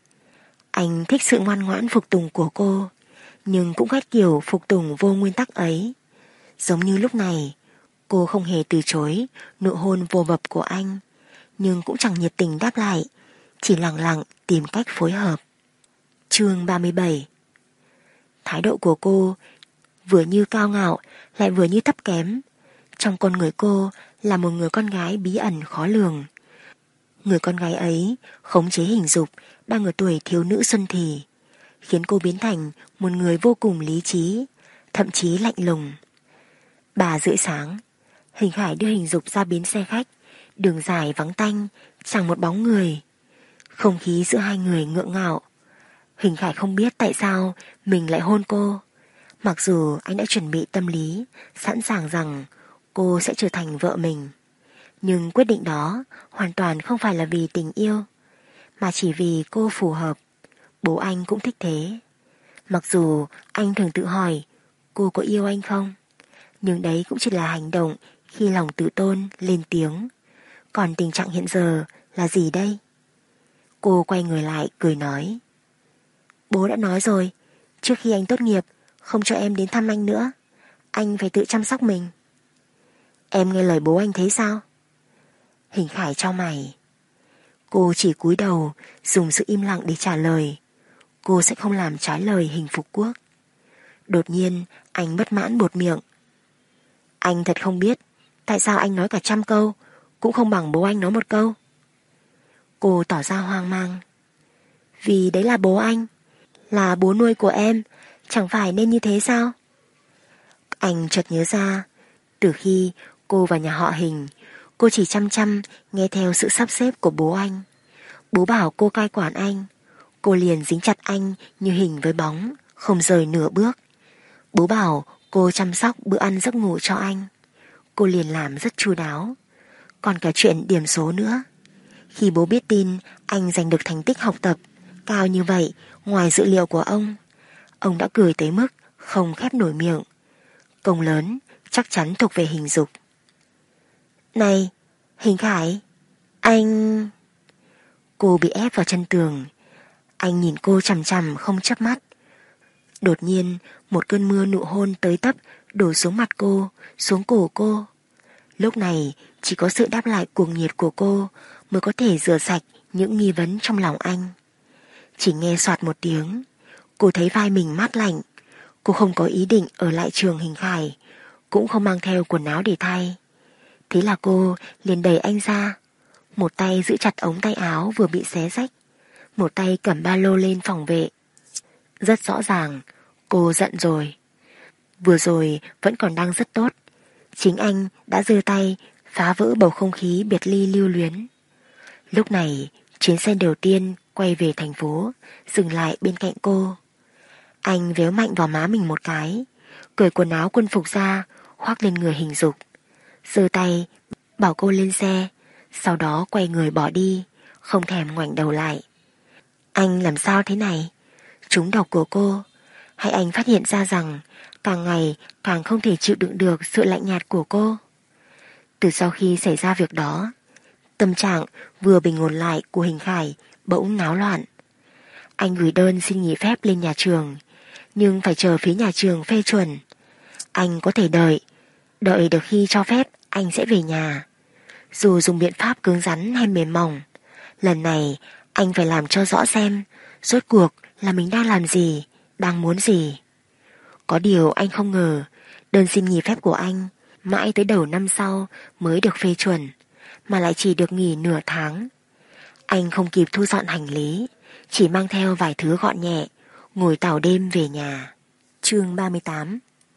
Anh thích sự ngoan ngoãn phục tùng của cô, nhưng cũng ghét kiểu phục tùng vô nguyên tắc ấy. Giống như lúc này, cô không hề từ chối nụ hôn vô vập của anh, nhưng cũng chẳng nhiệt tình đáp lại, chỉ lặng lặng tìm cách phối hợp. Chương 37. Thái độ của cô vừa như cao ngạo lại vừa như thấp kém. Trong con người cô là một người con gái bí ẩn khó lường. Người con gái ấy khống chế Hình Dục đang ở tuổi thiếu nữ xuân thì, khiến cô biến thành một người vô cùng lý trí, thậm chí lạnh lùng. 3:30 sáng, Hình Khải đưa Hình Dục ra bến xe khách. Đường dài vắng tanh, chẳng một bóng người. Không khí giữa hai người ngượng ngạo. Hình Khải không biết tại sao mình lại hôn cô, mặc dù anh đã chuẩn bị tâm lý, sẵn sàng rằng cô sẽ trở thành vợ mình. Nhưng quyết định đó hoàn toàn không phải là vì tình yêu, mà chỉ vì cô phù hợp. Bố anh cũng thích thế. Mặc dù anh thường tự hỏi cô có yêu anh không, nhưng đấy cũng chỉ là hành động khi lòng tự tôn lên tiếng. Còn tình trạng hiện giờ là gì đây? Cô quay người lại cười nói. Bố đã nói rồi, trước khi anh tốt nghiệp không cho em đến thăm anh nữa. Anh phải tự chăm sóc mình. Em nghe lời bố anh thế sao? Hình Khải chau mày. Cô chỉ cúi đầu, dùng sự im lặng để trả lời. Cô sẽ không làm trái lời Hình Phục Quốc. Đột nhiên anh bất mãn buột miệng. Anh thật không biết tại sao anh nói cả 100 câu cũng không bằng bố anh nói 1 câu. Cô tỏ ra hoang mang. Vì đấy là bố anh, là bố nuôi của em, chẳng phải nên như thế sao? Anh chợt nhớ ra, từ khi cô vào nhà họ Hình, cô chỉ chăm chăm nghe theo sự sắp xếp của bố anh. Bố bảo cô cai quản anh, cô liền dính chặt anh như hình với bóng, không rời nửa bước. Bố bảo cô chăm sóc bữa ăn giấc ngủ cho anh, cô liền làm rất chu đáo. Còn cả chuyện điểm số nữa. Khi bố biết tin anh giành được thành tích học tập cao như vậy ngoài dự liệu của ông đã cười tới mức không khép nổi miệng. Công lớn chắc chắn thuộc về Hình Dục. Này, Hình Khải, anh... Cô bị ép vào chân tường. Anh nhìn cô chằm chằm không chớp mắt. Đột nhiên một cơn mưa nụ hôn tới tấp đổ xuống mặt cô, xuống cổ cô. Lúc này chỉ có sự đáp lại cuồng nhiệt của cô mới có thể rửa sạch những nghi vấn trong lòng anh. Chỉ nghe soạt một tiếng, cô thấy vai mình mát lạnh. Cô không có ý định ở lại trường Hình Khải, cũng không mang theo quần áo để thay. Thế là cô liền đẩy anh ra. Một tay giữ chặt ống tay áo vừa bị xé rách, một tay cầm ba lô lên phòng vệ. Rất rõ ràng, cô giận rồi. Vừa rồi vẫn còn đang rất tốt. Chính anh đã giơ tay phá vỡ bầu không khí biệt ly lưu luyến. Lúc này, chuyến xe đầu tiên quay về thành phố, dừng lại bên cạnh cô. Anh véo mạnh vào má mình một cái, cởi quần áo quân phục ra, khoác lên người Hình Dục. Giơ tay, bảo cô lên xe, sau đó quay người bỏ đi, không thèm ngoảnh đầu lại. Anh làm sao thế này? Trúng độc của cô? Hay anh phát hiện ra rằng càng ngày càng không thể chịu đựng được sự lạnh nhạt của cô? Từ sau khi xảy ra việc đó, tâm trạng vừa bình ổn lại của Hình Khải bỗng náo loạn. Anh gửi đơn xin nghỉ phép lên nhà trường, nhưng phải chờ phía nhà trường phê chuẩn. Anh có thể đợi được khi cho phép anh sẽ về nhà. Dù dùng biện pháp cứng rắn hay mềm mỏng, lần này anh phải làm cho rõ xem rốt cuộc là mình đang làm gì, đang muốn gì. Có điều anh không ngờ đơn xin nghỉ phép của anh mãi tới đầu năm sau mới được phê chuẩn, mà lại chỉ được nghỉ nửa tháng. Anh không kịp thu dọn hành lý, chỉ mang theo vài thứ gọn nhẹ, ngồi tàu đêm về nhà. Chương 38.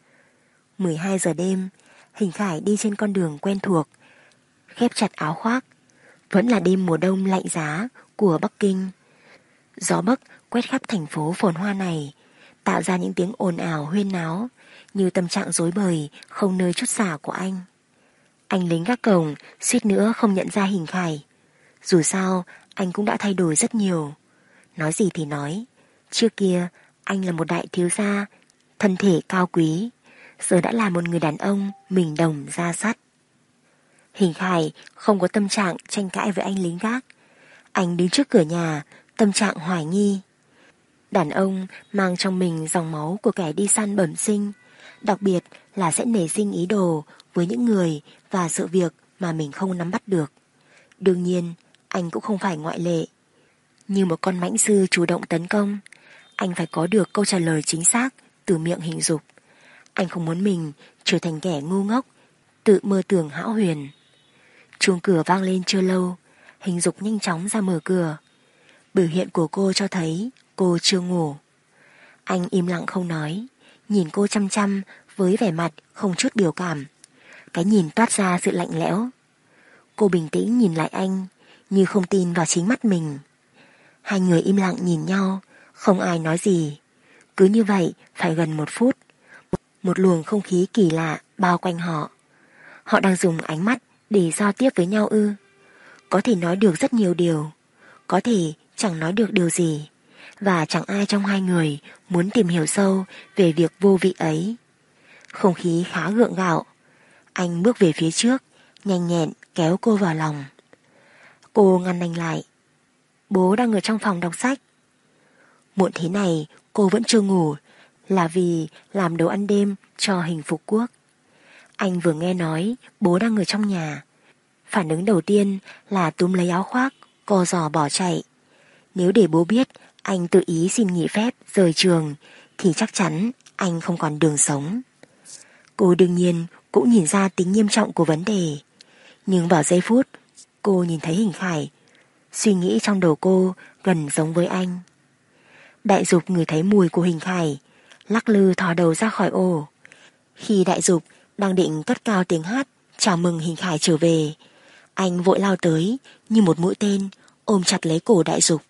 12 giờ đêm, Hình Khải đi trên con đường quen thuộc, khép chặt áo khoác. Vẫn là đêm mùa đông lạnh giá của Bắc Kinh. Gió bấc quét khắp thành phố phồn hoa này, tạo ra những tiếng ồn ào huyên náo, như tâm trạng rối bời không nơi trút xả của anh. Anh lính gác cổng suýt nữa không nhận ra Hình Khải. Dù sao anh cũng đã thay đổi rất nhiều. Nói gì thì nói, trước kia anh là một đại thiếu gia, thân thể cao quý, giờ đã là một người đàn ông mình đồng da sắt. Hình Khải không có tâm trạng tranh cãi với anh lính gác. Anh đứng trước cửa nhà, tâm trạng hoài nghi. Đàn ông mang trong mình dòng máu của kẻ đi săn bẩm sinh, đặc biệt là sẽ nảy sinh ý đồ với những người và sự việc mà mình không nắm bắt được. Đương nhiên, anh cũng không phải ngoại lệ. Như một con mãnh sư chủ động tấn công, anh phải có được câu trả lời chính xác từ miệng Hình Dục. Anh không muốn mình trở thành kẻ ngu ngốc, tự mơ tưởng hão huyền. Chuông cửa vang lên chưa lâu, Hình Dục nhanh chóng ra mở cửa. Biểu hiện của cô cho thấy cô chưa ngủ. Anh im lặng không nói, nhìn cô chăm chăm với vẻ mặt không chút biểu cảm. Cái nhìn toát ra sự lạnh lẽo. Cô bình tĩnh nhìn lại anh, như không tin vào chính mắt mình. Hai người im lặng nhìn nhau, không ai nói gì. Cứ như vậy phải gần 1 phút. Một luồng không khí kỳ lạ bao quanh họ. Họ đang dùng ánh mắt để giao tiếp với nhau ư? Có thể nói được rất nhiều điều, có thể chẳng nói được điều gì, và chẳng ai trong hai người muốn tìm hiểu sâu về việc vô vị ấy. Không khí khá gượng gạo. Anh bước về phía trước, nhanh nhẹn kéo cô vào lòng. Cô ngăn anh lại. Bố đang ở trong phòng đọc sách. Muộn thế này cô vẫn chưa ngủ, là vì làm đồ ăn đêm cho Hình Phục Quốc. Anh vừa nghe nói bố đang ở trong nhà, phản ứng đầu tiên là túm lấy áo khoác, co giò bỏ chạy. Nếu để bố biết anh tự ý xin nghỉ phép rời trường thì chắc chắn anh không còn đường sống. Cô đương nhiên cũng nhìn ra tính nghiêm trọng của vấn đề. Nhưng vào giây phút cô nhìn thấy Hình Khải, suy nghĩ trong đầu cô gần giống với anh. Đại Dục ngửi thấy mùi của Hình Khải, lắc lư thò đầu ra khỏi ổ. Khi Đại Dục đang định cất cao tiếng hát chào mừng Hình Khải trở về, anh vội lao tới như một mũi tên, ôm chặt lấy cổ Đại Dục.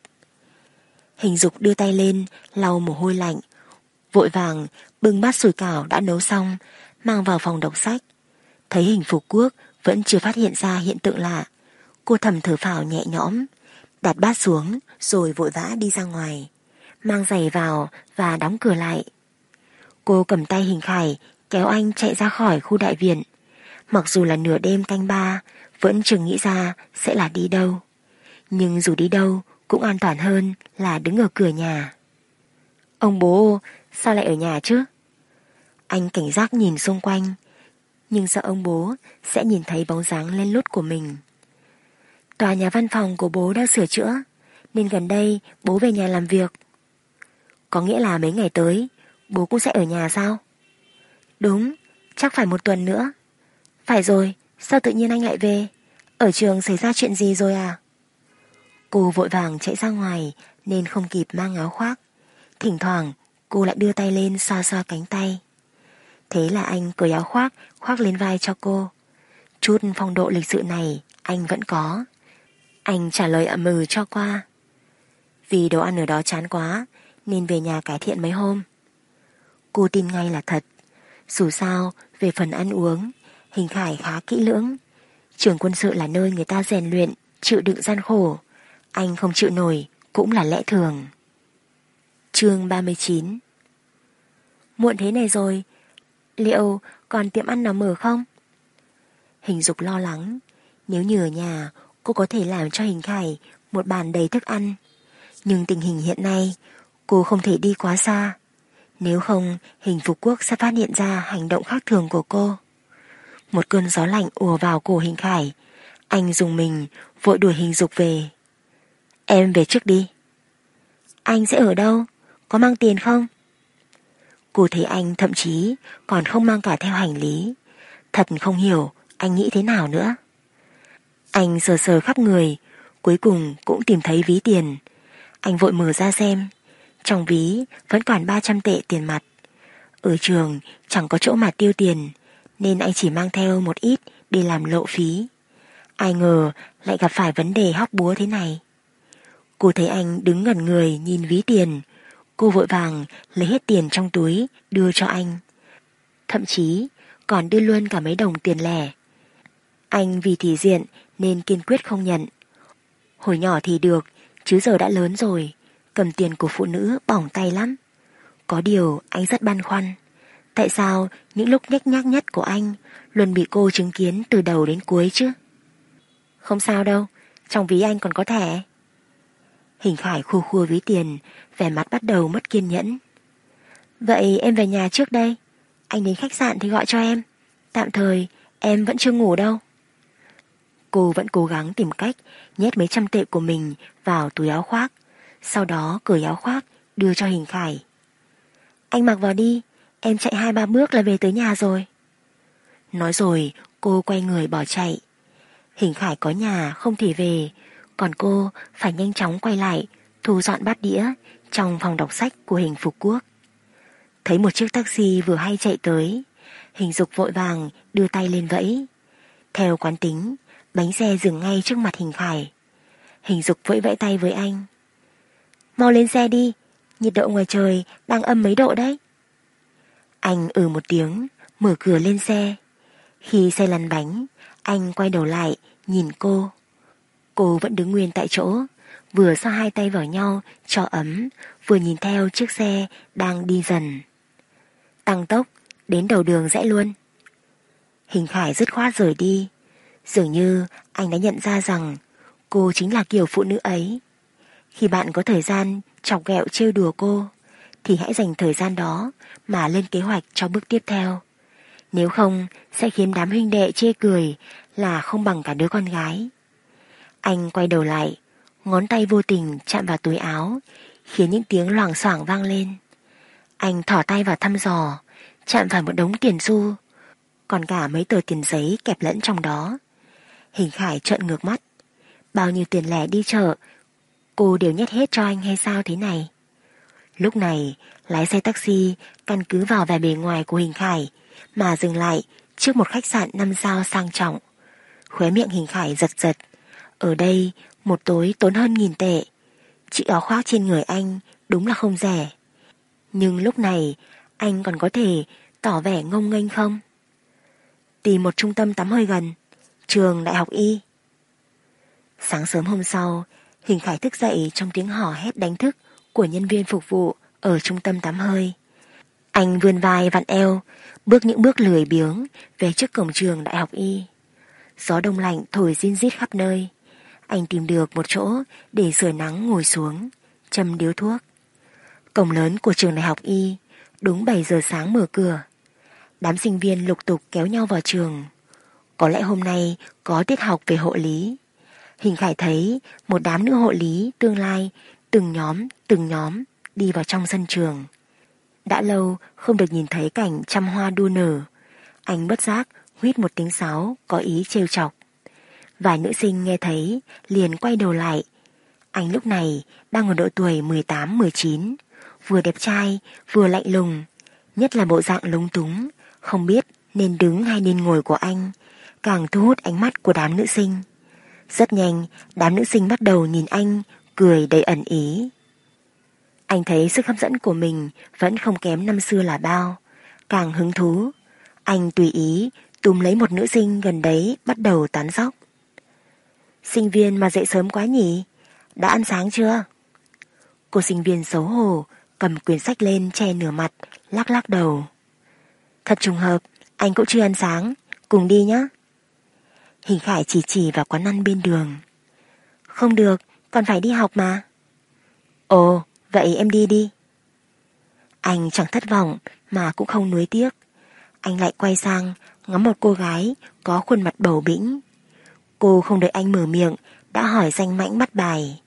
Hình Dục đưa tay lên lau mồ hôi lạnh, vội vàng bưng bát sủi cảo đã nấu xong mang vào phòng đọc sách. Thấy Hình Phục Quốc vẫn chưa phát hiện ra hiện tượng lạ, cô thầm thở phào nhẹ nhõm, đặt bát xuống rồi vội vã đi ra ngoài, mang giày vào và đóng cửa lại. Cô cầm tay Hình Khải kéo anh chạy ra khỏi khu đại viện. Mặc dù là nửa đêm canh ba, vẫn chưa nghĩ ra sẽ là đi đâu. Nhưng dù đi đâu cũng an toàn hơn là đứng ở cửa nhà. Ông bố sao lại ở nhà chứ? Anh cảnh giác nhìn xung quanh, nhưng sợ ông bố sẽ nhìn thấy bóng dáng lén lút của mình. Tòa nhà văn phòng của bố đang sửa chữa, nên gần đây bố về nhà làm việc. Có nghĩa là mấy ngày tới bố cũng sẽ ở nhà sao? Đúng, chắc phải 1 tuần nữa. Phải rồi, sao tự nhiên anh lại về? Ở trường xảy ra chuyện gì rồi à? Cô vội vàng chạy ra ngoài nên không kịp mang áo khoác. Thỉnh thoảng cô lại đưa tay lên xoa xoa cánh tay. Thế là anh cởi áo khoác khoác lên vai cho cô. Chút phong độ lịch sự này anh vẫn có. Anh trả lời ậm ừ cho qua. Vì đồ ăn ở đó chán quá nên về nhà cải thiện mấy hôm. Cô tin ngay là thật. Dù sao về phần ăn uống, Hình Khải khá kỹ lưỡng. Trường quân sự là nơi người ta rèn luyện, chịu đựng gian khổ. Anh không chịu nổi cũng là lẽ thường. Chương 39. Muộn thế này rồi, liệu còn tiệm ăn nào mở không? Hình Dục lo lắng. Nếu như ở nhà, cô có thể làm cho Hình Khải một bàn đầy thức ăn. Nhưng tình hình hiện nay, cô không thể đi quá xa. Nếu không, Hình Phục Quốc sẽ phát hiện ra hành động khác thường của cô. Một cơn gió lạnh ùa vào cổ Hình Khải. Anh dùng mình vội đuổi Hình Dục về. Em về trước đi. Anh sẽ ở đâu? Có mang tiền không? Cô thấy anh thậm chí còn không mang cả theo hành lý. Thật không hiểu anh nghĩ thế nào nữa. Anh sờ sờ khắp người, cuối cùng cũng tìm thấy ví tiền. Anh vội mở ra xem. Trong ví vẫn còn 300 tệ tiền mặt. Ở trường chẳng có chỗ mà tiêu tiền, nên anh chỉ mang theo một ít để làm lộ phí. Ai ngờ lại gặp phải vấn đề hóc búa thế này. Cô thấy anh đứng ngẩn người nhìn ví tiền. Cô vội vàng lấy hết tiền trong túi đưa cho anh. Thậm chí còn đưa luôn cả mấy đồng tiền lẻ. Anh vì thể diện nên kiên quyết không nhận. Hồi nhỏ thì được, chứ giờ đã lớn rồi, cầm tiền của phụ nữ bỏng tay lắm. Có điều anh rất băn khoăn. Tại sao những lúc nhếch nhác nhất của anh luôn bị cô chứng kiến từ đầu đến cuối chứ? Không sao đâu, trong ví anh còn có thẻ. Hình Khải khua khua ví tiền, vẻ mặt bắt đầu mất kiên nhẫn. Vậy em về nhà trước đây. Anh đến khách sạn thì gọi cho em. Tạm thời em vẫn chưa ngủ đâu. Cô vẫn cố gắng tìm cách nhét mấy trăm tệ của mình vào túi áo khoác. Sau đó cởi áo khoác đưa cho Hình Khải. Anh mặc vào đi, em chạy 2-3 bước là về tới nhà rồi. Nói rồi cô quay người bỏ chạy. Hình Khải có nhà không thể về, còn cô phải nhanh chóng quay lại thu dọn bát đĩa trong phòng đọc sách của Hình Phục Quốc. Thấy một chiếc taxi vừa hay chạy tới, Hình Dục vội vàng đưa tay lên vẫy. Theo quán tính, bánh xe dừng ngay trước mặt Hình Khải. Hình Dục vẫy vẫy tay với anh. Mau lên xe đi, nhiệt độ ngoài trời đang âm mấy độ đấy. Anh một tiếng, mở cửa lên xe. Khi xe lăn bánh, anh quay đầu lại nhìn cô. Cô vẫn đứng nguyên tại chỗ, vừa xoa hai tay vào nhau cho ấm, vừa nhìn theo chiếc xe đang đi dần. Tăng tốc, đến đầu đường rẽ luôn. Hình Khải dứt khoát rời đi. Dường như anh đã nhận ra rằng cô chính là kiểu phụ nữ ấy. Khi bạn có thời gian chọc ghẹo trêu đùa cô, thì hãy dành thời gian đó mà lên kế hoạch cho bước tiếp theo. Nếu không sẽ khiến đám huynh đệ chê cười là không bằng cả đứa con gái. Anh quay đầu lại, ngón tay vô tình chạm vào túi áo, khiến những tiếng loảng xoảng vang lên. Anh thỏ tay vào thăm dò, chạm phải một đống tiền xu, còn cả mấy tờ tiền giấy kẹp lẫn trong đó. Hình Khải trợn ngược mắt. Bao nhiêu tiền lẻ đi chợ cô đều nhét hết cho anh hay sao thế này? Lúc này lái xe taxi căn cứ vào vẻ bề ngoài của Hình Khải mà dừng lại trước một khách sạn 5 sao sang trọng. Khóe miệng Hình Khải giật giật. Ở đây một tối tốn hơn 1.000 tệ. Chiếc áo khoác trên người anh đúng là không rẻ. Nhưng lúc này anh còn có thể tỏ vẻ ngông nghênh không? tìm một trung tâm tắm hơi gần, trường Đại học Y. Sáng sớm hôm sau, Hình Khải thức dậy trong tiếng hò hét đánh thức của nhân viên phục vụ ở trung tâm tắm hơi. Anh vươn vai vặn eo, bước những bước lười biếng về trước cổng trường Đại học Y. Gió đông lạnh thổi rin rít khắp nơi. Anh tìm được một chỗ để sưởi nắng ngồi xuống, châm điếu thuốc. Cổng lớn của trường Đại học Y đúng 7 giờ sáng mở cửa. Đám sinh viên lục tục kéo nhau vào trường. Có lẽ hôm nay có tiết học về hộ lý. Hình Khải thấy một đám nữ hộ lý tương lai từng nhóm đi vào trong sân trường. Đã lâu không được nhìn thấy cảnh trăm hoa đua nở. Anh bất giác huýt một tiếng sáo có ý trêu chọc. Vài nữ sinh nghe thấy liền quay đầu lại. Anh lúc này đang ở độ tuổi 18-19, vừa đẹp trai vừa lạnh lùng, nhất là bộ dạng lúng túng, không biết nên đứng hay nên ngồi của anh, càng thu hút ánh mắt của đám nữ sinh. Rất nhanh, đám nữ sinh bắt đầu nhìn anh, cười đầy ẩn ý. Anh thấy sức hấp dẫn của mình vẫn không kém năm xưa là bao, càng hứng thú. Anh tùy ý túm lấy một nữ sinh gần đấy bắt đầu tán dóc. Sinh viên mà dậy sớm quá nhỉ? Đã ăn sáng chưa? Cô sinh viên xấu hổ cầm quyển sách lên che nửa mặt, lắc lắc đầu. Thật trùng hợp, anh cũng chưa ăn sáng, cùng đi nhé. Hình Khải chỉ vào quán ăn bên đường. Không được, còn phải đi học mà. Ồ, vậy em đi đi. Anh chẳng thất vọng mà cũng không nuối tiếc. Anh lại quay sang ngắm một cô gái có khuôn mặt bầu bĩnh. Cô không đợi anh mở miệng đã hỏi danh mãnh bắt bài.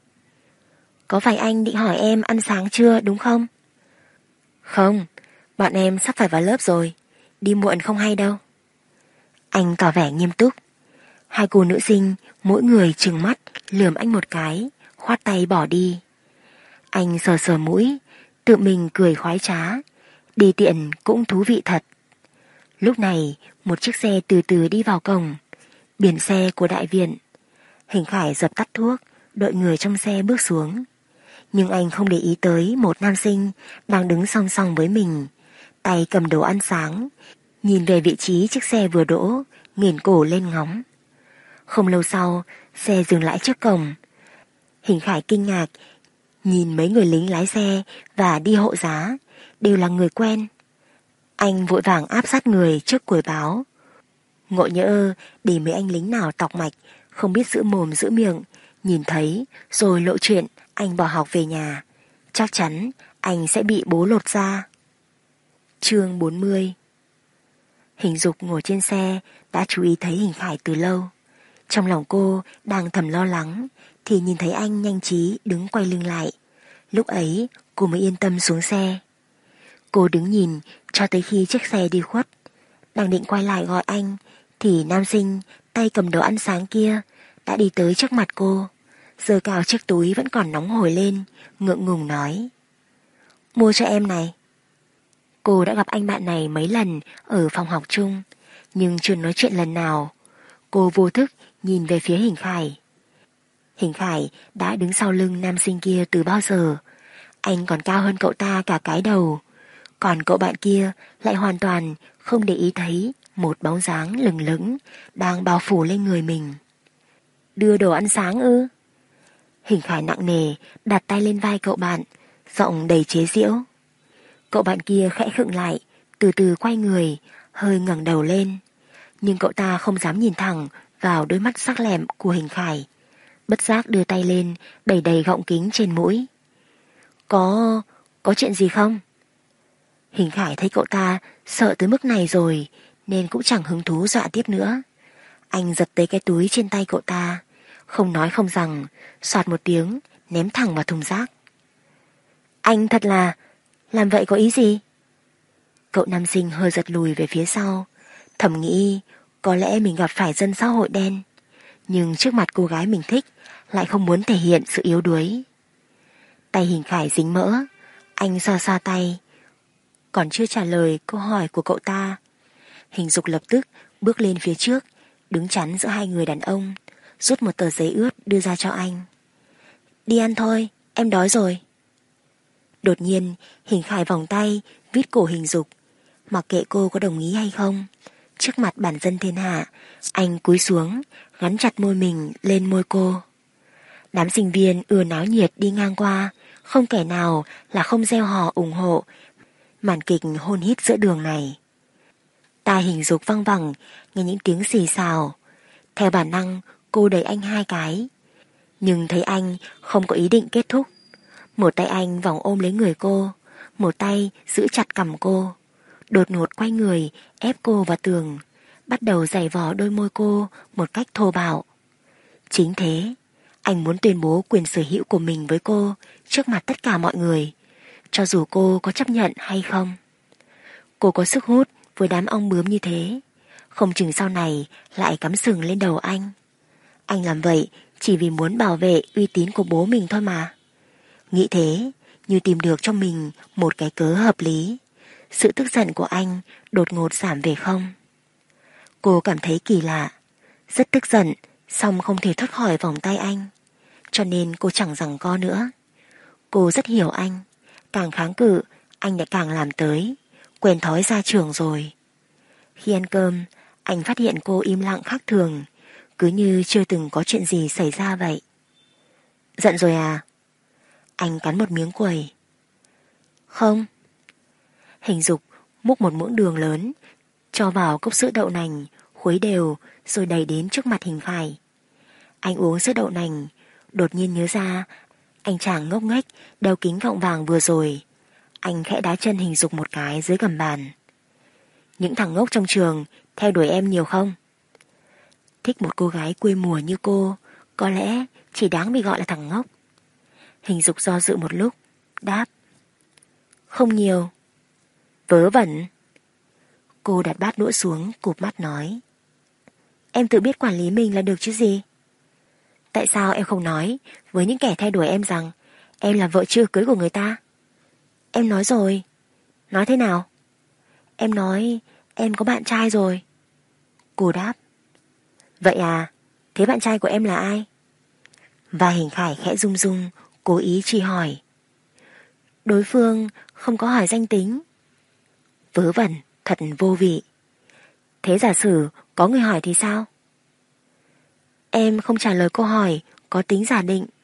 Có phải anh định hỏi em ăn sáng chưa đúng không? Không, bọn em sắp phải vào lớp rồi, đi muộn không hay đâu. Anh tỏ vẻ nghiêm túc. Hai cô nữ sinh mỗi người trừng mắt lườm anh một cái, khoát tay bỏ đi. Anh sờ sờ mũi, tự mình cười khoái trá. Đi tiện cũng thú vị thật. Lúc này một chiếc xe từ từ đi vào cổng, biển xe của đại viện. Hình Khải dập tắt thuốc, đợi người trong xe bước xuống. Nhưng anh không để ý tới một nam sinh đang đứng song song với mình, tay cầm đồ ăn sáng, nhìn về vị trí chiếc xe vừa đỗ, nghiền cổ lên ngóng. Không lâu sau, xe dừng lại trước cổng. Hình Khải kinh ngạc, nhìn mấy người lính lái xe và đi hộ giá, đều là người quen. Anh vội vàng áp sát người trước còi báo. Ngộ nhỡ để mấy anh lính nào tọc mạch, không biết giữ mồm giữ miệng, nhìn thấy rồi lộ chuyện anh bỏ học về nhà, chắc chắn anh sẽ bị bố lột ra. Chương 40. Hình Dục ngồi trên xe đã chú ý thấy Hình Khải từ lâu. Trong lòng cô đang thầm lo lắng thì nhìn thấy anh nhanh trí đứng quay lưng lại. Lúc ấy cô mới yên tâm xuống xe. Cô đứng nhìn cho tới khi chiếc xe đi khuất. Đang định quay lại gọi anh thì nam sinh tay cầm đồ ăn sáng kia đã đi tới trước mặt cô, giơ cao chiếc túi vẫn còn nóng hổi lên, ngượng ngùng nói: Mua cho em này. Cô đã gặp anh bạn này mấy lần ở phòng học chung, nhưng chưa nói chuyện lần nào. Cô vô thức nhìn về phía Hình Khải. Hình Khải đã đứng sau lưng nam sinh kia từ bao giờ. Anh còn cao hơn cậu ta cả cái đầu. Còn cậu bạn kia lại hoàn toàn không để ý thấy một bóng dáng lừng lững đang bao phủ lên người mình. Đưa đồ ăn sáng ư? Hình Khải nặng nề đặt tay lên vai cậu bạn, giọng đầy chế giễu. Cậu bạn kia khẽ khựng lại, từ từ quay người, hơi ngẩng đầu lên. Nhưng cậu ta không dám nhìn thẳng vào đôi mắt sắc lẹm của Hình Khải, bất giác đưa tay lên đẩy đầy gọng kính trên mũi. Có chuyện gì không? Hình Khải thấy cậu ta sợ tới mức này rồi nên cũng chẳng hứng thú dọa tiếp nữa. Anh giật tới cái túi trên tay cậu ta, không nói không rằng, xoạt một tiếng ném thẳng vào thùng rác. Anh thật là làm vậy có ý gì? Cậu nam sinh hơi giật lùi về phía sau, thầm nghĩ có lẽ mình gặp phải dân xã hội đen, nhưng trước mặt cô gái mình thích lại không muốn thể hiện sự yếu đuối. Tay Hình Khải dính mỡ, anh xoa xoa tay. Còn chưa trả lời câu hỏi của cậu ta, Hình Dục lập tức bước lên phía trước, đứng chắn giữa hai người đàn ông, rút một tờ giấy ướt đưa ra cho anh. Đi ăn thôi, em đói rồi. Đột nhiên Hình Khải vòng tay vít cổ Hình Dục, mặc kệ cô có đồng ý hay không, Trước mặt bản dân thiên hạ, anh cúi xuống, gắn chặt môi mình lên môi cô. Đám sinh viên ưa náo nhiệt đi ngang qua, không kẻ nào là không reo hò ủng hộ màn kịch hôn hít giữa đường này. Tai Hình Dục văng vẳng, nghe những tiếng xì xào. Theo bản năng, cô đẩy anh 2 cái. Nhưng thấy anh không có ý định kết thúc. Một tay anh vòng ôm lấy người cô, một tay giữ chặt cằm cô. Đột ngột quay người, ép cô vào tường, bắt đầu giày vò đôi môi cô một cách thô bạo. Chính thế, anh muốn tuyên bố quyền sở hữu của mình với cô trước mặt tất cả mọi người, cho dù cô có chấp nhận hay không. Cô có sức hút với đám ong bướm như thế, không chừng sau này lại cắm sừng lên đầu anh. Anh làm vậy chỉ vì muốn bảo vệ uy tín của bố mình thôi mà. Nghĩ thế, như tìm được cho mình một cái cớ hợp lý. Sự tức giận của anh đột ngột giảm về không. Cô cảm thấy kỳ lạ, rất tức giận, song không thể thoát khỏi vòng tay anh, cho nên cô chẳng giằng co nữa. Cô rất hiểu anh, càng kháng cự anh lại càng làm tới, quen thói ra trường rồi. Khi ăn cơm, anh phát hiện cô im lặng khác thường, cứ như chưa từng có chuyện gì xảy ra vậy. Giận rồi à? Anh cắn một miếng quẩy. Không. Hình Dục múc một muỗng đường lớn, cho vào cốc sữa đậu nành, khuấy đều rồi đẩy đến trước mặt Hình Khải. Anh uống sữa đậu nành, đột nhiên nhớ ra anh chàng ngốc nghếch đeo kính gọng vàng vừa rồi. Anh khẽ đá chân Hình Dục một cái dưới gầm bàn. Những thằng ngốc trong trường theo đuổi em nhiều không? Thích một cô gái quê mùa như cô, có lẽ chỉ đáng bị gọi là thằng ngốc. Hình Dục do dự một lúc, đáp. Không nhiều. Vớ vẩn. Cô đặt bát đũa xuống, cụp mắt nói. Em tự biết quản lý mình là được chứ gì. Tại sao em không nói với những kẻ theo đuổi em rằng em là vợ chưa cưới của người ta? Em nói rồi. Nói thế nào? Em nói em có bạn trai rồi. Cô đáp. Vậy à? Thế bạn trai của em là ai? Và Hình Khải khẽ rung rung, cố ý truy hỏi. Đối phương không có hỏi danh tính. Vớ vẩn, thật vô vị. Thế giả sử có người hỏi thì sao? Em không trả lời câu hỏi có tính giả định.